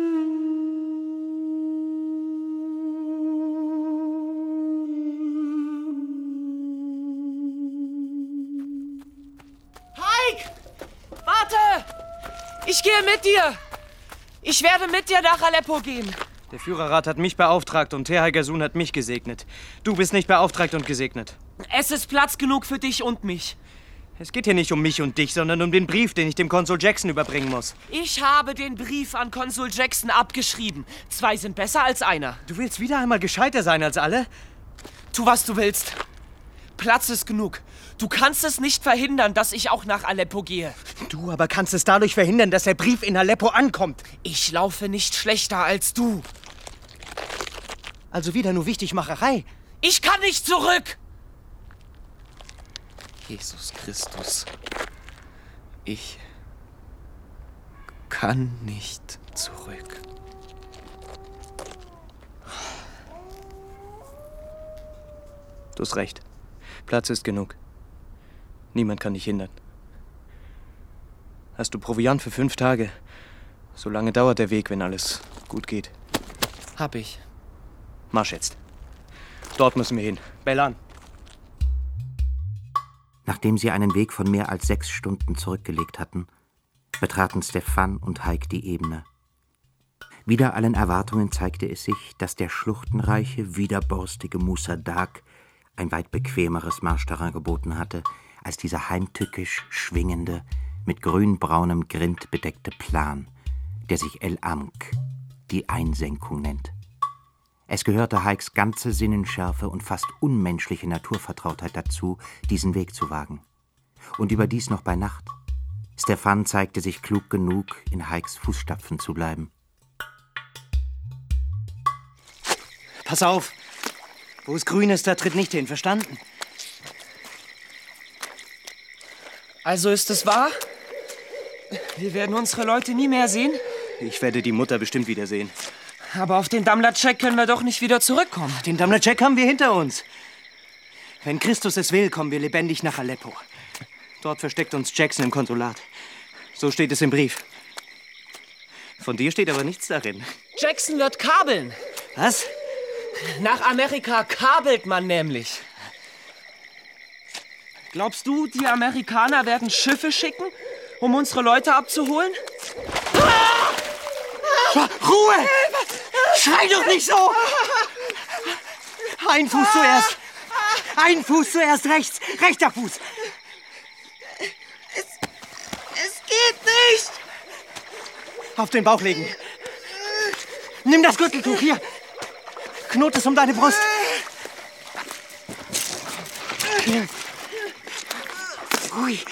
S22: Heik! Warte! Ich gehe mit dir! Ich werde mit dir nach Aleppo gehen.
S4: Der Führerrat hat mich beauftragt und Herr Heigersun hat mich gesegnet. Du bist nicht beauftragt und gesegnet.
S22: Es ist Platz genug für dich und mich.
S4: Es geht hier nicht um mich und dich, sondern um den Brief, den ich dem Konsul Jackson überbringen muss.
S22: Ich habe den Brief an Konsul Jackson abgeschrieben. Zwei sind besser als einer.
S4: Du willst wieder einmal gescheiter sein als alle?
S22: Tu, was du willst. Platz ist genug. Du kannst es nicht verhindern, dass ich auch nach Aleppo gehe.
S4: Du aber kannst es dadurch verhindern, dass der Brief in Aleppo ankommt.
S22: Ich laufe nicht schlechter als du.
S4: Also wieder nur Wichtigmacherei.
S22: Ich kann nicht zurück! Jesus Christus. Ich kann nicht zurück.
S4: Du hast recht. Platz ist genug. Niemand kann dich hindern. Hast du Proviant für fünf Tage? So lange dauert der Weg, wenn alles gut geht.
S22: Hab ich.
S4: Marsch jetzt. Dort müssen wir hin. Bellan.
S2: Nachdem sie einen Weg von mehr als sechs Stunden zurückgelegt hatten, betraten Stefan und Haig die Ebene. Wider allen Erwartungen zeigte es sich, dass der schluchtenreiche, widerborstige Musa Dak ein weit bequemeres Marschterrain geboten hatte, als dieser heimtückisch schwingende, mit grünbraunem Grind bedeckte Plan, der sich El Amk, die Einsenkung nennt. Es gehörte Haigs ganze Sinnenschärfe und fast unmenschliche Naturvertrautheit dazu, diesen Weg zu wagen. Und überdies noch bei Nacht. Stefan zeigte sich klug genug, in Haigs Fußstapfen zu bleiben.
S4: Pass auf! Wo es grün ist, da tritt nicht hin, verstanden?
S22: Also ist es wahr? Wir werden unsere Leute nie mehr sehen?
S4: Ich werde die Mutter bestimmt wiedersehen.
S22: Aber auf den Damlatschek können wir doch nicht wieder zurückkommen.
S4: Den Damlatschek haben wir hinter uns. Wenn Christus es will, kommen wir lebendig nach Aleppo. Dort versteckt uns Jackson im Konsulat. So steht es im Brief. Von dir steht aber nichts darin.
S22: Jackson wird kabeln.
S4: Was?
S22: Nach Amerika kabelt man nämlich. Glaubst du, die Amerikaner werden Schiffe schicken, um unsere Leute abzuholen?
S4: Ruhe! Schrei doch nicht so! Ein Fuß zuerst! Ein Fuß zuerst, rechts! Rechter Fuß!
S13: Es, es geht nicht!
S4: Auf den Bauch legen! Nimm das Gürteltuch, hier! Knot es um deine Brust! Hier. Ui.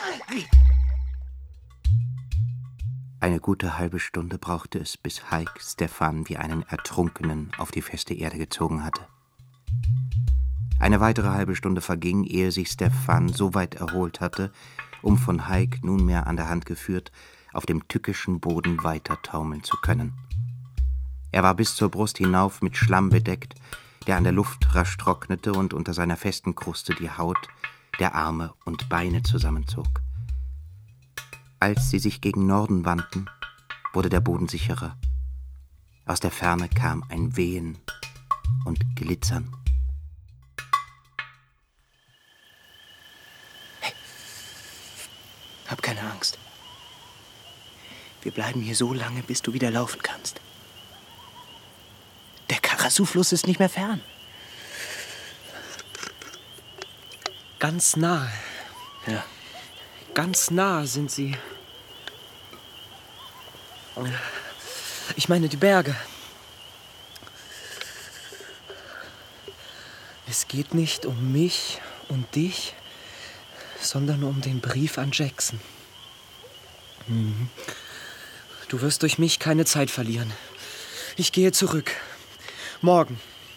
S2: Eine gute halbe Stunde brauchte es, bis Haig Stefan wie einen Ertrunkenen auf die feste Erde gezogen hatte. Eine weitere halbe Stunde verging, ehe sich Stefan so weit erholt hatte, um von Haig nunmehr an der Hand geführt, auf dem tückischen Boden weiter taumeln zu können. Er war bis zur Brust hinauf mit Schlamm bedeckt, der an der Luft rasch trocknete und unter seiner festen Kruste die Haut der Arme und Beine zusammenzog. Als sie sich gegen Norden wandten, wurde der Boden sicherer. Aus der Ferne kam ein Wehen und Glitzern.
S4: Hey, hab keine Angst. Wir bleiben hier so lange, bis du wieder laufen kannst. Der Karasu-Fluss ist nicht mehr fern.
S22: Ganz nah.
S4: Ja.
S22: Ganz nah sind sie. Ich meine die Berge. Es geht nicht um mich und dich, sondern um den Brief an Jackson. Mhm. Du wirst durch mich keine Zeit verlieren. Ich gehe zurück. Morgen.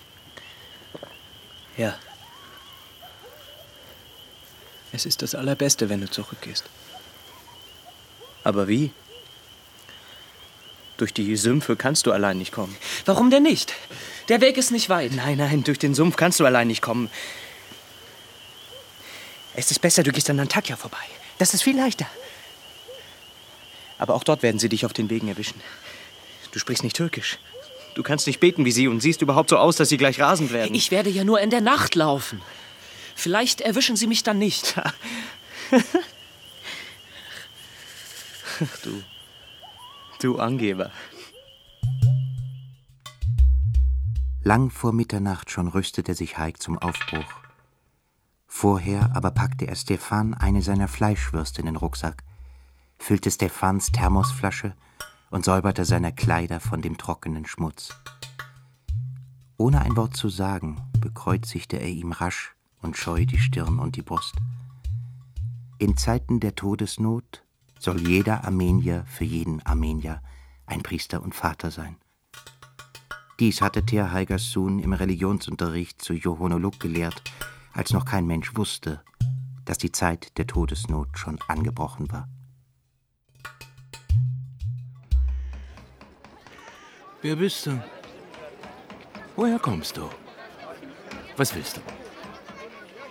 S4: Ja. Es ist das Allerbeste, wenn du zurückgehst. Aber wie? Durch die Sümpfe kannst du allein nicht kommen.
S22: Warum denn nicht? Der Weg ist nicht weit.
S4: Nein, nein, durch den Sumpf kannst du allein nicht kommen. Es ist besser, du gehst an Antakya vorbei. Das ist viel leichter. Aber auch dort werden sie dich auf den Wegen erwischen. Du sprichst nicht Türkisch. Du kannst nicht beten wie sie und siehst überhaupt so aus, dass sie gleich rasend werden.
S22: Ich werde ja nur in der Nacht laufen. Vielleicht erwischen sie mich dann nicht.
S4: Du, du Angeber.
S2: Lang vor Mitternacht schon rüstete sich Haig zum Aufbruch. Vorher aber packte er Stefan eine seiner Fleischwürste in den Rucksack, füllte Stefans Thermosflasche und säuberte seine Kleider von dem trockenen Schmutz. Ohne ein Wort zu sagen, bekreuzigte er ihm rasch und scheu die Stirn und die Brust. In Zeiten der Todesnot soll jeder Armenier für jeden Armenier ein Priester und Vater sein. Dies hatte Ter Haigersun im Religionsunterricht zu Johonoluk gelehrt, als noch kein Mensch wusste, dass die Zeit der Todesnot schon angebrochen war.
S21: Wer bist du? Woher kommst du? Was willst du?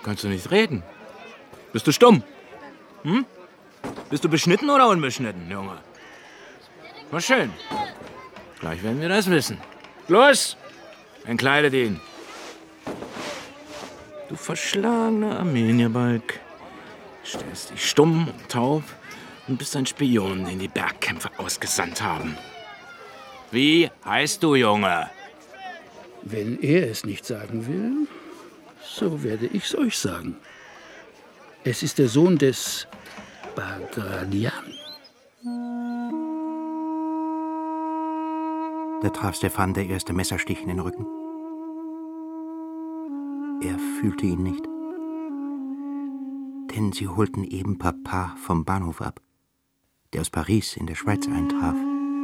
S21: Kannst du nicht reden? Bist du stumm? Hm? Bist du beschnitten oder unbeschnitten, Junge? War schön. Gleich werden wir das wissen. Los! Entkleidet ihn. Du verschlagener Armenierbalg. Stellst dich stumm und taub und bist ein Spion, den die Bergkämpfer ausgesandt haben. Wie heißt du, Junge?
S15: Wenn er es nicht sagen will, so werde ich's euch sagen. Es ist der Sohn des Bagradian.
S2: Da traf Stefan der erste Messerstich in den Rücken. Er fühlte ihn nicht. Denn sie holten eben Papa vom Bahnhof ab, der aus Paris in der Schweiz eintraf.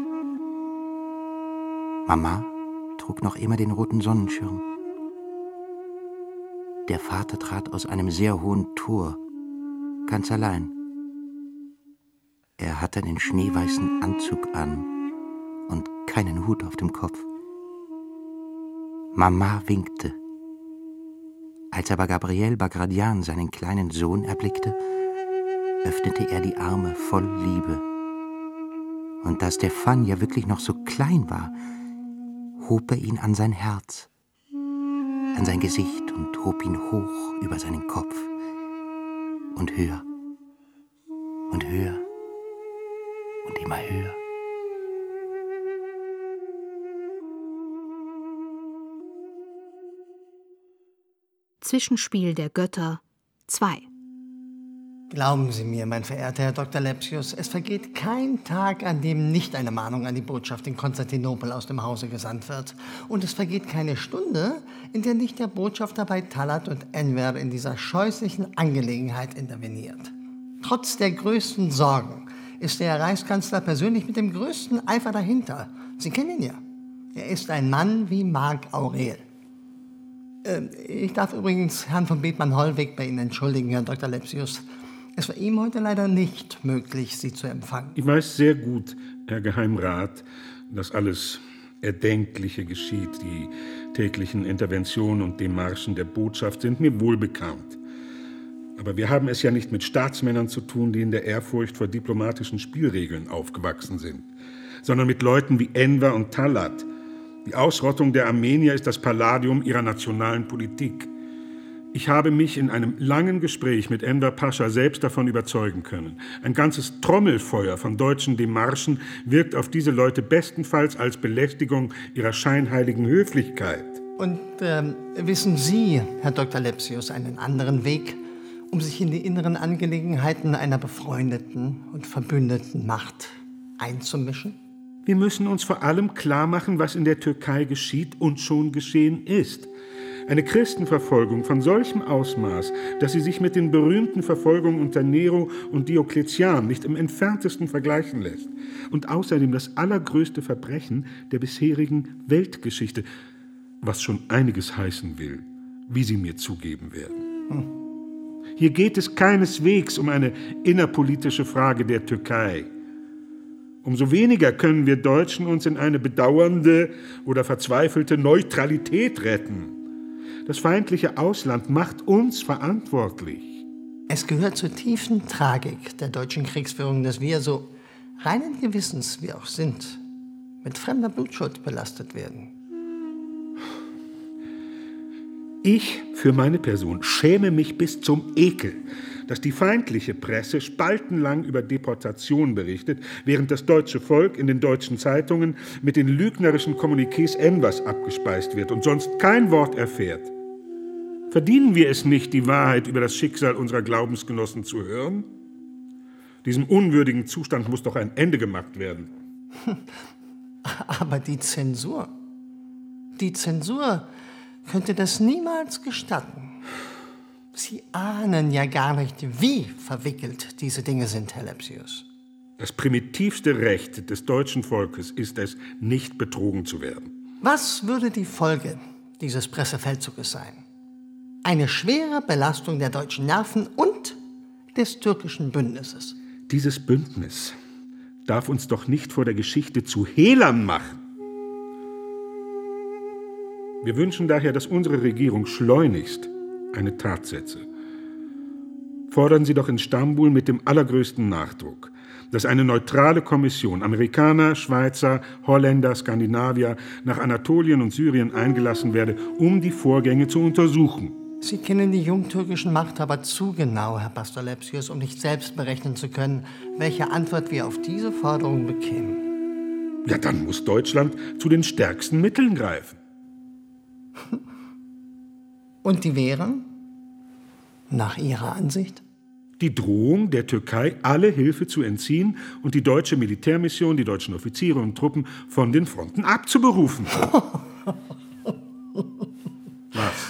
S2: Mama trug noch immer den roten Sonnenschirm. Der Vater trat aus einem sehr hohen Tor, ganz allein. Er hatte einen schneeweißen Anzug an und keinen Hut auf dem Kopf. Mama winkte. Als aber Gabriel Bagradian seinen kleinen Sohn erblickte, öffnete er die Arme voll Liebe. Und da Stefan ja wirklich noch so klein war, hob er ihn an sein Herz, an sein Gesicht und hob ihn hoch über seinen Kopf. Und höher und höher und immer höher.
S3: Zwischenspiel der Götter zwei.
S6: Glauben Sie mir, mein verehrter Herr Doktor Lepsius, es vergeht kein Tag, an dem nicht eine Mahnung an die Botschaft in Konstantinopel aus dem Hause gesandt wird. Und es vergeht keine Stunde, in der nicht der Botschafter bei Talat und Enver in dieser scheußlichen Angelegenheit interveniert. Trotz der größten Sorgen ist der Reichskanzler persönlich mit dem größten Eifer dahinter. Sie kennen ihn ja. Er ist ein Mann wie Marc Aurel. Äh, ich darf übrigens Herrn von Bethmann-Hollweg bei Ihnen entschuldigen, Herr Doktor Lepsius. Es war ihm heute leider nicht möglich, Sie zu empfangen.
S11: Ich weiß sehr gut, Herr Geheimrat, dass alles Erdenkliche geschieht. Die täglichen Interventionen und Demarchen der Botschaft sind mir wohl bekannt. Aber wir haben es ja nicht mit Staatsmännern zu tun, die in der Ehrfurcht vor diplomatischen Spielregeln aufgewachsen sind, sondern mit Leuten wie Enver und Talat. Die Ausrottung der Armenier ist das Palladium ihrer nationalen Politik. Ich habe mich in einem langen Gespräch mit Enver Pascha selbst davon überzeugen können. Ein ganzes Trommelfeuer von deutschen Demarchen wirkt auf diese Leute bestenfalls als Belästigung ihrer scheinheiligen Höflichkeit.
S6: Und ähm, wissen Sie, Herr Doktor Lepsius, einen anderen Weg, um sich in die inneren Angelegenheiten einer befreundeten und verbündeten Macht einzumischen?
S11: Wir müssen uns vor allem klar machen, was in der Türkei geschieht und schon geschehen ist. Eine Christenverfolgung von solchem Ausmaß, dass sie sich mit den berühmten Verfolgungen unter Nero und Diokletian nicht im entferntesten vergleichen lässt. Und außerdem das allergrößte Verbrechen der bisherigen Weltgeschichte, was schon einiges heißen will, wie Sie mir zugeben werden. Hm. Hier geht es keineswegs um eine innerpolitische Frage der Türkei. Umso weniger können wir Deutschen uns in eine bedauernde oder verzweifelte Neutralität retten. Das feindliche Ausland macht uns verantwortlich.
S6: Es gehört zur tiefen Tragik der deutschen Kriegsführung, dass wir, so reinen Gewissens wir auch sind, mit fremder Blutschuld belastet werden.
S11: Ich für meine Person schäme mich bis zum Ekel, dass die feindliche Presse spaltenlang über Deportation berichtet, während das deutsche Volk in den deutschen Zeitungen mit den lügnerischen Kommuniqués Envers abgespeist wird und sonst kein Wort erfährt. Verdienen wir es nicht, die Wahrheit über das Schicksal unserer Glaubensgenossen zu hören? Diesem unwürdigen Zustand muss doch ein Ende gemacht werden.
S6: Aber die Zensur, die Zensur könnte das niemals gestatten. Sie ahnen ja gar nicht, wie verwickelt diese Dinge sind, Herr Lepsius.
S11: Das primitivste Recht des deutschen Volkes ist es, nicht betrogen zu werden.
S6: Was würde die Folge dieses Pressefeldzuges sein? Eine schwere Belastung der deutschen Nerven und des türkischen Bündnisses.
S11: Dieses Bündnis darf uns doch nicht vor der Geschichte zu Hehlern machen. Wir wünschen daher, dass unsere Regierung schleunigst eine Tat setze. Fordern Sie doch in Stambul mit dem allergrößten Nachdruck, dass eine neutrale Kommission Amerikaner, Schweizer, Holländer, Skandinavier nach Anatolien und Syrien eingelassen werde, um die Vorgänge zu untersuchen.
S6: Sie kennen die jungtürkischen Machthaber zu genau, Herr Pastor Lepsius, um nicht selbst berechnen zu können, welche Antwort wir auf diese Forderung bekämen.
S11: Ja, dann muss Deutschland zu den stärksten Mitteln greifen.
S6: Und die wären, nach Ihrer Ansicht?
S11: Die Drohung der Türkei, alle Hilfe zu entziehen und die deutsche Militärmission, die deutschen Offiziere und Truppen von den Fronten abzuberufen. Was?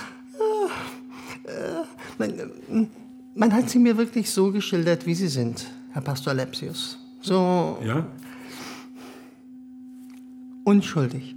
S6: Man, man hat sie mir wirklich so geschildert, wie sie sind, Herr Pastor Lepsius. So
S11: ja?
S6: unschuldig.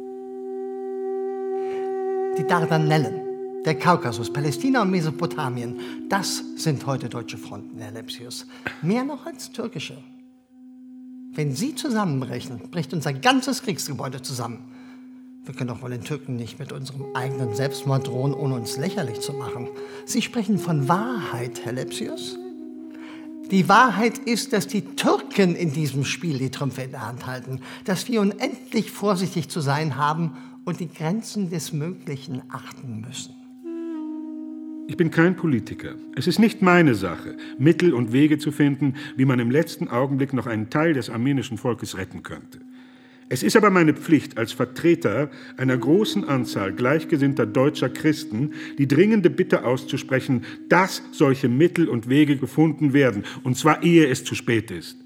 S6: Die Dardanellen, der Kaukasus, Palästina und Mesopotamien, das sind heute deutsche Fronten, Herr Lepsius. Mehr noch als türkische. Wenn Sie zusammenbrechen, bricht unser ganzes Kriegsgebäude zusammen. Wir können doch wohl den Türken nicht mit unserem eigenen Selbstmord drohen, ohne uns lächerlich zu machen. Sie sprechen von Wahrheit, Herr Lepsius. Die Wahrheit ist, dass die Türken in diesem Spiel die Trümpfe in der Hand halten, dass wir unendlich vorsichtig zu sein haben und die Grenzen des Möglichen achten müssen.
S11: Ich bin kein Politiker. Es ist nicht meine Sache, Mittel und Wege zu finden, wie man im letzten Augenblick noch einen Teil des armenischen Volkes retten könnte. Es ist aber meine Pflicht als Vertreter einer großen Anzahl gleichgesinnter deutscher Christen, die dringende Bitte auszusprechen, dass solche Mittel und Wege gefunden werden, und zwar ehe es zu spät ist.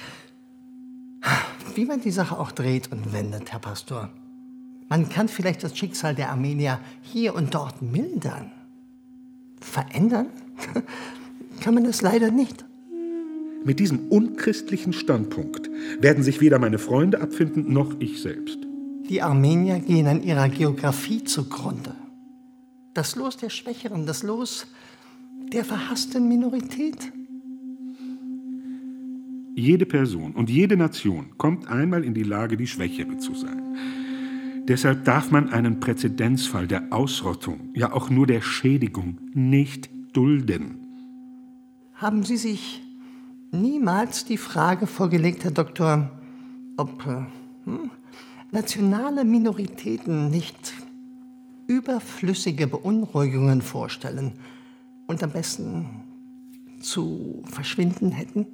S6: Wie man die Sache auch dreht und wendet, Herr Pastor. Man kann vielleicht das Schicksal der Armenier hier und dort mildern. Verändern kann man es leider nicht.
S11: Mit diesem unchristlichen Standpunkt werden sich weder meine Freunde abfinden, noch ich selbst.
S6: Die Armenier gehen an ihrer Geografie zugrunde. Das Los der Schwächeren, das Los der verhassten Minorität.
S11: Jede Person und jede Nation kommt einmal in die Lage, die Schwächere zu sein. Deshalb darf man einen Präzedenzfall der Ausrottung, ja auch nur der Schädigung, nicht dulden.
S6: Haben Sie sich niemals die Frage vorgelegt, Herr Doktor, ob äh, hm, nationale Minoritäten nicht überflüssige Beunruhigungen vorstellen und am besten zu verschwinden hätten?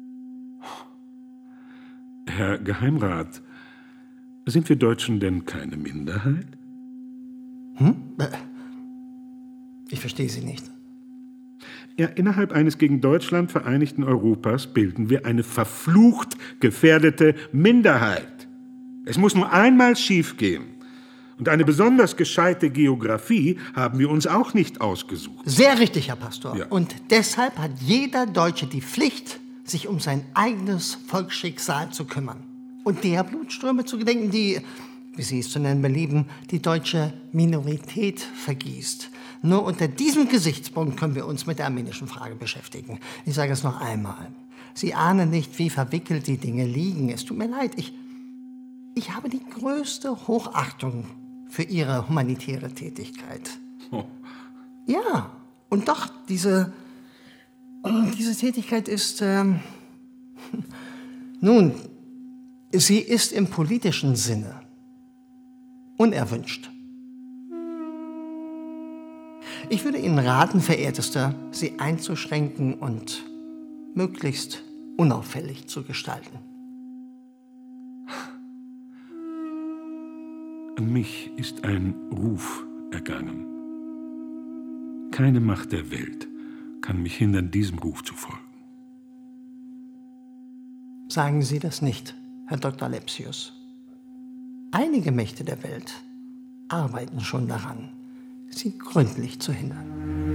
S11: Herr Geheimrat, sind wir Deutschen denn keine Minderheit?
S6: Hm? Ich verstehe Sie nicht.
S11: Ja, innerhalb eines gegen Deutschland vereinigten Europas bilden wir eine verflucht gefährdete Minderheit. Es muss nur einmal schiefgehen. Und eine besonders gescheite Geografie haben wir uns auch nicht ausgesucht.
S6: Sehr richtig, Herr Pastor.
S11: Ja.
S6: Und deshalb hat jeder Deutsche die Pflicht, sich um sein eigenes Volksschicksal zu kümmern. Und der Blutströme zu gedenken, die, wie Sie es zu nennen belieben, die deutsche Minorität vergießt. Nur unter diesem Gesichtspunkt können wir uns mit der armenischen Frage beschäftigen. Ich sage es noch einmal. Sie ahnen nicht, wie verwickelt die Dinge liegen. Es tut mir leid. Ich, ich habe die größte Hochachtung für Ihre humanitäre Tätigkeit.
S11: Oh.
S6: Ja, und doch, diese, diese Tätigkeit ist, ähm, nun, sie ist im politischen Sinne unerwünscht. Ich würde Ihnen raten, Verehrtester, sie einzuschränken und möglichst unauffällig zu gestalten.
S11: An mich ist ein Ruf ergangen. Keine Macht der Welt kann mich hindern, diesem Ruf zu folgen.
S6: Sagen Sie das nicht, Herr Doktor Lepsius. Einige Mächte der Welt arbeiten schon daran, Sie gründlich zu hindern.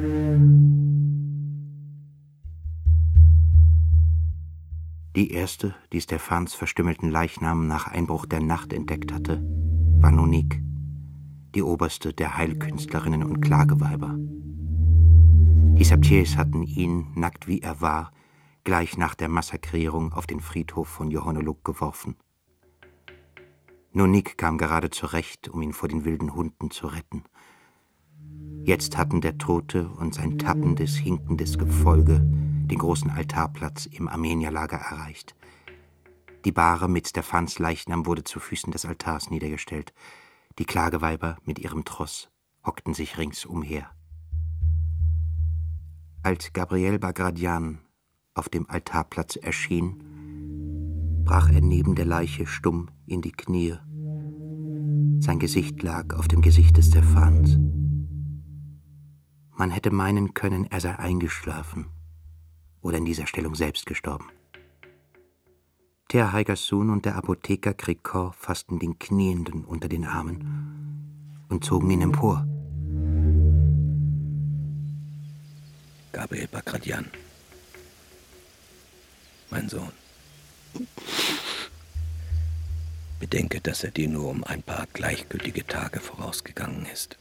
S2: Die erste, die Stephans verstümmelten Leichnam nach Einbruch der Nacht entdeckt hatte, war Nonique, die oberste der Heilkünstlerinnen und Klageweiber. Die Sabtiers hatten ihn, nackt wie er war, gleich nach der Massakrierung auf den Friedhof von Johanneluk geworfen. Nonique kam gerade zurecht, um ihn vor den wilden Hunden zu retten. Jetzt hatten der Tote und sein tappendes, hinkendes Gefolge den großen Altarplatz im Armenierlager erreicht. Die Bahre mit Stephans Leichnam wurde zu Füßen des Altars niedergestellt. Die Klageweiber mit ihrem Tross hockten sich ringsumher. Als Gabriel Bagration auf dem Altarplatz erschien, brach er neben der Leiche stumm in die Knie. Sein Gesicht lag auf dem Gesicht des Stephans. Man hätte meinen können, er sei eingeschlafen oder in dieser Stellung selbst gestorben. Ter Heigersun und der Apotheker Cricot fassten den Knienden unter den Armen und zogen ihn empor.
S9: Gabriel Bagration, mein Sohn. Bedenke, dass er dir nur um ein paar gleichgültige Tage vorausgegangen ist.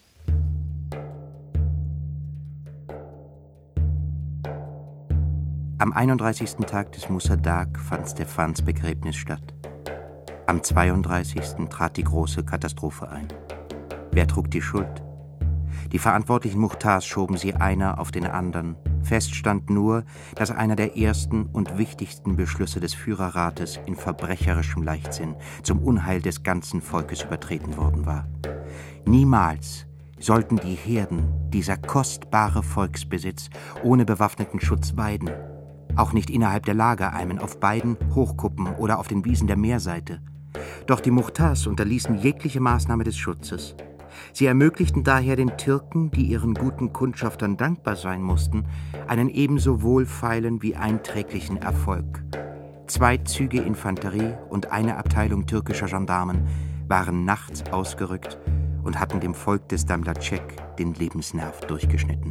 S2: Am einunddreißigsten Tag des Musadag fand Stephans Begräbnis statt. Am zweiunddreißigsten trat die große Katastrophe ein. Wer trug die Schuld? Die verantwortlichen Muchtars schoben sie einer auf den anderen. Fest stand nur, dass einer der ersten und wichtigsten Beschlüsse des Führerrates in verbrecherischem Leichtsinn zum Unheil des ganzen Volkes übertreten worden war. Niemals sollten die Herden, dieser kostbare Volksbesitz, ohne bewaffneten Schutz weiden. Auch nicht innerhalb der Lagereimen, auf beiden Hochkuppen oder auf den Wiesen der Meerseite. Doch die Muchtars unterließen jegliche Maßnahme des Schutzes. Sie ermöglichten daher den Türken, die ihren guten Kundschaftern dankbar sein mussten, einen ebenso wohlfeilen wie einträglichen Erfolg. Zwei Züge Infanterie und eine Abteilung türkischer Gendarmen waren nachts ausgerückt und hatten dem Volk des Damlacek den Lebensnerv durchgeschnitten.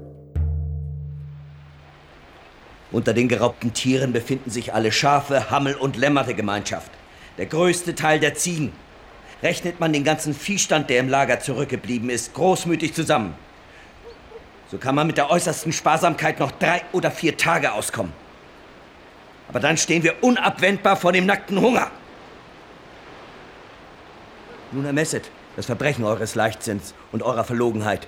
S16: Unter den geraubten Tieren befinden sich alle Schafe, Hammel und Lämmer der Gemeinschaft. Der größte Teil der Ziegen. Rechnet man den ganzen Viehstand, der im Lager zurückgeblieben ist, großmütig zusammen, so kann man mit der äußersten Sparsamkeit noch drei oder vier Tage auskommen. Aber dann stehen wir unabwendbar vor dem nackten Hunger. Nun ermesset das Verbrechen eures Leichtsinns und eurer Verlogenheit.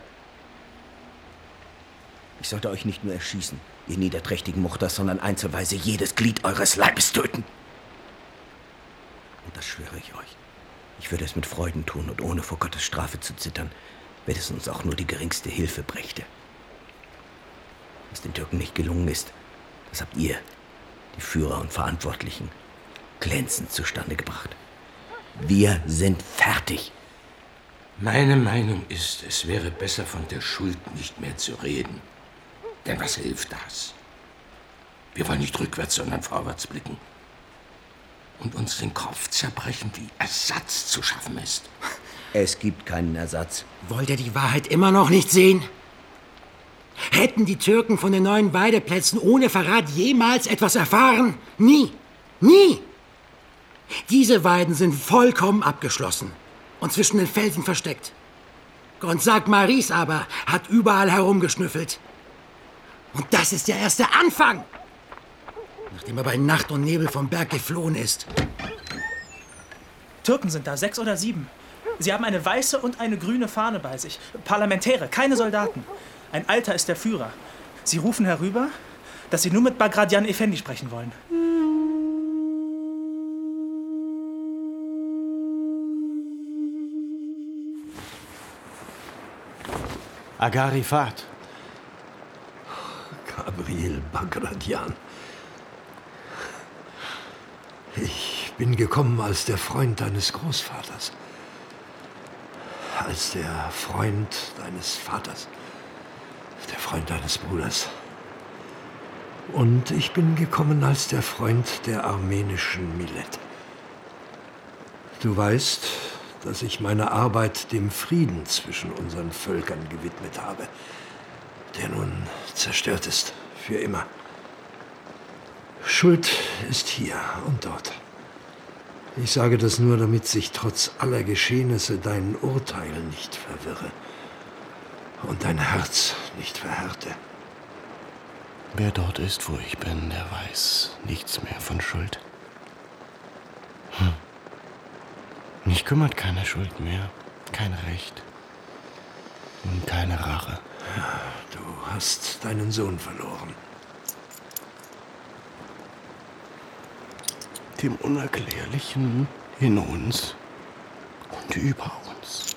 S16: Ich sollte euch nicht nur erschießen, ihr niederträchtigen Muchters, sondern einzelweise jedes Glied eures Leibes töten. Und das schwöre ich euch. Ich würde es mit Freuden tun und ohne vor Gottes Strafe zu zittern, wenn es uns auch nur die geringste Hilfe brächte. Was den Türken nicht gelungen ist, das habt ihr, die Führer und Verantwortlichen, glänzend zustande gebracht. Wir sind fertig.
S15: Meine Meinung ist, es wäre besser, von der Schuld nicht mehr zu reden. Denn was hilft das? Wir wollen nicht rückwärts, sondern vorwärts blicken. Und uns den Kopf zerbrechen, wie Ersatz zu schaffen ist.
S16: Es gibt keinen Ersatz.
S10: Wollt ihr die Wahrheit immer noch nicht sehen? Hätten die Türken von den neuen Weideplätzen ohne Verrat jemals etwas erfahren? Nie! Nie! Diese Weiden sind vollkommen abgeschlossen und zwischen den Felsen versteckt. Gonzag Maris aber hat überall herumgeschnüffelt. Und das ist ja erst der Anfang! Nachdem er bei Nacht und Nebel vom Berg geflohen ist.
S5: Türken sind da, sechs oder sieben. Sie haben eine weiße und eine grüne Fahne bei sich. Parlamentäre, keine Soldaten. Ein Alter ist der Führer. Sie rufen herüber, dass sie nur mit Bagration Efendi sprechen wollen.
S1: Agarifat.
S7: Gabriel Bagration. Ich bin gekommen als der Freund deines Großvaters. Als der Freund deines Vaters. Der Freund deines Bruders. Und ich bin gekommen als der Freund der armenischen Millet. Du weißt, dass ich meine Arbeit dem Frieden zwischen unseren Völkern gewidmet habe, der nun zerstört ist, für immer. Schuld ist hier und dort. Ich sage das nur, damit sich trotz aller Geschehnisse dein Urteil nicht verwirre und dein Herz nicht verhärte.
S1: Wer dort ist, wo ich bin, der weiß nichts mehr von Schuld. Hm. Mich kümmert keine Schuld mehr, kein Recht. Und keine Rache.
S7: Du hast deinen Sohn verloren.
S1: Dem Unerklärlichen in uns und über uns.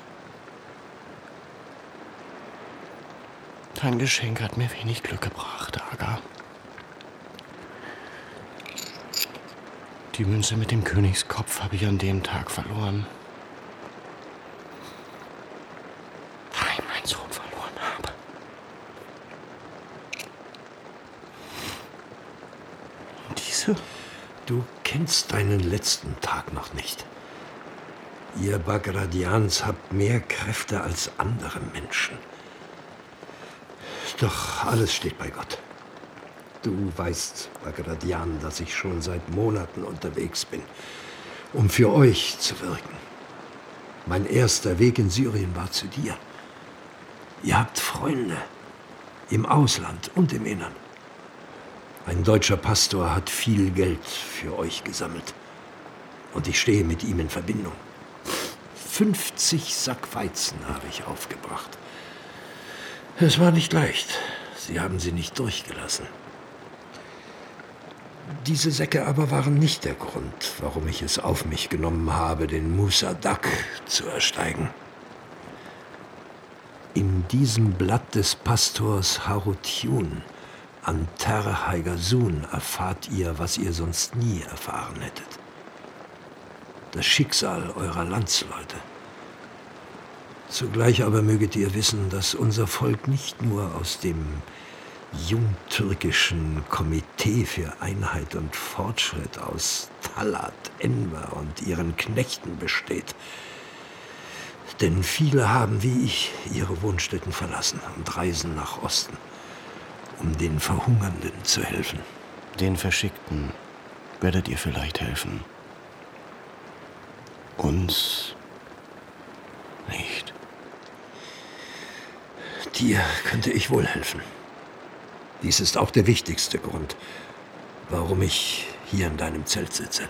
S1: Dein Geschenk hat mir wenig Glück gebracht, Aga. Die Münze mit dem Königskopf habe ich an dem Tag verloren. Da ich meinen Sohn verloren habe. Und diese?
S7: Du kennst deinen letzten Tag noch nicht. Ihr Bagradians habt mehr Kräfte als andere Menschen. Doch alles steht bei Gott. Du weißt, Bagradian, dass ich schon seit Monaten unterwegs bin, um für euch zu wirken. Mein erster Weg in Syrien war zu dir. Ihr habt Freunde im Ausland und im Innern. Ein deutscher Pastor hat viel Geld für euch gesammelt. Und ich stehe mit ihm in Verbindung. fünfzig Sack Weizen habe ich aufgebracht. Es war nicht leicht. Sie haben sie nicht durchgelassen. Diese Säcke aber waren nicht der Grund, warum ich es auf mich genommen habe, den Musa Dak zu ersteigen. In diesem Blatt des Pastors Harutjun an Ter Haigasun erfahrt ihr, was ihr sonst nie erfahren hättet. Das Schicksal eurer Landsleute. Zugleich aber möget ihr wissen, dass unser Volk nicht nur aus dem jungtürkischen Komitee für Einheit und Fortschritt aus Talat, Enver und ihren Knechten besteht. Denn viele haben, wie ich, ihre Wohnstätten verlassen und reisen nach Osten, um den Verhungernden zu helfen.
S1: Den Verschickten werdet ihr vielleicht helfen. Uns nicht.
S7: Dir könnte ich wohl helfen. Dies ist auch der wichtigste Grund, warum ich hier in deinem Zelt sitze.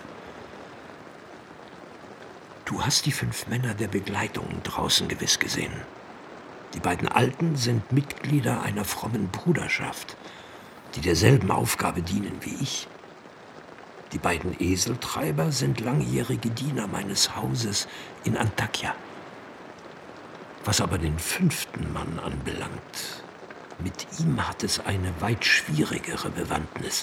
S7: Du hast die fünf Männer der Begleitung draußen gewiss gesehen. Die beiden Alten sind Mitglieder einer frommen Bruderschaft, die derselben Aufgabe dienen wie ich. Die beiden Eseltreiber sind langjährige Diener meines Hauses in Antakya. Was aber den fünften Mann anbelangt, mit ihm hat es eine weit schwierigere Bewandtnis.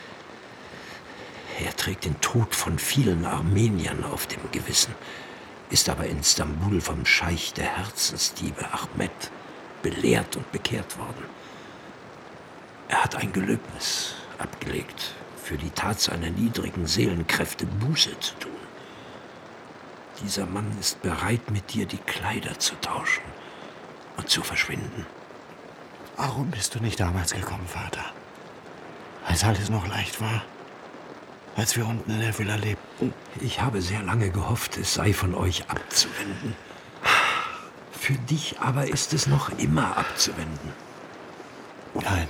S7: Er trägt den Tod von vielen Armeniern auf dem Gewissen, ist aber in Stambul vom Scheich der Herzensdiebe Ahmed belehrt und bekehrt worden. Er hat ein Gelöbnis abgelegt, für die Tat seiner niedrigen Seelenkräfte Buße zu tun. Dieser Mann ist bereit, mit dir die Kleider zu tauschen und zu verschwinden.
S1: Warum bist du nicht damals gekommen, Vater? Als alles noch leicht war? Als wir unten in der Villa lebten?
S7: Ich habe sehr lange gehofft, es sei von euch abzuwenden. Für dich aber ist es noch immer abzuwenden.
S1: Nein.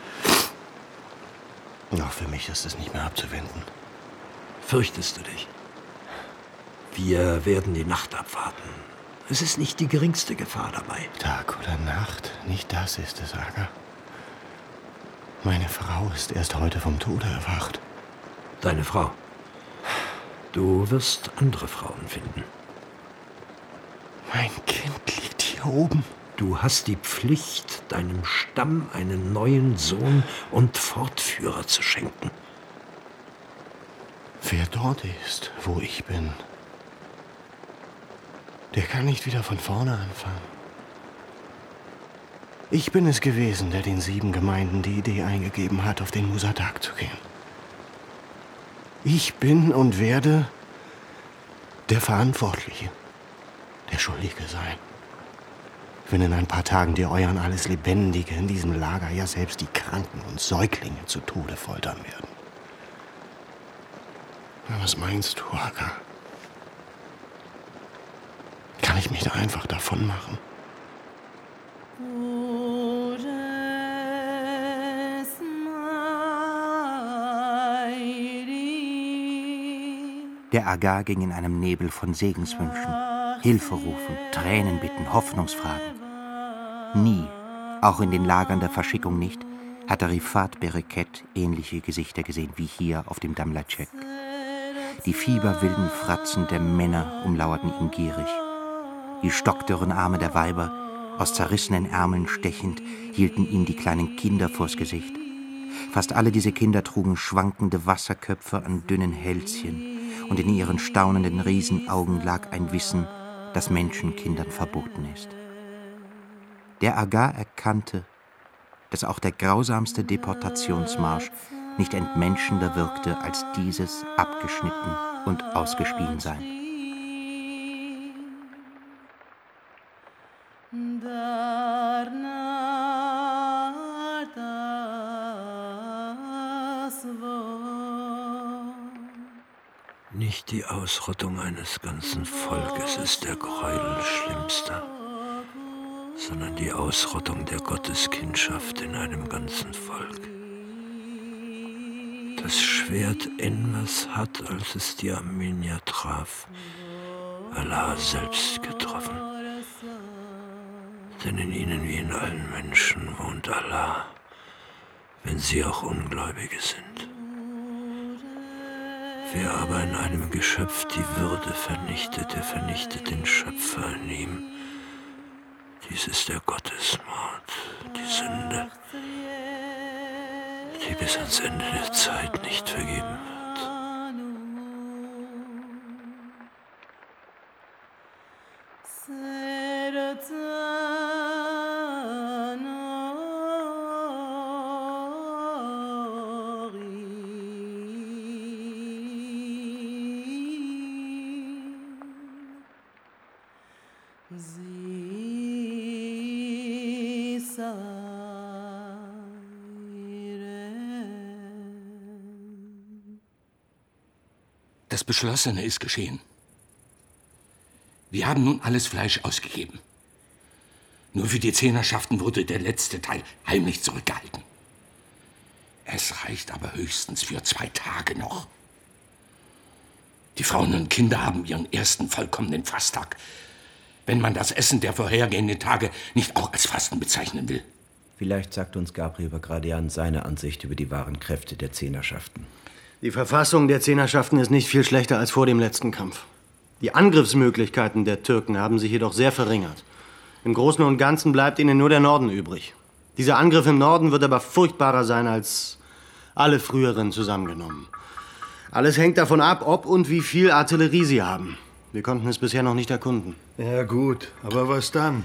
S1: Auch für mich ist es nicht mehr abzuwenden.
S7: Fürchtest du dich? Wir werden die Nacht abwarten. Es ist nicht die geringste Gefahr dabei.
S1: Tag oder Nacht, nicht das ist es, Aga. Meine Frau ist erst heute vom Tode erwacht.
S7: Deine Frau? Du wirst andere Frauen finden.
S1: Mein Kind liegt hier oben.
S7: Du hast die Pflicht, deinem Stamm einen neuen Sohn und Fortführer zu schenken.
S1: Wer dort ist, wo ich bin, der kann nicht wieder von vorne anfangen. Ich bin es gewesen, der den sieben Gemeinden die Idee eingegeben hat, auf den Musa Dak zu gehen. Ich bin und werde der Verantwortliche, der Schuldige sein. Wenn in ein paar Tagen die Euren alles Lebendige in diesem Lager, ja selbst die Kranken und Säuglinge zu Tode foltern werden. Na, was meinst du, Aga? Kann ich mich da einfach davon machen?
S2: Der Aga ging in einem Nebel von Segenswünschen, Hilferufen, Tränenbitten, Hoffnungsfragen. Nie, auch in den Lagern der Verschickung nicht, hatte Rifat Bereket ähnliche Gesichter gesehen wie hier auf dem Damlatschek. Die fieberwilden Fratzen der Männer umlauerten ihn gierig. Die stockdürren Arme der Weiber, aus zerrissenen Ärmeln stechend, hielten ihm die kleinen Kinder vors Gesicht. Fast alle diese Kinder trugen schwankende Wasserköpfe an dünnen Hälschen, und in ihren staunenden Riesenaugen lag ein Wissen, das Menschenkindern verboten ist. Der Aga erkannte, dass auch der grausamste Deportationsmarsch nicht entmenschender wirkte als dieses abgeschnitten und ausgespien sein.
S7: Nicht die Ausrottung eines ganzen Volkes ist der Gräuel schlimmster, sondern die Ausrottung der Gotteskindschaft in einem ganzen Volk. Das Schwert Envers hat, als es die Armenier traf, Allah selbst getroffen. Denn in ihnen wie in allen Menschen wohnt Allah, wenn sie auch Ungläubige sind. Wer aber in einem Geschöpf die Würde vernichtet, der vernichtet den Schöpfer in ihm. Dies ist der Gottesmord, die Sünde, die bis ans Ende der Zeit nicht vergeben wird.
S15: Das Beschlossene ist geschehen. Wir haben nun alles Fleisch ausgegeben. Nur für die Zehnerschaften wurde der letzte Teil heimlich zurückgehalten. Es reicht aber höchstens für zwei Tage noch. Die Frauen und Kinder haben ihren ersten vollkommenen Fasttag, wenn man das Essen der vorhergehenden Tage nicht auch als Fasten bezeichnen will.
S9: Vielleicht sagt uns Gabriel Bagradian seine Ansicht über die wahren Kräfte der Zehnerschaften.
S1: Die Verfassung der Zehnerschaften ist nicht viel schlechter als vor dem letzten Kampf. Die Angriffsmöglichkeiten der Türken haben sich jedoch sehr verringert. Im Großen und Ganzen bleibt ihnen nur der Norden übrig. Dieser Angriff im Norden wird aber furchtbarer sein als alle früheren zusammengenommen. Alles hängt davon ab, ob und wie viel Artillerie sie haben. Wir konnten es bisher noch nicht erkunden.
S14: Ja gut, aber was dann?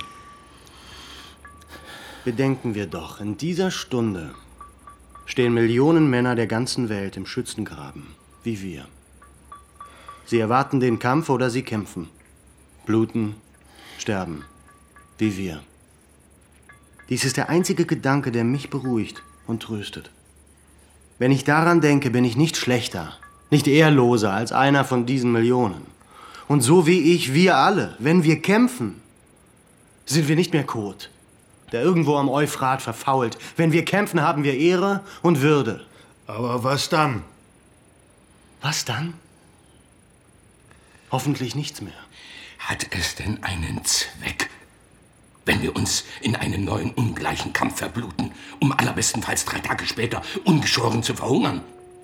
S1: Bedenken wir doch, in dieser Stunde stehen Millionen Männer der ganzen Welt im Schützengraben, wie wir. Sie erwarten den Kampf oder sie kämpfen, bluten, sterben, wie wir. Dies ist der einzige Gedanke, der mich beruhigt und tröstet. Wenn ich daran denke, bin ich nicht schlechter, nicht ehrloser als einer von diesen Millionen. Und so wie ich, wir alle, wenn wir kämpfen, sind wir nicht mehr Kot, der irgendwo am Euphrat verfault. Wenn wir kämpfen, haben wir Ehre und Würde.
S14: Aber was dann?
S1: Was dann? Hoffentlich nichts mehr.
S15: Hat es denn einen Zweck, wenn wir uns in einen neuen ungleichen Kampf verbluten, um allerbestenfalls drei Tage später ungeschoren zu verhungern?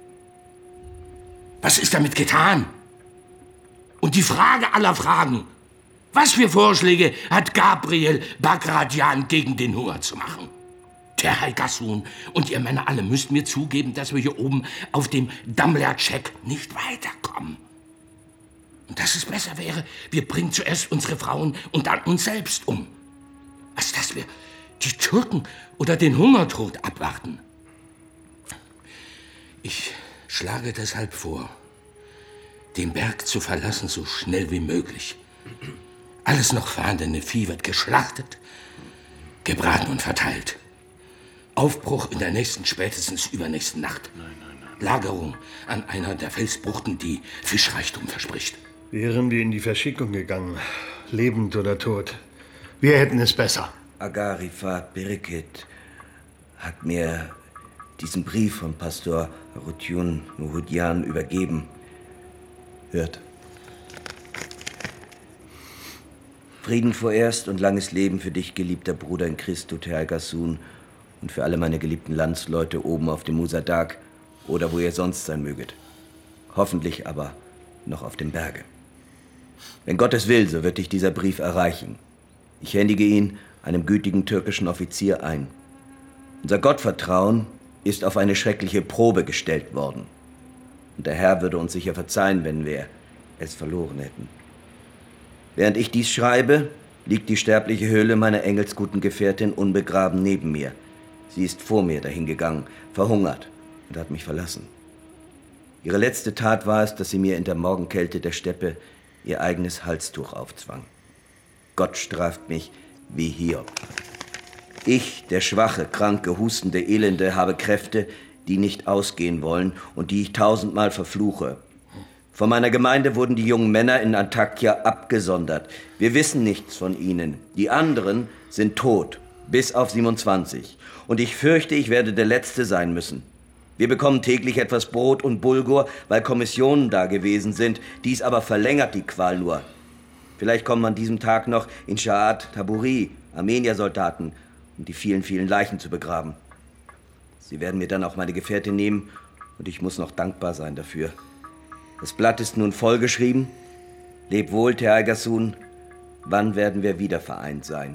S15: Was ist damit getan? Und die Frage aller Fragen: Was für Vorschläge hat Gabriel Bagradian gegen den Hunger zu machen? Der Haigasun und ihr Männer alle müssten mir zugeben, dass wir hier oben auf dem Damlatschek nicht weiterkommen. Und dass es besser wäre, wir bringen zuerst unsere Frauen und dann uns selbst um, als dass wir die Türken oder den Hungertod abwarten. Ich schlage deshalb vor, den Berg zu verlassen so schnell wie möglich. Alles noch vorhandene Vieh wird geschlachtet, gebraten und verteilt. Aufbruch in der nächsten, spätestens übernächsten Nacht. Nein, nein, nein. Lagerung an einer der Felsbuchten, die Fischreichtum verspricht.
S14: Wären wir in die Verschickung gegangen, lebend oder tot, wir hätten es besser.
S9: Aga Rifat Bereket hat mir diesen Brief von Pastor Rutjun Muhudian übergeben. Hört. Frieden vorerst und langes Leben für dich, geliebter Bruder in Christo, Tergasun, und für alle meine geliebten Landsleute oben auf dem Musadag oder wo ihr sonst sein möget. Hoffentlich aber noch auf dem Berge. Wenn Gott es will, so wird dich dieser Brief erreichen. Ich händige ihn einem gütigen türkischen Offizier ein. Unser Gottvertrauen ist auf eine schreckliche Probe gestellt worden. Und der Herr würde uns sicher verzeihen, wenn wir es verloren hätten. Während ich dies schreibe, liegt die sterbliche Hülle meiner engelsguten Gefährtin unbegraben neben mir. Sie ist vor mir dahingegangen, verhungert und hat mich verlassen. Ihre letzte Tat war es, dass sie mir in der Morgenkälte der Steppe ihr eigenes Halstuch aufzwang. Gott straft mich wie Hiob. Ich, der schwache, kranke, hustende Elende, habe Kräfte, die nicht ausgehen wollen und die ich tausendmal verfluche. Von meiner Gemeinde wurden die jungen Männer in Antakya abgesondert. Wir wissen nichts von ihnen. Die anderen sind tot, bis auf siebenundzwanzig. Und ich fürchte, ich werde der Letzte sein müssen. Wir bekommen täglich etwas Brot und Bulgur, weil Kommissionen da gewesen sind. Dies aber verlängert die Qual nur. Vielleicht kommen an diesem Tag noch in Sha'at Taburi Armeniersoldaten, um die vielen, vielen Leichen zu begraben. Sie werden mir dann auch meine Gefährtin nehmen und ich muss noch dankbar sein dafür. Das Blatt ist nun vollgeschrieben. Leb wohl, Tergasun. Wann werden wir wieder vereint sein?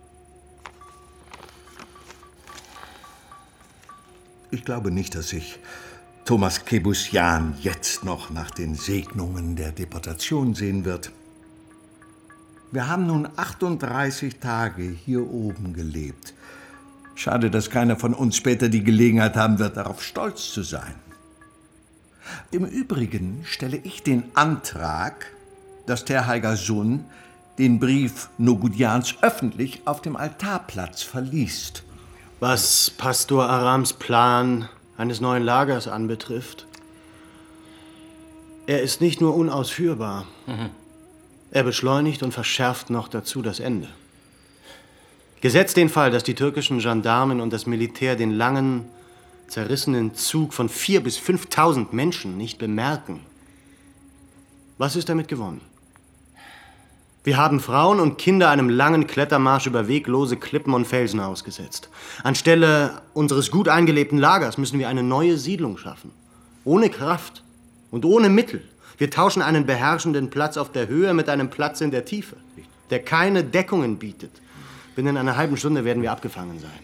S12: Ich glaube nicht, dass sich Thomas Kebusyan jetzt noch nach den Segnungen der Deportation sehen wird. Wir haben nun achtunddreißig Tage hier oben gelebt. Schade, dass keiner von uns später die Gelegenheit haben wird, darauf stolz zu sein. Im Übrigen stelle ich den Antrag, dass Tergasun den Brief Nogudyans öffentlich auf dem Altarplatz verliest.
S1: Was Pastor Arams Plan eines neuen Lagers anbetrifft, er ist nicht nur unausführbar, mhm. er beschleunigt und verschärft noch dazu das Ende. Gesetzt den Fall, dass die türkischen Gendarmen und das Militär den langen, zerrissenen Zug von viertausend bis fünftausend Menschen nicht bemerken. Was ist damit gewonnen? Wir haben Frauen und Kinder einem langen Klettermarsch über weglose Klippen und Felsen ausgesetzt. Anstelle unseres gut eingelebten Lagers müssen wir eine neue Siedlung schaffen. Ohne Kraft und ohne Mittel. Wir tauschen einen beherrschenden Platz auf der Höhe mit einem Platz in der Tiefe, der keine Deckungen bietet. Binnen einer halben Stunde werden wir abgefangen sein.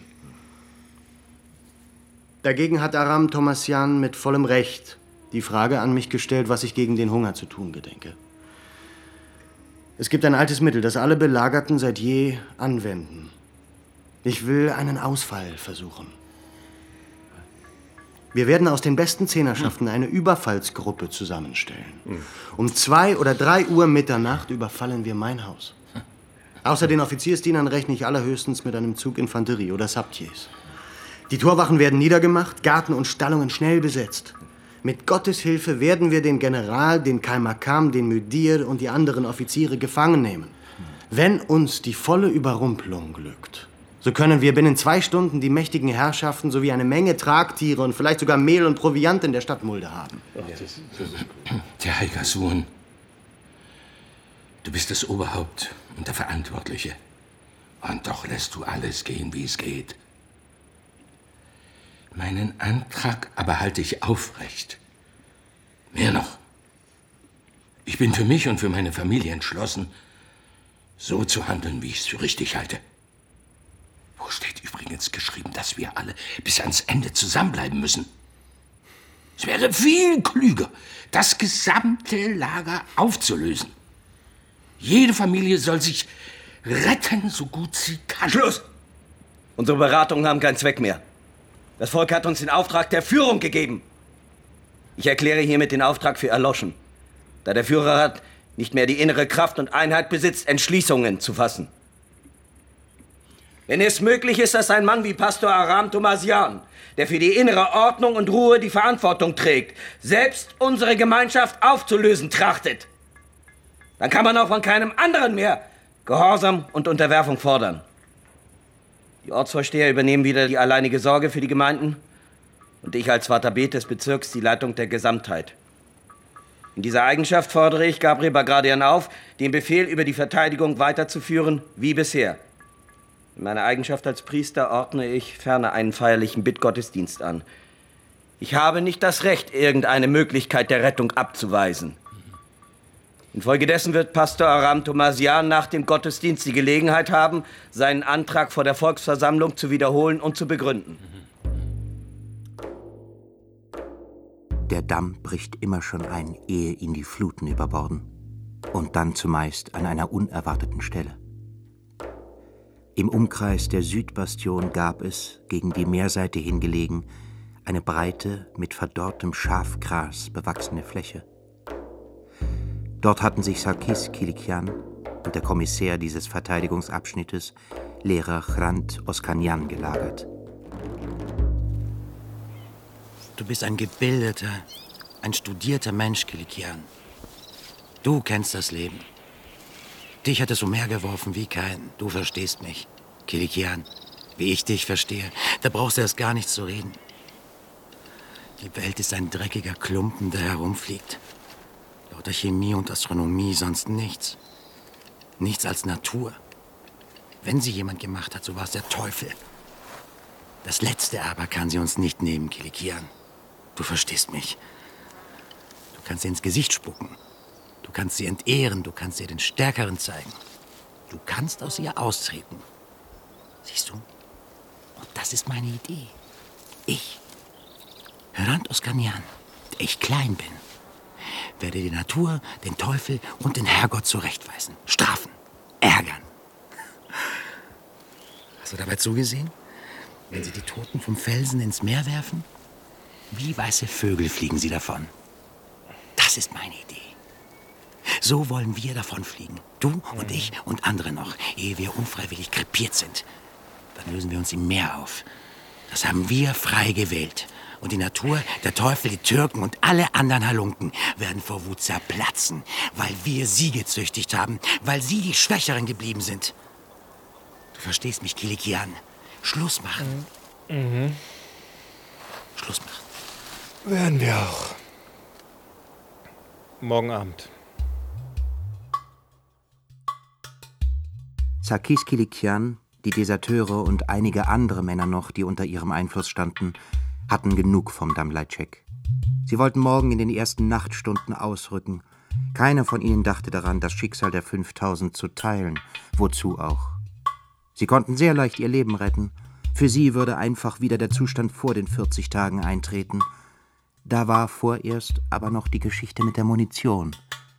S1: Dagegen hat Aram Thomasyan mit vollem Recht die Frage an mich gestellt, was ich gegen den Hunger zu tun gedenke. Es gibt ein altes Mittel, das alle Belagerten seit je anwenden. Ich will einen Ausfall versuchen. Wir werden aus den besten Zehnerschaften eine Überfallsgruppe zusammenstellen. Um zwei oder drei Uhr Mitternacht überfallen wir mein Haus. Außer den Offiziersdienern rechne ich allerhöchstens mit einem Zug Infanterie oder Sabtiers. Die Torwachen werden niedergemacht, Garten und Stallungen schnell besetzt. Mit Gottes Hilfe werden wir den General, den Kaimakam, den Müdir und die anderen Offiziere gefangen nehmen. Wenn uns die volle Überrumpelung glückt, so können wir binnen zwei Stunden die mächtigen Herrschaften sowie eine Menge Tragtiere und vielleicht sogar Mehl und Proviant in der Stadtmulde haben.
S15: Tergasun, du bist das Oberhaupt und der Verantwortliche. Und doch lässt du alles gehen, wie es geht. Meinen Antrag aber halte ich aufrecht. Mehr noch. Ich bin für mich und für meine Familie entschlossen, so zu handeln, wie ich es für richtig halte. Wo steht übrigens geschrieben, dass wir alle bis ans Ende zusammenbleiben müssen? Es wäre viel klüger, das gesamte Lager aufzulösen. Jede Familie soll sich retten, so gut sie kann.
S16: Schluss! Unsere Beratungen haben keinen Zweck mehr. Das Volk hat uns den Auftrag der Führung gegeben. Ich erkläre hiermit den Auftrag für erloschen, da der Führerrat nicht mehr die innere Kraft und Einheit besitzt, Entschließungen zu fassen. Wenn es möglich ist, dass ein Mann wie Pastor Aram Thomasyan, der für die innere Ordnung und Ruhe die Verantwortung trägt, selbst unsere Gemeinschaft aufzulösen trachtet, dann kann man auch von keinem anderen mehr Gehorsam und Unterwerfung fordern. Die Ortsvorsteher übernehmen wieder die alleinige Sorge für die Gemeinden und ich als Vater Bet des Bezirks die Leitung der Gesamtheit. In dieser Eigenschaft fordere ich Gabriel Bagradian auf, den Befehl über die Verteidigung weiterzuführen wie bisher. In meiner Eigenschaft als Priester ordne ich ferner einen feierlichen Bittgottesdienst an. Ich habe nicht das Recht, irgendeine Möglichkeit der Rettung abzuweisen. Infolgedessen wird Pastor Aram Thomasian nach dem Gottesdienst die Gelegenheit haben, seinen Antrag vor der Volksversammlung zu wiederholen und zu begründen.
S2: Der Damm bricht immer schon ein, ehe ihn die Fluten überborden. Und dann zumeist an einer unerwarteten Stelle. Im Umkreis der Südbastion gab es, gegen die Meerseite hingelegen, eine breite, mit verdorrtem Schafgras bewachsene Fläche. Dort hatten sich Sarkis Kilikian und der Kommissär dieses Verteidigungsabschnittes, Lehrer Hrant Oskanyan, gelagert.
S10: Du bist ein gebildeter, ein studierter Mensch, Kilikian. Du kennst das Leben. Dich hat es umhergeworfen wie kein. Du verstehst mich, Kilikian, wie ich dich verstehe. Da brauchst du erst gar nichts zu reden. Die Welt ist ein dreckiger Klumpen, der herumfliegt. Lauter Chemie und Astronomie, sonst nichts. Nichts als Natur. Wenn sie jemand gemacht hat, so war es der Teufel. Das Letzte aber kann sie uns nicht nehmen, Kilikian. Du verstehst mich. Du kannst ihr ins Gesicht spucken. Du kannst sie entehren, du kannst ihr den Stärkeren zeigen. Du kannst aus ihr austreten. Siehst du? Und das ist meine Idee. Ich, Hrant Oskanyan, der ich klein bin, werde die Natur, den Teufel und den Herrgott zurechtweisen, strafen, ärgern. Hast du dabei zugesehen? Wenn sie die Toten vom Felsen ins Meer werfen? Wie weiße Vögel fliegen sie davon. Das ist meine Idee. So wollen wir davonfliegen. Du und ich und andere noch, ehe wir unfreiwillig krepiert sind. Dann lösen wir uns im Meer auf. Das haben wir frei gewählt. Und die Natur, der Teufel, die Türken und alle anderen Halunken werden vor Wut zerplatzen, weil wir sie gezüchtigt haben, weil sie die Schwächeren geblieben sind. Du verstehst mich, Kilikian. Schluss machen.
S22: Mhm.
S10: Schluss machen.
S22: Werden wir auch. Morgen Abend.
S2: Sarkis Kilikian, die Deserteure und einige andere Männer noch, die unter ihrem Einfluss standen, hatten genug vom Damlajcek. Sie wollten morgen in den ersten Nachtstunden ausrücken. Keiner von ihnen dachte daran, das Schicksal der fünftausend zu teilen. Wozu auch? Sie konnten sehr leicht ihr Leben retten. Für sie würde einfach wieder der Zustand vor den vierzig Tagen eintreten. Da war vorerst aber noch die Geschichte mit der Munition.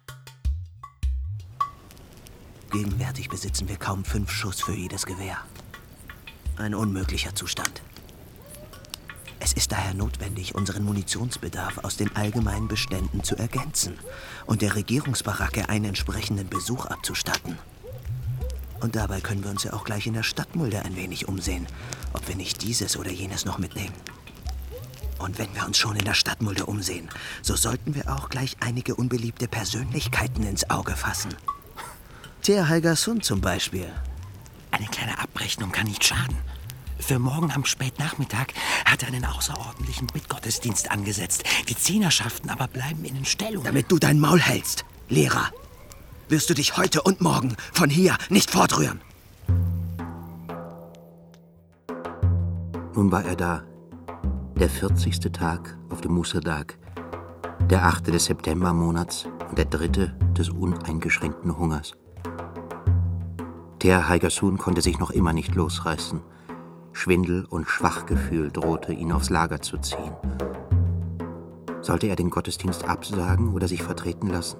S17: Gegenwärtig besitzen wir kaum fünf Schuss für jedes Gewehr. Ein unmöglicher Zustand. Es ist daher notwendig, unseren Munitionsbedarf aus den allgemeinen Beständen zu ergänzen und der Regierungsbaracke einen entsprechenden Besuch abzustatten. Und dabei können wir uns ja auch gleich in der Stadtmulde ein wenig umsehen, ob wir nicht dieses oder jenes noch mitnehmen. Und wenn wir uns schon in der Stadtmulde umsehen, so sollten wir auch gleich einige unbeliebte Persönlichkeiten ins Auge fassen. Ter Halgasun zum Beispiel.
S10: Eine kleine Abrechnung kann nicht schaden. Für morgen am Spätnachmittag hat er einen außerordentlichen Bittgottesdienst angesetzt. Die Zehnerschaften aber bleiben in den Stellungen.
S17: Damit du dein Maul hältst, Lehrer, wirst du dich heute und morgen von hier nicht fortrühren.
S2: Nun war er da. Der vierzigste Tag auf dem Muserdag. Der achte des Septembermonats und der dritte des uneingeschränkten Hungers. Ter Halgasun konnte sich noch immer nicht losreißen. Schwindel und Schwachgefühl drohte, ihn aufs Lager zu ziehen. Sollte er den Gottesdienst absagen oder sich vertreten lassen?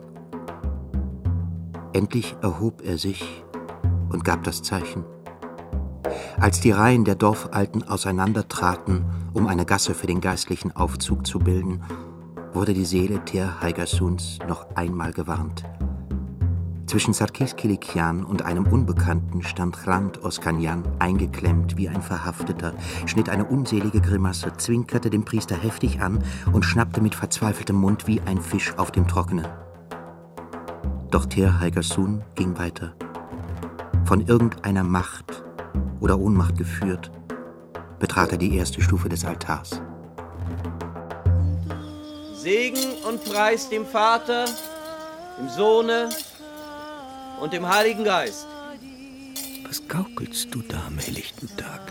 S2: Endlich erhob er sich und gab das Zeichen. Als die Reihen der Dorfalten auseinandertraten, um eine Gasse für den geistlichen Aufzug zu bilden, wurde die Seele Ter Halgasuns noch einmal gewarnt. Zwischen Sarkis Kilikian und einem Unbekannten stand Hrant Oskanyan, eingeklemmt wie ein Verhafteter, schnitt eine unselige Grimasse, zwinkerte den Priester heftig an und schnappte mit verzweifeltem Mund wie ein Fisch auf dem Trockenen. Doch Ter Halgasun ging weiter. Von irgendeiner Macht oder Ohnmacht geführt, betrat er die erste Stufe des Altars.
S16: Segen und Preis dem Vater, dem Sohne und dem Heiligen Geist.
S9: Was gaukelst du da am helllichten Tag?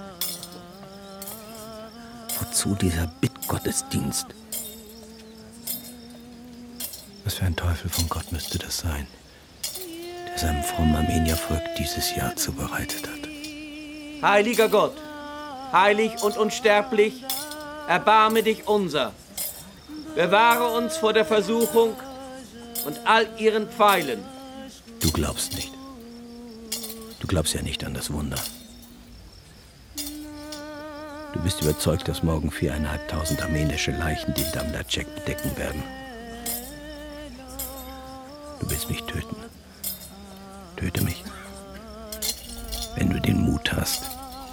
S9: Wozu dieser Bittgottesdienst? Was für ein Teufel von Gott müsste das sein, der seinem frommen Armeniervolk dieses Jahr zubereitet hat?
S16: Heiliger Gott, heilig und unsterblich, erbarme dich unser. Bewahre uns vor der Versuchung und all ihren Pfeilen.
S9: Du glaubst nicht. Du glaubst ja nicht an das Wunder. Du bist überzeugt, dass morgen viereinhalbtausend armenische Leichen den Damlacek bedecken werden. Du willst mich töten. Töte mich. Wenn du den Mut hast.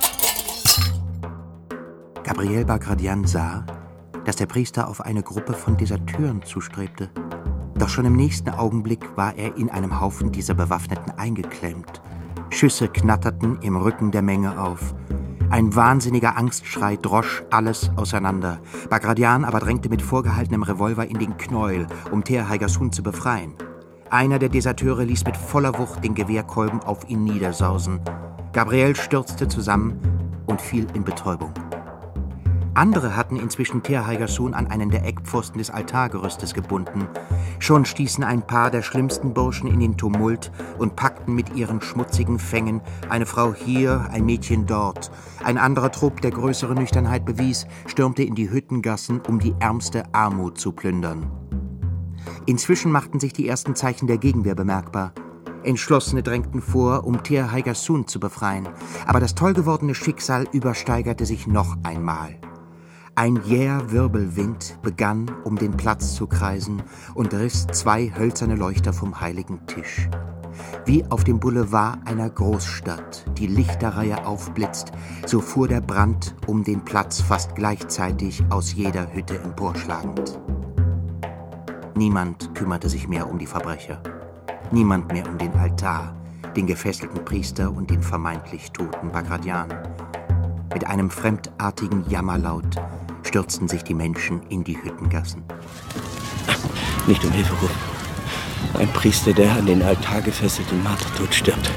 S2: Gabriel Bagradian sah, dass der Priester auf eine Gruppe von Deserteuren zustrebte. Doch schon im nächsten Augenblick war er in einem Haufen dieser Bewaffneten eingeklemmt. Schüsse knatterten im Rücken der Menge auf. Ein wahnsinniger Angstschrei drosch alles auseinander. Bagradian aber drängte mit vorgehaltenem Revolver in den Knäuel, um Teer Haigasun zu befreien. Einer der Deserteure ließ mit voller Wucht den Gewehrkolben auf ihn niedersausen. Gabriel stürzte zusammen und fiel in Betäubung. Andere hatten inzwischen Teer Haigasun an einen der Eckpfosten des Altargerüstes gebunden. Schon stießen ein paar der schlimmsten Burschen in den Tumult und packten mit ihren schmutzigen Fängen eine Frau hier, ein Mädchen dort. Ein anderer Trupp, der größere Nüchternheit bewies, stürmte in die Hüttengassen, um die ärmste Armut zu plündern. Inzwischen machten sich die ersten Zeichen der Gegenwehr bemerkbar. Entschlossene drängten vor, um Teer Haigasun zu befreien. Aber das toll gewordene Schicksal übersteigerte sich noch einmal. Ein jäher Wirbelwind begann, um den Platz zu kreisen und riss zwei hölzerne Leuchter vom heiligen Tisch. Wie auf dem Boulevard einer Großstadt die Lichterreihe aufblitzt, so fuhr der Brand um den Platz fast gleichzeitig aus jeder Hütte emporschlagend. Niemand kümmerte sich mehr um die Verbrecher. Niemand mehr um den Altar, den gefesselten Priester und den vermeintlich toten Bagradian. Mit einem fremdartigen Jammerlaut stürzten sich die Menschen in die Hüttengassen.
S9: Nicht um Hilfe rufen. Ein Priester, der an den Altar gefesselt im Martertod stirbt,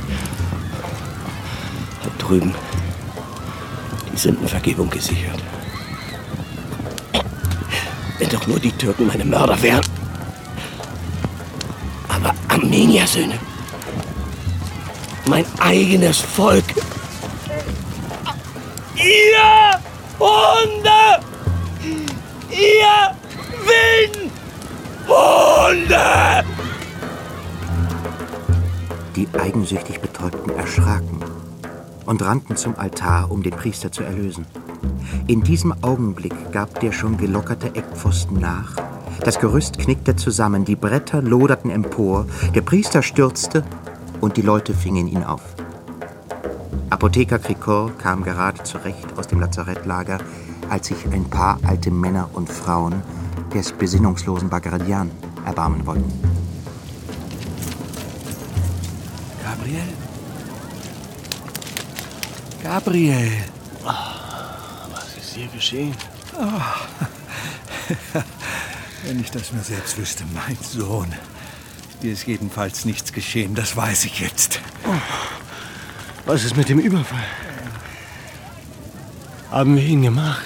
S9: hat drüben die Sündenvergebung gesichert. Wenn doch nur die Türken meine Mörder wären. Aber Armeniersöhne, mein eigenes Volk. Ihr Hunde! Ihr wilden Hunde!
S2: Die eigensüchtig Betäubten erschraken und rannten zum Altar, um den Priester zu erlösen. In diesem Augenblick gab der schon gelockerte Eckpfosten nach, das Gerüst knickte zusammen, die Bretter loderten empor, der Priester stürzte und die Leute fingen ihn auf. Apotheker Krikor kam gerade zurecht aus dem Lazarettlager, als sich ein paar alte Männer und Frauen des besinnungslosen Bagradian erbarmen wollten.
S12: Gabriel? Gabriel!
S1: Oh, was ist hier geschehen?
S12: Oh. Wenn ich das nur selbst wüsste, mein Sohn. Dir ist jedenfalls nichts geschehen, das weiß ich jetzt.
S1: Oh. Was ist mit dem Überfall? Haben wir ihn gemacht?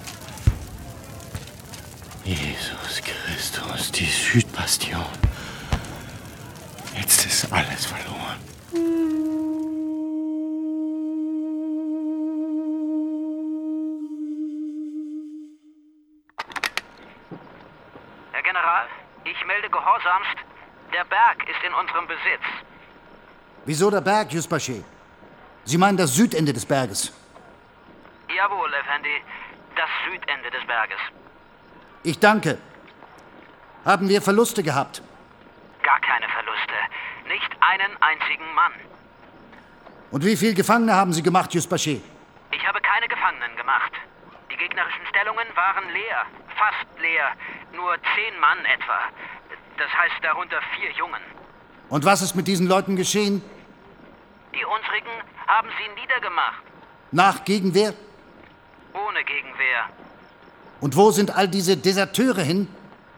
S1: Jesus Christus, die Südbastion. Jetzt ist alles verloren.
S19: Herr General, ich melde gehorsamst, der Berg ist in unserem Besitz.
S20: Wieso der Berg, Yusbashi? Sie meinen das Südende des Berges?
S19: Jawohl, Effendi, das Südende des Berges.
S20: Ich danke. Haben wir Verluste gehabt?
S19: Gar keine Verluste. Nicht einen einzigen Mann.
S20: Und wie viele Gefangene haben Sie gemacht, Yusbashi?
S19: Ich habe keine Gefangenen gemacht. Die gegnerischen Stellungen waren leer. Fast leer. Nur zehn Mann etwa. Das heißt darunter vier Jungen.
S20: Und was ist mit diesen Leuten geschehen?
S19: Die unsrigen haben sie niedergemacht.
S20: Nach Gegenwehr?
S19: Ohne Gegenwehr.
S20: Und wo sind all diese Deserteure hin?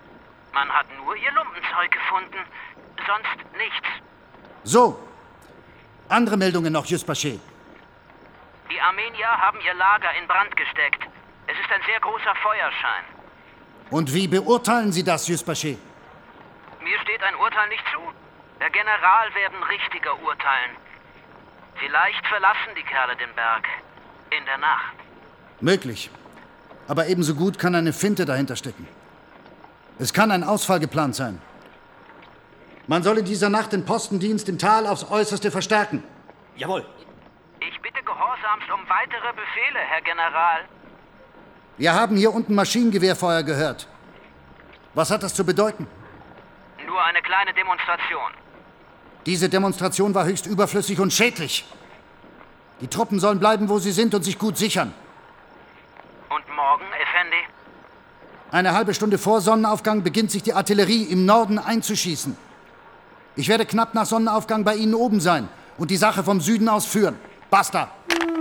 S19: Man hat nur ihr Lumpenzeug gefunden, sonst nichts.
S20: So, andere Meldungen noch, Yspashe.
S19: Die Armenier haben ihr Lager in Brand gesteckt. Es ist ein sehr großer Feuerschein.
S20: Und wie beurteilen Sie das, Yspashe?
S19: Mir steht ein Urteil nicht zu. Der General werden richtiger urteilen. Vielleicht verlassen die Kerle den Berg. In der Nacht.
S20: Möglich. Aber ebenso gut kann eine Finte dahinter stecken. Es kann ein Ausfall geplant sein. Man soll in dieser Nacht den Postendienst im Tal aufs Äußerste verstärken.
S19: Jawohl. Ich bitte gehorsamst um weitere Befehle, Herr General.
S20: Wir haben hier unten Maschinengewehrfeuer gehört. Was hat das zu bedeuten?
S19: Nur eine kleine Demonstration.
S20: Diese Demonstration war höchst überflüssig und schädlich. Die Truppen sollen bleiben, wo sie sind und sich gut sichern.
S19: Und morgen, Effendi?
S20: Eine halbe Stunde vor Sonnenaufgang beginnt sich die Artillerie im Norden einzuschießen. Ich werde knapp nach Sonnenaufgang bei Ihnen oben sein und die Sache vom Süden aus führen. Basta!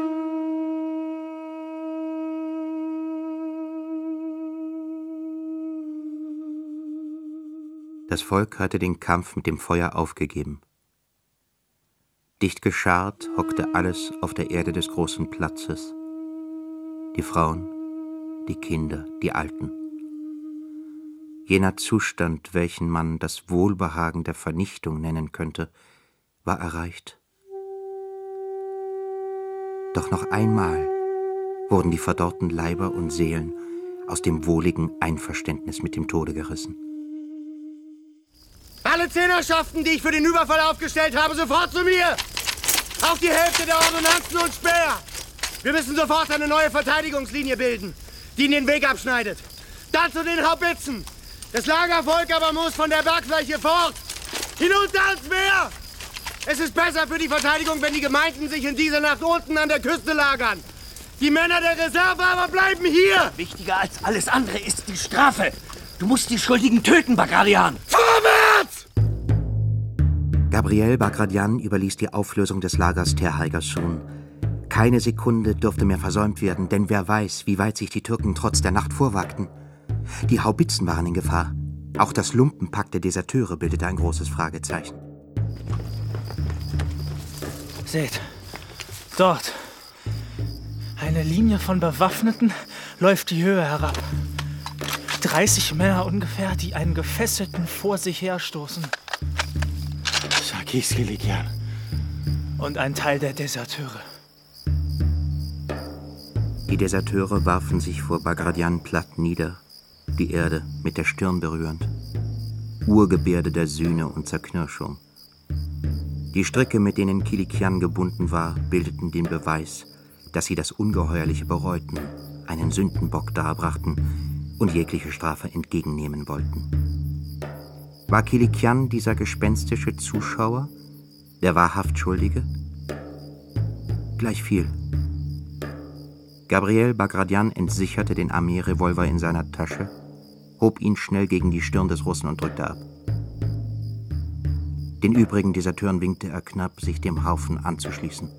S2: Das Volk hatte den Kampf mit dem Feuer aufgegeben. Dicht geschart hockte alles auf der Erde des großen Platzes. Die Frauen, die Kinder, die Alten. Jener Zustand, welchen man das Wohlbehagen der Vernichtung nennen könnte, war erreicht. Doch noch einmal wurden die verdorrten Leiber und Seelen aus dem wohligen Einverständnis mit dem Tode gerissen.
S8: Alle Zehnerschaften, die ich für den Überfall aufgestellt habe, sofort zu mir! Auch die Hälfte der Ordonnanzen und Speer! Wir müssen sofort eine neue Verteidigungslinie bilden, die ihnen den Weg abschneidet. Dann zu den Haubitzen! Das Lagervolk aber muss von der Bergfläche fort! Hinunter ans Meer! Es ist besser für die Verteidigung, wenn die Gemeinden sich in dieser Nacht unten an der Küste lagern. Die Männer der Reserve aber bleiben hier!
S10: Wichtiger als alles andere ist die Strafe. Du musst die Schuldigen töten, Bagradian!
S8: Vorwärts!
S2: Gabriel Bagradian überließ die Auflösung des Lagers Terhaigersun. Keine Sekunde durfte mehr versäumt werden, denn wer weiß, wie weit sich die Türken trotz der Nacht vorwagten. Die Haubitzen waren in Gefahr. Auch das Lumpenpack der Deserteure bildete ein großes Fragezeichen.
S5: Seht, dort. Eine Linie von Bewaffneten läuft die Höhe herab. dreißig Männer ungefähr, die einen Gefesselten vor sich herstoßen.
S1: Sakis Kilikian.
S5: Und ein Teil der Deserteure.
S2: Die Deserteure warfen sich vor Bagradian platt nieder, die Erde mit der Stirn berührend. Urgebärde der Sühne und Zerknirschung. Die Stricke, mit denen Kilikian gebunden war, bildeten den Beweis, dass sie das Ungeheuerliche bereuten, einen Sündenbock darbrachten und jegliche Strafe entgegennehmen wollten. War Kilikian dieser gespenstische Zuschauer, der wahrhaft Schuldige? Gleich viel. Gabriel Bagradian entsicherte den Armeerevolver in seiner Tasche, hob ihn schnell gegen die Stirn des Russen und drückte ab. Den übrigen Deserteuren winkte er knapp, sich dem Haufen anzuschließen.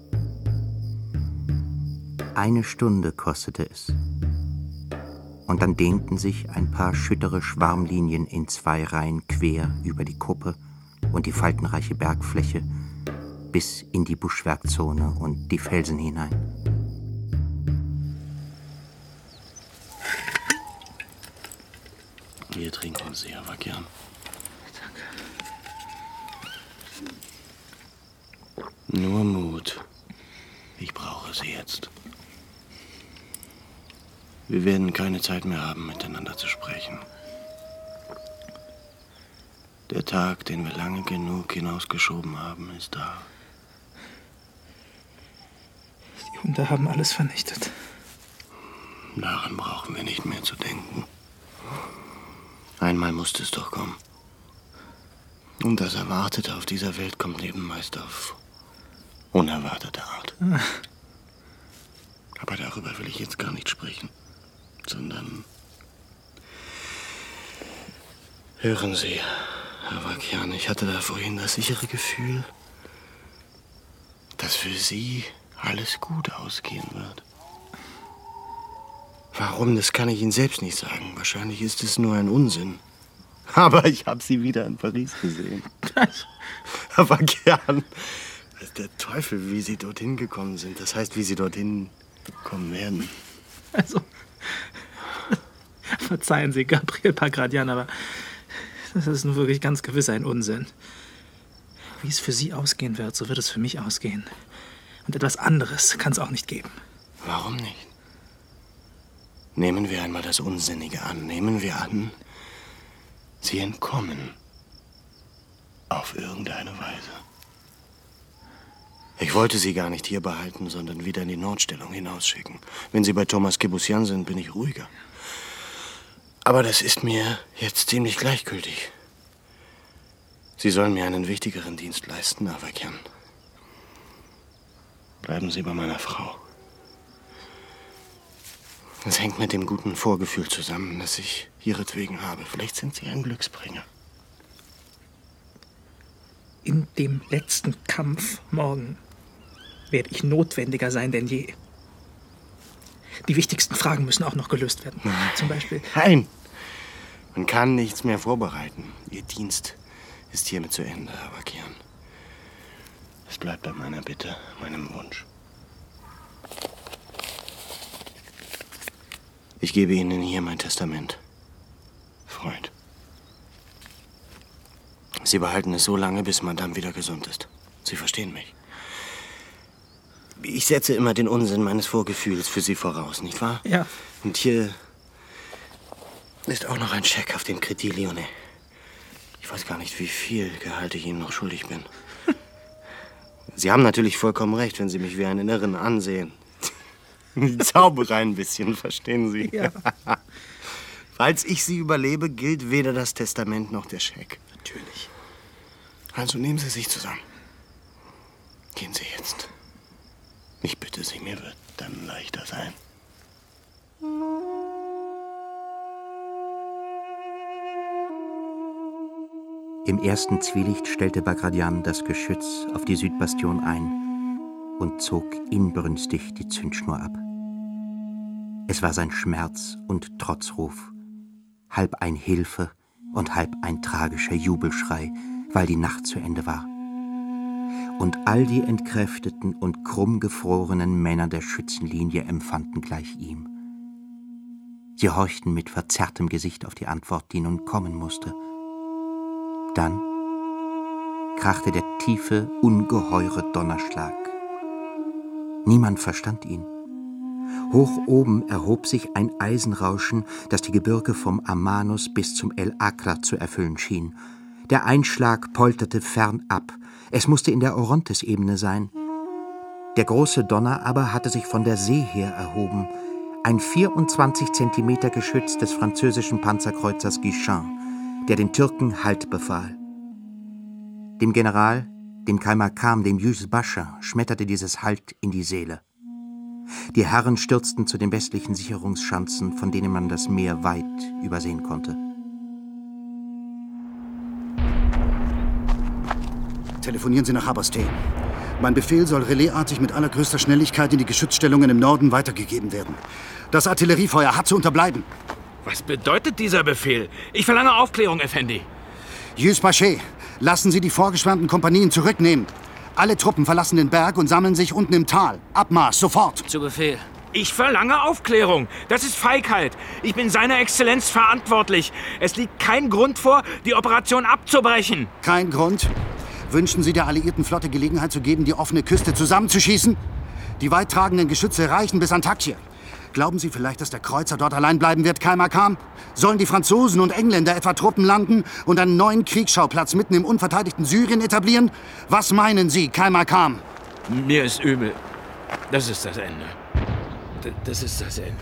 S2: Eine Stunde kostete es. Und dann dehnten sich ein paar schüttere Schwarmlinien in zwei Reihen quer über die Kuppe und die faltenreiche Bergfläche bis in die Buschwerkzone und die Felsen hinein.
S1: Wir trinken Sie, Avakian. Nur Mut. Ich brauche sie jetzt. Wir werden keine Zeit mehr haben, miteinander zu sprechen. Der Tag, den wir lange genug hinausgeschoben haben, ist da.
S5: Die Hunde haben alles vernichtet.
S1: Daran brauchen wir nicht mehr zu denken. Einmal musste es doch kommen. Und das Erwartete auf dieser Welt kommt eben meist auf unerwartete Art. Aber darüber will ich jetzt gar nicht sprechen, sondern... Hören Sie, Herr Avakian, ich hatte da vorhin das sichere Gefühl, dass für Sie alles gut ausgehen wird. Warum, das kann ich Ihnen selbst nicht sagen. Wahrscheinlich ist es nur ein Unsinn. Aber ich habe sie wieder in Paris gesehen. Aber gern. Der Teufel, wie sie dorthin gekommen sind. Das heißt, wie sie dorthin kommen werden.
S5: Also, verzeihen Sie, Gabriel Bagradian, aber das ist nun wirklich ganz gewiss ein Unsinn. Wie es für Sie ausgehen wird, so wird es für mich ausgehen. Und etwas anderes kann es auch nicht geben.
S1: Warum nicht? Nehmen wir einmal das Unsinnige an. Nehmen wir an, Sie entkommen. Auf irgendeine Weise. Ich wollte Sie gar nicht hier behalten, sondern wieder in die Notstellung hinausschicken. Wenn Sie bei Thomas Kebusyan sind, bin ich ruhiger. Aber das ist mir jetzt ziemlich gleichgültig. Sie sollen mir einen wichtigeren Dienst leisten, Avakian. Bleiben Sie bei meiner Frau. Es hängt mit dem guten Vorgefühl zusammen, das ich ihretwegen habe. Vielleicht sind Sie ein Glücksbringer.
S5: In dem letzten Kampf morgen werde ich notwendiger sein denn je. Die wichtigsten Fragen müssen auch noch gelöst werden. Zum Beispiel...
S1: Nein! Man kann nichts mehr vorbereiten. Ihr Dienst ist hiermit zu Ende, Avakian. Es bleibt bei meiner Bitte, meinem Wunsch. Ich gebe Ihnen hier mein Testament. Freund. Sie behalten es so lange, bis Madame wieder gesund ist. Sie verstehen mich. Ich setze immer den Unsinn meines Vorgefühls für Sie voraus, nicht wahr?
S5: Ja.
S1: Und hier ist auch noch ein Scheck auf dem Crédit Lyonnais. Ich weiß gar nicht, wie viel Gehalt ich Ihnen noch schuldig bin. Sie haben natürlich vollkommen recht, wenn Sie mich wie einen Irren ansehen. Die Zauberei ein bisschen, verstehen Sie?
S5: Ja.
S1: Falls ich Sie überlebe, gilt weder das Testament noch der Scheck.
S5: Natürlich.
S1: Also nehmen Sie sich zusammen. Gehen Sie jetzt. Ich bitte Sie, mir wird dann leichter sein.
S2: Im ersten Zwielicht stellte Bagradian das Geschütz auf die Südbastion ein und zog inbrünstig die Zündschnur ab. Es war sein Schmerz- und Trotzruf, halb ein Hilfe und halb ein tragischer Jubelschrei, weil die Nacht zu Ende war. Und all die entkräfteten und krummgefrorenen Männer der Schützenlinie empfanden gleich ihm. Sie horchten mit verzerrtem Gesicht auf die Antwort, die nun kommen musste. Dann krachte der tiefe, ungeheure Donnerschlag. Niemand verstand ihn. Hoch oben erhob sich ein Eisenrauschen, das die Gebirge vom Amanus bis zum El Akra zu erfüllen schien. Der Einschlag polterte fernab. Es musste in der Orontes-Ebene sein. Der große Donner aber hatte sich von der See her erhoben. Ein vierundzwanzig Zentimeter Geschütz des französischen Panzerkreuzers Guichen, der den Türken Halt befahl. Dem General, dem Kaimakam, dem Yüz Bascha, schmetterte dieses Halt in die Seele. Die Herren stürzten zu den westlichen Sicherungsschanzen, von denen man das Meer weit übersehen konnte.
S20: Telefonieren Sie nach Haberste. Mein Befehl soll relaisartig mit allergrößter Schnelligkeit in die Geschützstellungen im Norden weitergegeben werden. Das Artilleriefeuer hat zu unterbleiben.
S21: Was bedeutet dieser Befehl? Ich verlange Aufklärung, Effendi.
S20: Yüz Bascha, lassen Sie die vorgeschwärmten Kompanien zurücknehmen. Alle Truppen verlassen den Berg und sammeln sich unten im Tal. Abmarsch, sofort.
S21: Zu Befehl. Ich verlange Aufklärung. Das ist Feigheit. Ich bin seiner Exzellenz verantwortlich. Es liegt kein Grund vor, die Operation abzubrechen.
S20: Kein Grund? Wünschen Sie der alliierten Flotte Gelegenheit zu geben, die offene Küste zusammenzuschießen? Die weittragenden Geschütze reichen bis Antakya. Glauben Sie vielleicht, dass der Kreuzer dort allein bleiben wird, Kaimakam? Sollen die Franzosen und Engländer etwa Truppen landen und einen neuen Kriegsschauplatz mitten im unverteidigten Syrien etablieren? Was meinen Sie, Kaimakam?
S21: Mir ist übel. Das ist das Ende. D- Das ist das Ende.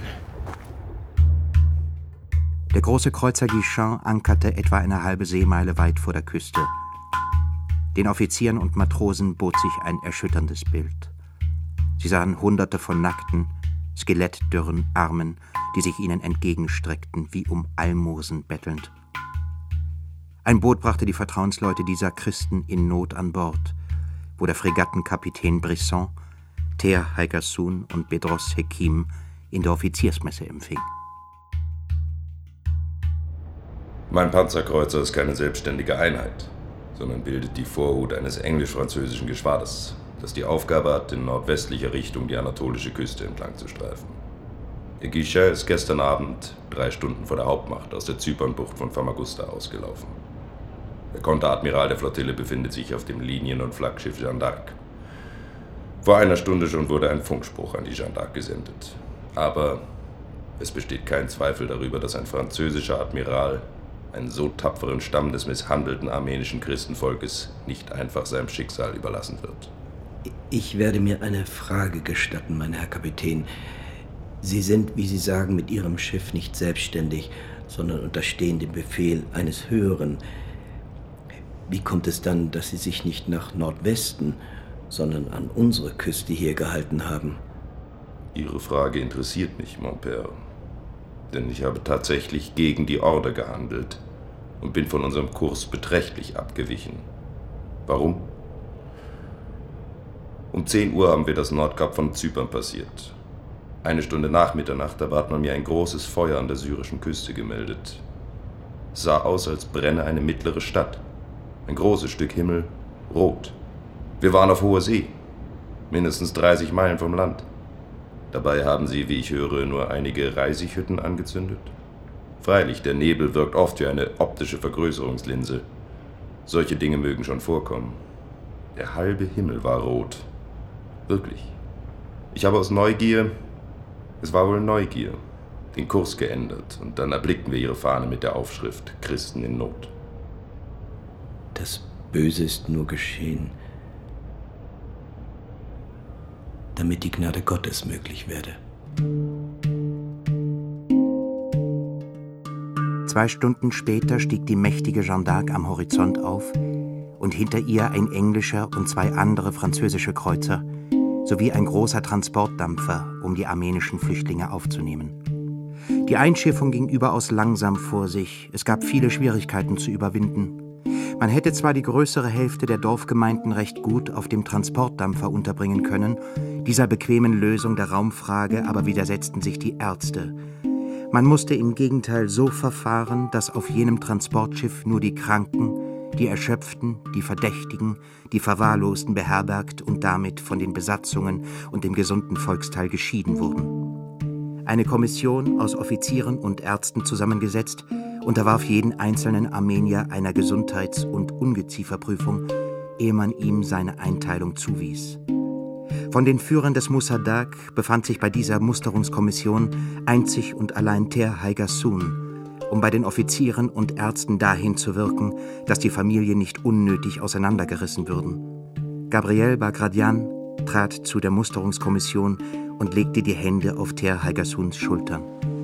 S2: Der große Kreuzer Guichen ankerte etwa eine halbe Seemeile weit vor der Küste. Den Offizieren und Matrosen bot sich ein erschütterndes Bild. Sie sahen Hunderte von nackten, skelettdürren Armen, die sich ihnen entgegenstreckten, wie um Almosen bettelnd. Ein Boot brachte die Vertrauensleute dieser Christen in Not an Bord, wo der Fregattenkapitän Brisson, Ter Haigersun und Bedros Hekim in der Offiziersmesse empfing.
S13: Mein Panzerkreuzer ist keine selbstständige Einheit, sondern bildet die Vorhut eines englisch-französischen Geschwaders, das die Aufgabe hat, in nordwestlicher Richtung die anatolische Küste entlang zu streifen. Ihr Guichet ist gestern Abend, drei Stunden vor der Hauptmacht, aus der Zypernbucht von Famagusta ausgelaufen. Der Konteradmiral der Flottille befindet sich auf dem Linien- und Flaggschiff Jeanne d'Arc. Vor einer Stunde schon wurde ein Funkspruch an die Jeanne d'Arc gesendet. Aber es besteht kein Zweifel darüber, dass ein französischer Admiral einen so tapferen Stamm des misshandelten armenischen Christenvolkes nicht einfach seinem Schicksal überlassen wird.
S9: Ich werde mir eine Frage gestatten, mein Herr Kapitän. Sie sind, wie Sie sagen, mit Ihrem Schiff nicht selbstständig, sondern unterstehen dem Befehl eines Höheren. Wie kommt es dann, dass Sie sich nicht nach Nordwesten, sondern an unsere Küste hier gehalten haben?
S13: Ihre Frage interessiert mich, mon Père. Denn ich habe tatsächlich gegen die Order gehandelt und bin von unserem Kurs beträchtlich abgewichen. Warum? Um zehn Uhr haben wir das Nordkap von Zypern passiert. Eine Stunde nach Mitternacht, da hat man mir ein großes Feuer an der syrischen Küste gemeldet. Es sah aus, als brenne eine mittlere Stadt. Ein großes Stück Himmel, rot. Wir waren auf hoher See, mindestens dreißig Meilen vom Land. Dabei haben sie, wie ich höre, nur einige Reisighütten angezündet. Freilich, der Nebel wirkt oft wie eine optische Vergrößerungslinse. Solche Dinge mögen schon vorkommen. Der halbe Himmel war rot. Wirklich. Ich habe aus Neugier, es war wohl Neugier, den Kurs geändert und dann erblickten wir ihre Fahne mit der Aufschrift Christen in Not.
S9: Das Böse ist nur geschehen, damit die Gnade Gottes möglich werde.
S2: Zwei Stunden später stieg die mächtige Jeanne d'Arc am Horizont auf und hinter ihr ein englischer und zwei andere französische Kreuzer sowie ein großer Transportdampfer, um die armenischen Flüchtlinge aufzunehmen. Die Einschiffung ging überaus langsam vor sich. Es gab viele Schwierigkeiten zu überwinden. Man hätte zwar die größere Hälfte der Dorfgemeinden recht gut auf dem Transportdampfer unterbringen können, dieser bequemen Lösung der Raumfrage aber widersetzten sich die Ärzte. Man musste im Gegenteil so verfahren, dass auf jenem Transportschiff nur die Kranken, die Erschöpften, die Verdächtigen, die Verwahrlosten beherbergt und damit von den Besatzungen und dem gesunden Volksteil geschieden wurden. Eine Kommission aus Offizieren und Ärzten zusammengesetzt, unterwarf jeden einzelnen Armenier einer Gesundheits- und Ungezieferprüfung, ehe man ihm seine Einteilung zuwies. Von den Führern des Mossadegh befand sich bei dieser Musterungskommission einzig und allein Ter Haigassun, um bei den Offizieren und Ärzten dahin zu wirken, dass die Familien nicht unnötig auseinandergerissen würden. Gabriel Bagradian trat zu der Musterungskommission und legte die Hände auf Ter Haigassuns Schultern.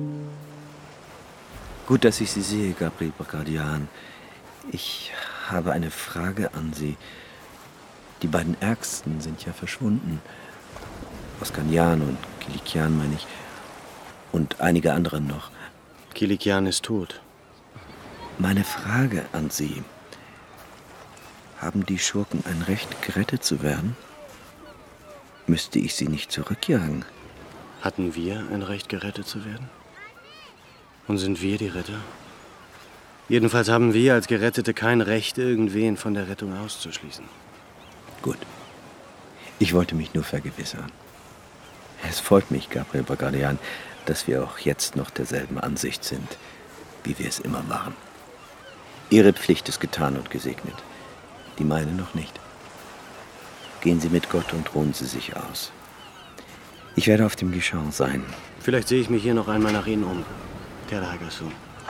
S9: Gut, dass ich Sie sehe, Gabriel Bagradian. Ich habe eine Frage an Sie. Die beiden Ärgsten sind ja verschwunden. Oskanjan und Kilikian, meine ich. Und einige andere noch.
S1: Kilikian ist tot.
S9: Meine Frage an Sie. Haben die Schurken ein Recht, gerettet zu werden? Müsste ich sie nicht zurückjagen?
S1: Hatten wir ein Recht, gerettet zu werden? Und sind wir die Retter? Jedenfalls haben wir als Gerettete kein Recht, irgendwen von der Rettung auszuschließen.
S9: Gut. Ich wollte mich nur vergewissern. Es freut mich, Gabriel Bagradian, dass wir auch jetzt noch derselben Ansicht sind, wie wir es immer waren. Ihre Pflicht ist getan und gesegnet. Die meine noch nicht. Gehen Sie mit Gott und ruhen Sie sich aus. Ich werde auf dem Guichet sein.
S1: Vielleicht sehe ich mich hier noch einmal nach Ihnen um. Ter Haigassun.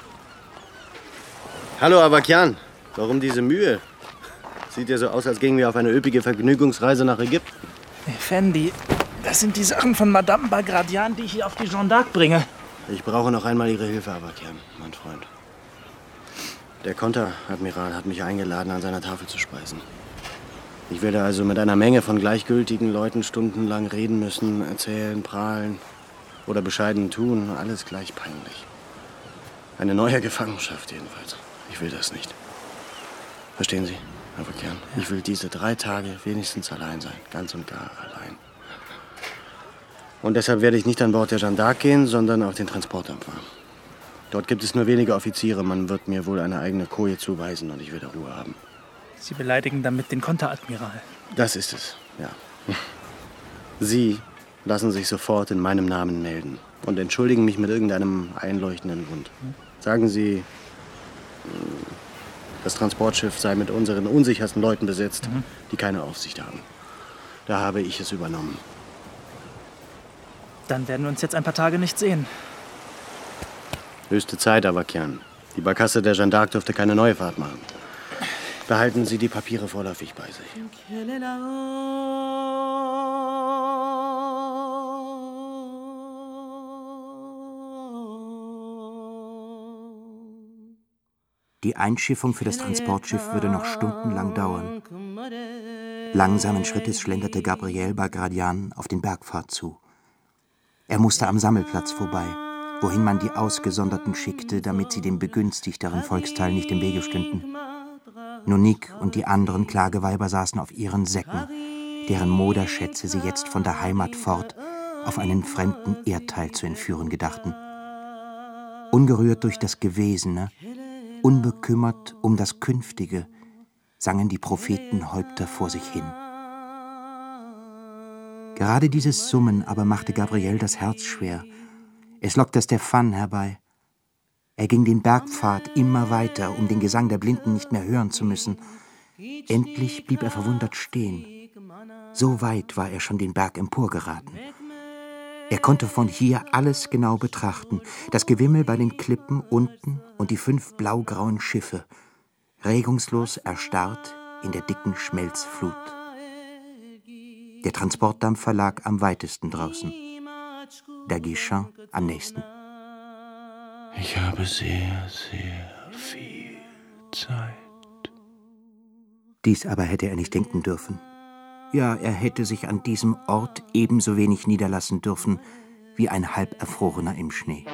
S1: Hallo, Avakian. Warum diese Mühe? Sieht ja so aus, als gingen wir auf eine üppige Vergnügungsreise nach Ägypten.
S5: Effendi, das sind die Sachen von Madame Bagradian, die ich hier auf die Jeanne d'Arc bringe.
S1: Ich brauche noch einmal Ihre Hilfe, Avakian, mein Freund. Der Konteradmiral hat mich eingeladen, an seiner Tafel zu speisen. Ich werde also mit einer Menge von gleichgültigen Leuten stundenlang reden müssen, erzählen, prahlen oder bescheiden tun. Alles gleich peinlich. Eine neue Gefangenschaft jedenfalls. Ich will das nicht. Verstehen Sie, Avakian? Ich will diese drei Tage wenigstens allein sein. Ganz und gar allein. Und deshalb werde ich nicht an Bord der Jeanne d'Arc gehen, sondern auf den Transportdampfer. Dort gibt es nur wenige Offiziere. Man wird mir wohl eine eigene Koje zuweisen und ich werde Ruhe haben.
S5: Sie beleidigen damit den Konteradmiral.
S1: Das ist es, ja. Sie lassen sich sofort in meinem Namen melden und entschuldigen mich mit irgendeinem einleuchtenden Grund. Sagen Sie, das Transportschiff sei mit unseren unsichersten Leuten besetzt, mhm. die keine Aufsicht haben. Da habe ich es übernommen.
S5: Dann werden wir uns jetzt ein paar Tage nicht sehen.
S1: Höchste Zeit, Avakian. Die Barkasse der Jeanne d'Arc dürfte keine neue Fahrt machen. Behalten Sie die Papiere vorläufig bei sich.
S2: Die Einschiffung für das Transportschiff würde noch stundenlang dauern. Langsamen Schrittes schlenderte Gabriel Bagradian auf den Bergpfad zu. Er musste am Sammelplatz vorbei, wohin man die Ausgesonderten schickte, damit sie dem begünstigteren Volksteil nicht im Wege stünden. Nonique und die anderen Klageweiber saßen auf ihren Säcken, deren Moderschätze sie jetzt von der Heimat fort auf einen fremden Erdteil zu entführen gedachten. Ungerührt durch das Gewesene, unbekümmert um das Künftige, sangen die Prophetenhäupter vor sich hin. Gerade dieses Summen aber machte Gabriel das Herz schwer. Es lockte Stefan herbei. Er ging den Bergpfad immer weiter, um den Gesang der Blinden nicht mehr hören zu müssen. Endlich blieb er verwundert stehen. So weit war er schon den Berg emporgeraten. Er konnte von hier alles genau betrachten. Das Gewimmel bei den Klippen unten und die fünf blaugrauen Schiffe, regungslos erstarrt in der dicken Schmelzflut. Der Transportdampfer lag am weitesten draußen, der Guichen am nächsten.
S4: Ich habe sehr, sehr viel Zeit.
S2: Dies aber hätte er nicht denken dürfen. Ja, er hätte sich an diesem Ort ebenso wenig niederlassen dürfen wie ein Halberfrorener im Schnee.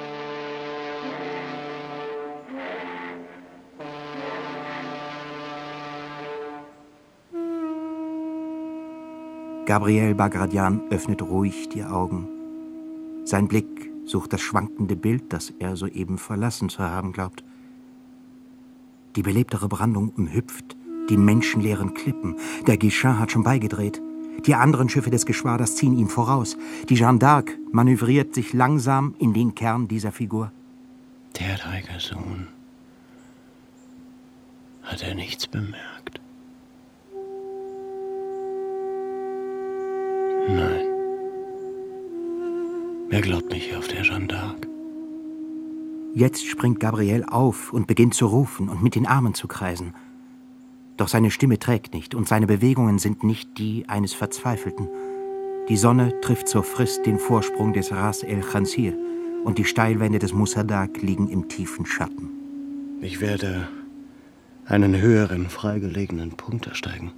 S2: Gabriel Bagradian öffnet ruhig die Augen. Sein Blick sucht das schwankende Bild, das er soeben verlassen zu haben glaubt. Die belebtere Brandung umhüpft die menschenleeren Klippen. Der Guichen hat schon beigedreht. Die anderen Schiffe des Geschwaders ziehen ihm voraus. Die Jeanne d'Arc manövriert sich langsam in den Kern dieser Figur.
S4: Der Trägersohn. Hat er nichts bemerkt? Nein. Wer glaubt mich hier auf der Jeanne d'Arc?
S2: Jetzt springt Gabriel auf und beginnt zu rufen und mit den Armen zu kreisen. Doch seine Stimme trägt nicht und seine Bewegungen sind nicht die eines Verzweifelten. Die Sonne trifft zur Frist den Vorsprung des Ras el Khansir und die Steilwände des Musadaq liegen im tiefen Schatten.
S1: Ich werde einen höheren, freigelegenen Punkt ersteigen.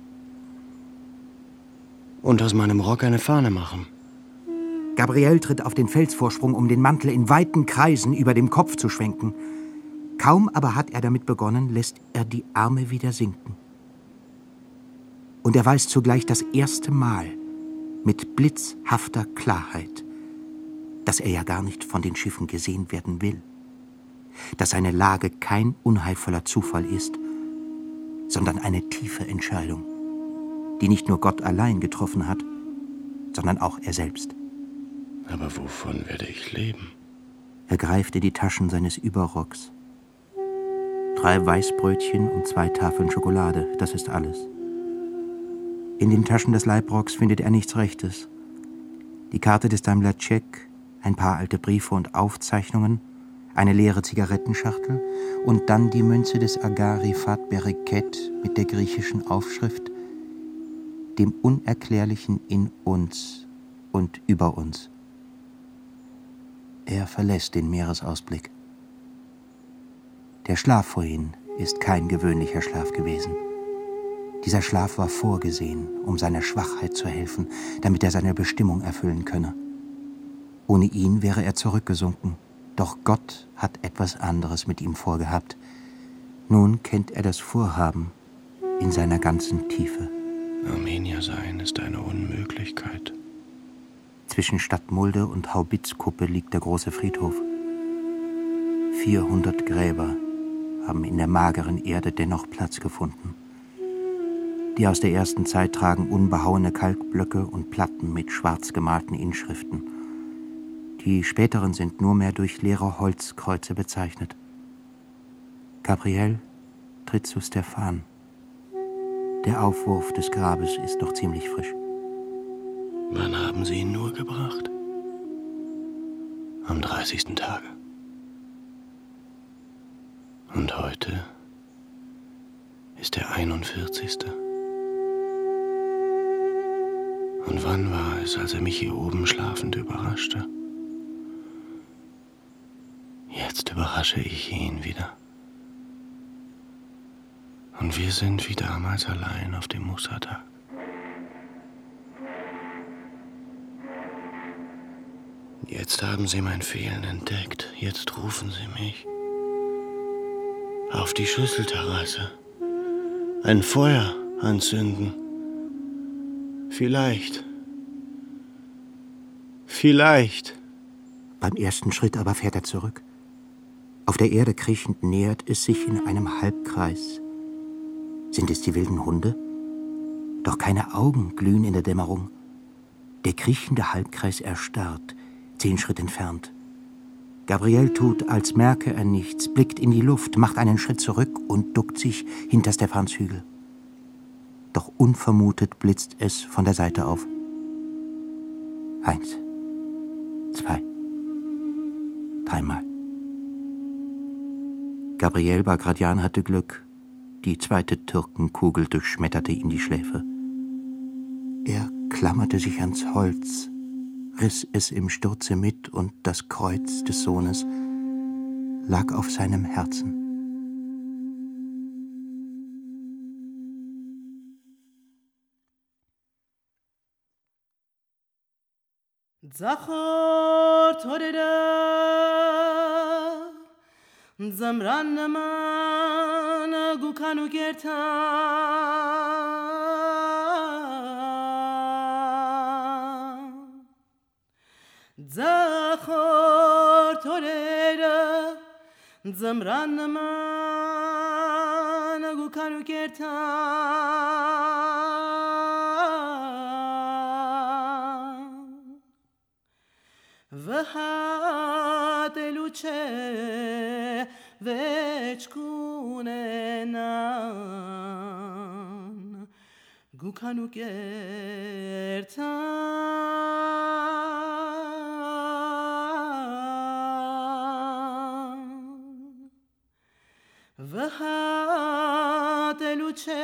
S1: Und aus meinem Rock eine Fahne machen.
S2: Gabriel tritt auf den Felsvorsprung, um den Mantel in weiten Kreisen über dem Kopf zu schwenken. Kaum aber hat er damit begonnen, lässt er die Arme wieder sinken. Und er weiß zugleich das erste Mal mit blitzhafter Klarheit, dass er ja gar nicht von den Schiffen gesehen werden will. Dass seine Lage kein unheilvoller Zufall ist, sondern eine tiefe Entscheidung, die nicht nur Gott allein getroffen hat, sondern auch er selbst.
S4: Aber wovon werde ich leben?
S2: Er greift in die Taschen seines Überrocks. Drei Weißbrötchen und zwei Tafeln Schokolade, das ist alles. In den Taschen des Leibrocks findet er nichts Rechtes. Die Karte des Daimler-Check, ein paar alte Briefe und Aufzeichnungen, eine leere Zigarettenschachtel und dann die Münze des Aga Rifat Bereket mit der griechischen Aufschrift dem Unerklärlichen in uns und über uns. Er verlässt den Meeresausblick. Der Schlaf vorhin ist kein gewöhnlicher Schlaf gewesen. Dieser Schlaf war vorgesehen, um seiner Schwachheit zu helfen, damit er seine Bestimmung erfüllen könne. Ohne ihn wäre er zurückgesunken, doch Gott hat etwas anderes mit ihm vorgehabt. Nun kennt er das Vorhaben in seiner ganzen Tiefe.
S4: Armenier sein ist eine Unmöglichkeit.
S2: Zwischen Stadtmulde und Haubitzkuppe liegt der große Friedhof. Vierhundert Gräber haben in der mageren Erde dennoch Platz gefunden. Die aus der ersten Zeit tragen unbehauene Kalkblöcke und Platten mit schwarz gemalten Inschriften. Die späteren sind nur mehr durch leere Holzkreuze bezeichnet. Gabriel tritt zu Stefan. Der Aufwurf des Grabes ist noch ziemlich frisch.
S4: Wann haben Sie ihn nur gebracht? Am dreißigsten Tage. Und heute ist der einundvierzigste. Und wann war es, als er mich hier oben schlafend überraschte? Jetzt überrasche ich ihn wieder. Und wir sind wie damals allein auf dem Musa-Tag. Jetzt haben Sie mein Fehlen entdeckt. Jetzt rufen Sie mich. Auf die Schüsselterrasse. Ein Feuer anzünden. Vielleicht. Vielleicht.
S2: Beim ersten Schritt aber fährt er zurück. Auf der Erde kriechend nähert es sich in einem Halbkreis. Sind es die wilden Hunde? Doch keine Augen glühen in der Dämmerung. Der kriechende Halbkreis erstarrt, zehn Schritt entfernt. Gabriel tut, als merke er nichts, blickt in die Luft, macht einen Schritt zurück und duckt sich hinter Stefans Hügel. Doch unvermutet blitzt es von der Seite auf. Eins, zwei, dreimal. Gabriel Bagradian hatte Glück. Die zweite Türkenkugel durchschmetterte ihm die Schläfe. Er klammerte sich ans Holz, riss es im Sturze mit und das Kreuz des Sohnes lag auf seinem Herzen.
S3: Zachor toreda zamran man gukanu gerta Zachor toreda zamran man gukanu gerta Vahat luce vechkunenan gukanu gertan Vahat luce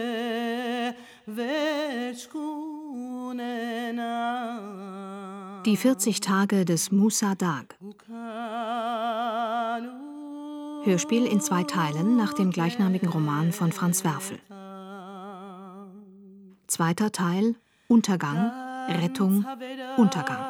S3: vechkunenan
S18: Die vierzig Tage des Musa Dag. Hörspiel in zwei Teilen nach dem gleichnamigen Roman von Franz Werfel. Zweiter Teil: Untergang, Rettung, Untergang.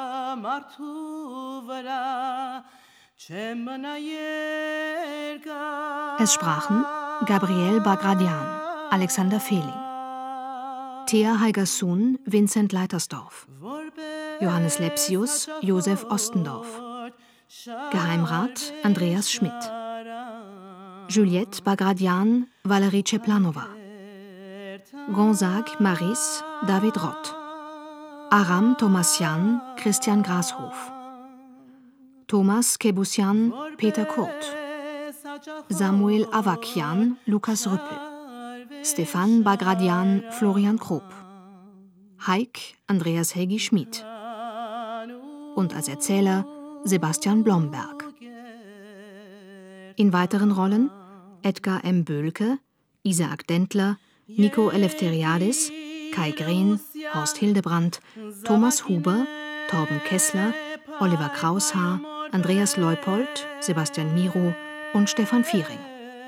S18: Es sprachen Gabriel Bagradian, Alexander Fehling, Thea Heigersun, Vincent Leitersdorf, Johannes Lepsius, Josef Ostendorf, Geheimrat Andreas Schmidt, Juliette Bagradian, Valerie Ceplanova, Gonzague Maris, David Rott, Aram Thomassian, Christian Grashof, Thomas Kebusian, Peter Kurt, Samuel Avakian, Lukas Rüppel, Stefan Bagradian, Florian Kropp, Haik, Andreas Helgi Schmid und als Erzähler Sebastian Blomberg. In weiteren Rollen Edgar M. Böhlke, Isaac Dentler, Nico Eleftheriadis, Kai Green, Horst Hildebrandt, Thomas Huber, Torben Kessler, Oliver Kraushaar, Andreas Leupold, Sebastian Miro und Stefan Viering.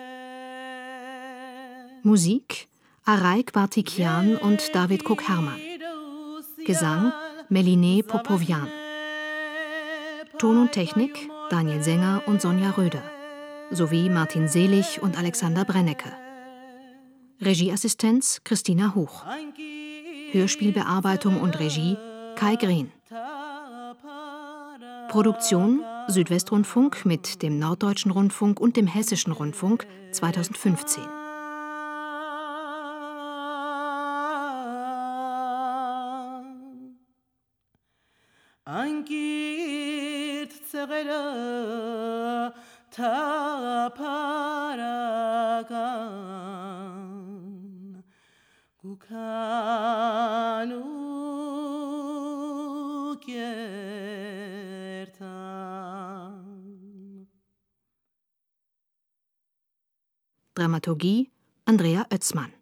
S18: Musik Araik Bartikian und David Cook-Herrmann. Gesang Meline Popovian. Ton und Technik Daniel Sänger und Sonja Röder sowie Martin Selig und Alexander Brennecke. Regieassistenz Christina Hoch. Hörspielbearbeitung und Regie Kai Green. Produktion Südwestrundfunk mit dem Norddeutschen Rundfunk und dem Hessischen Rundfunk zweitausendfünfzehn. Dramaturgie Andrea Oetzmann.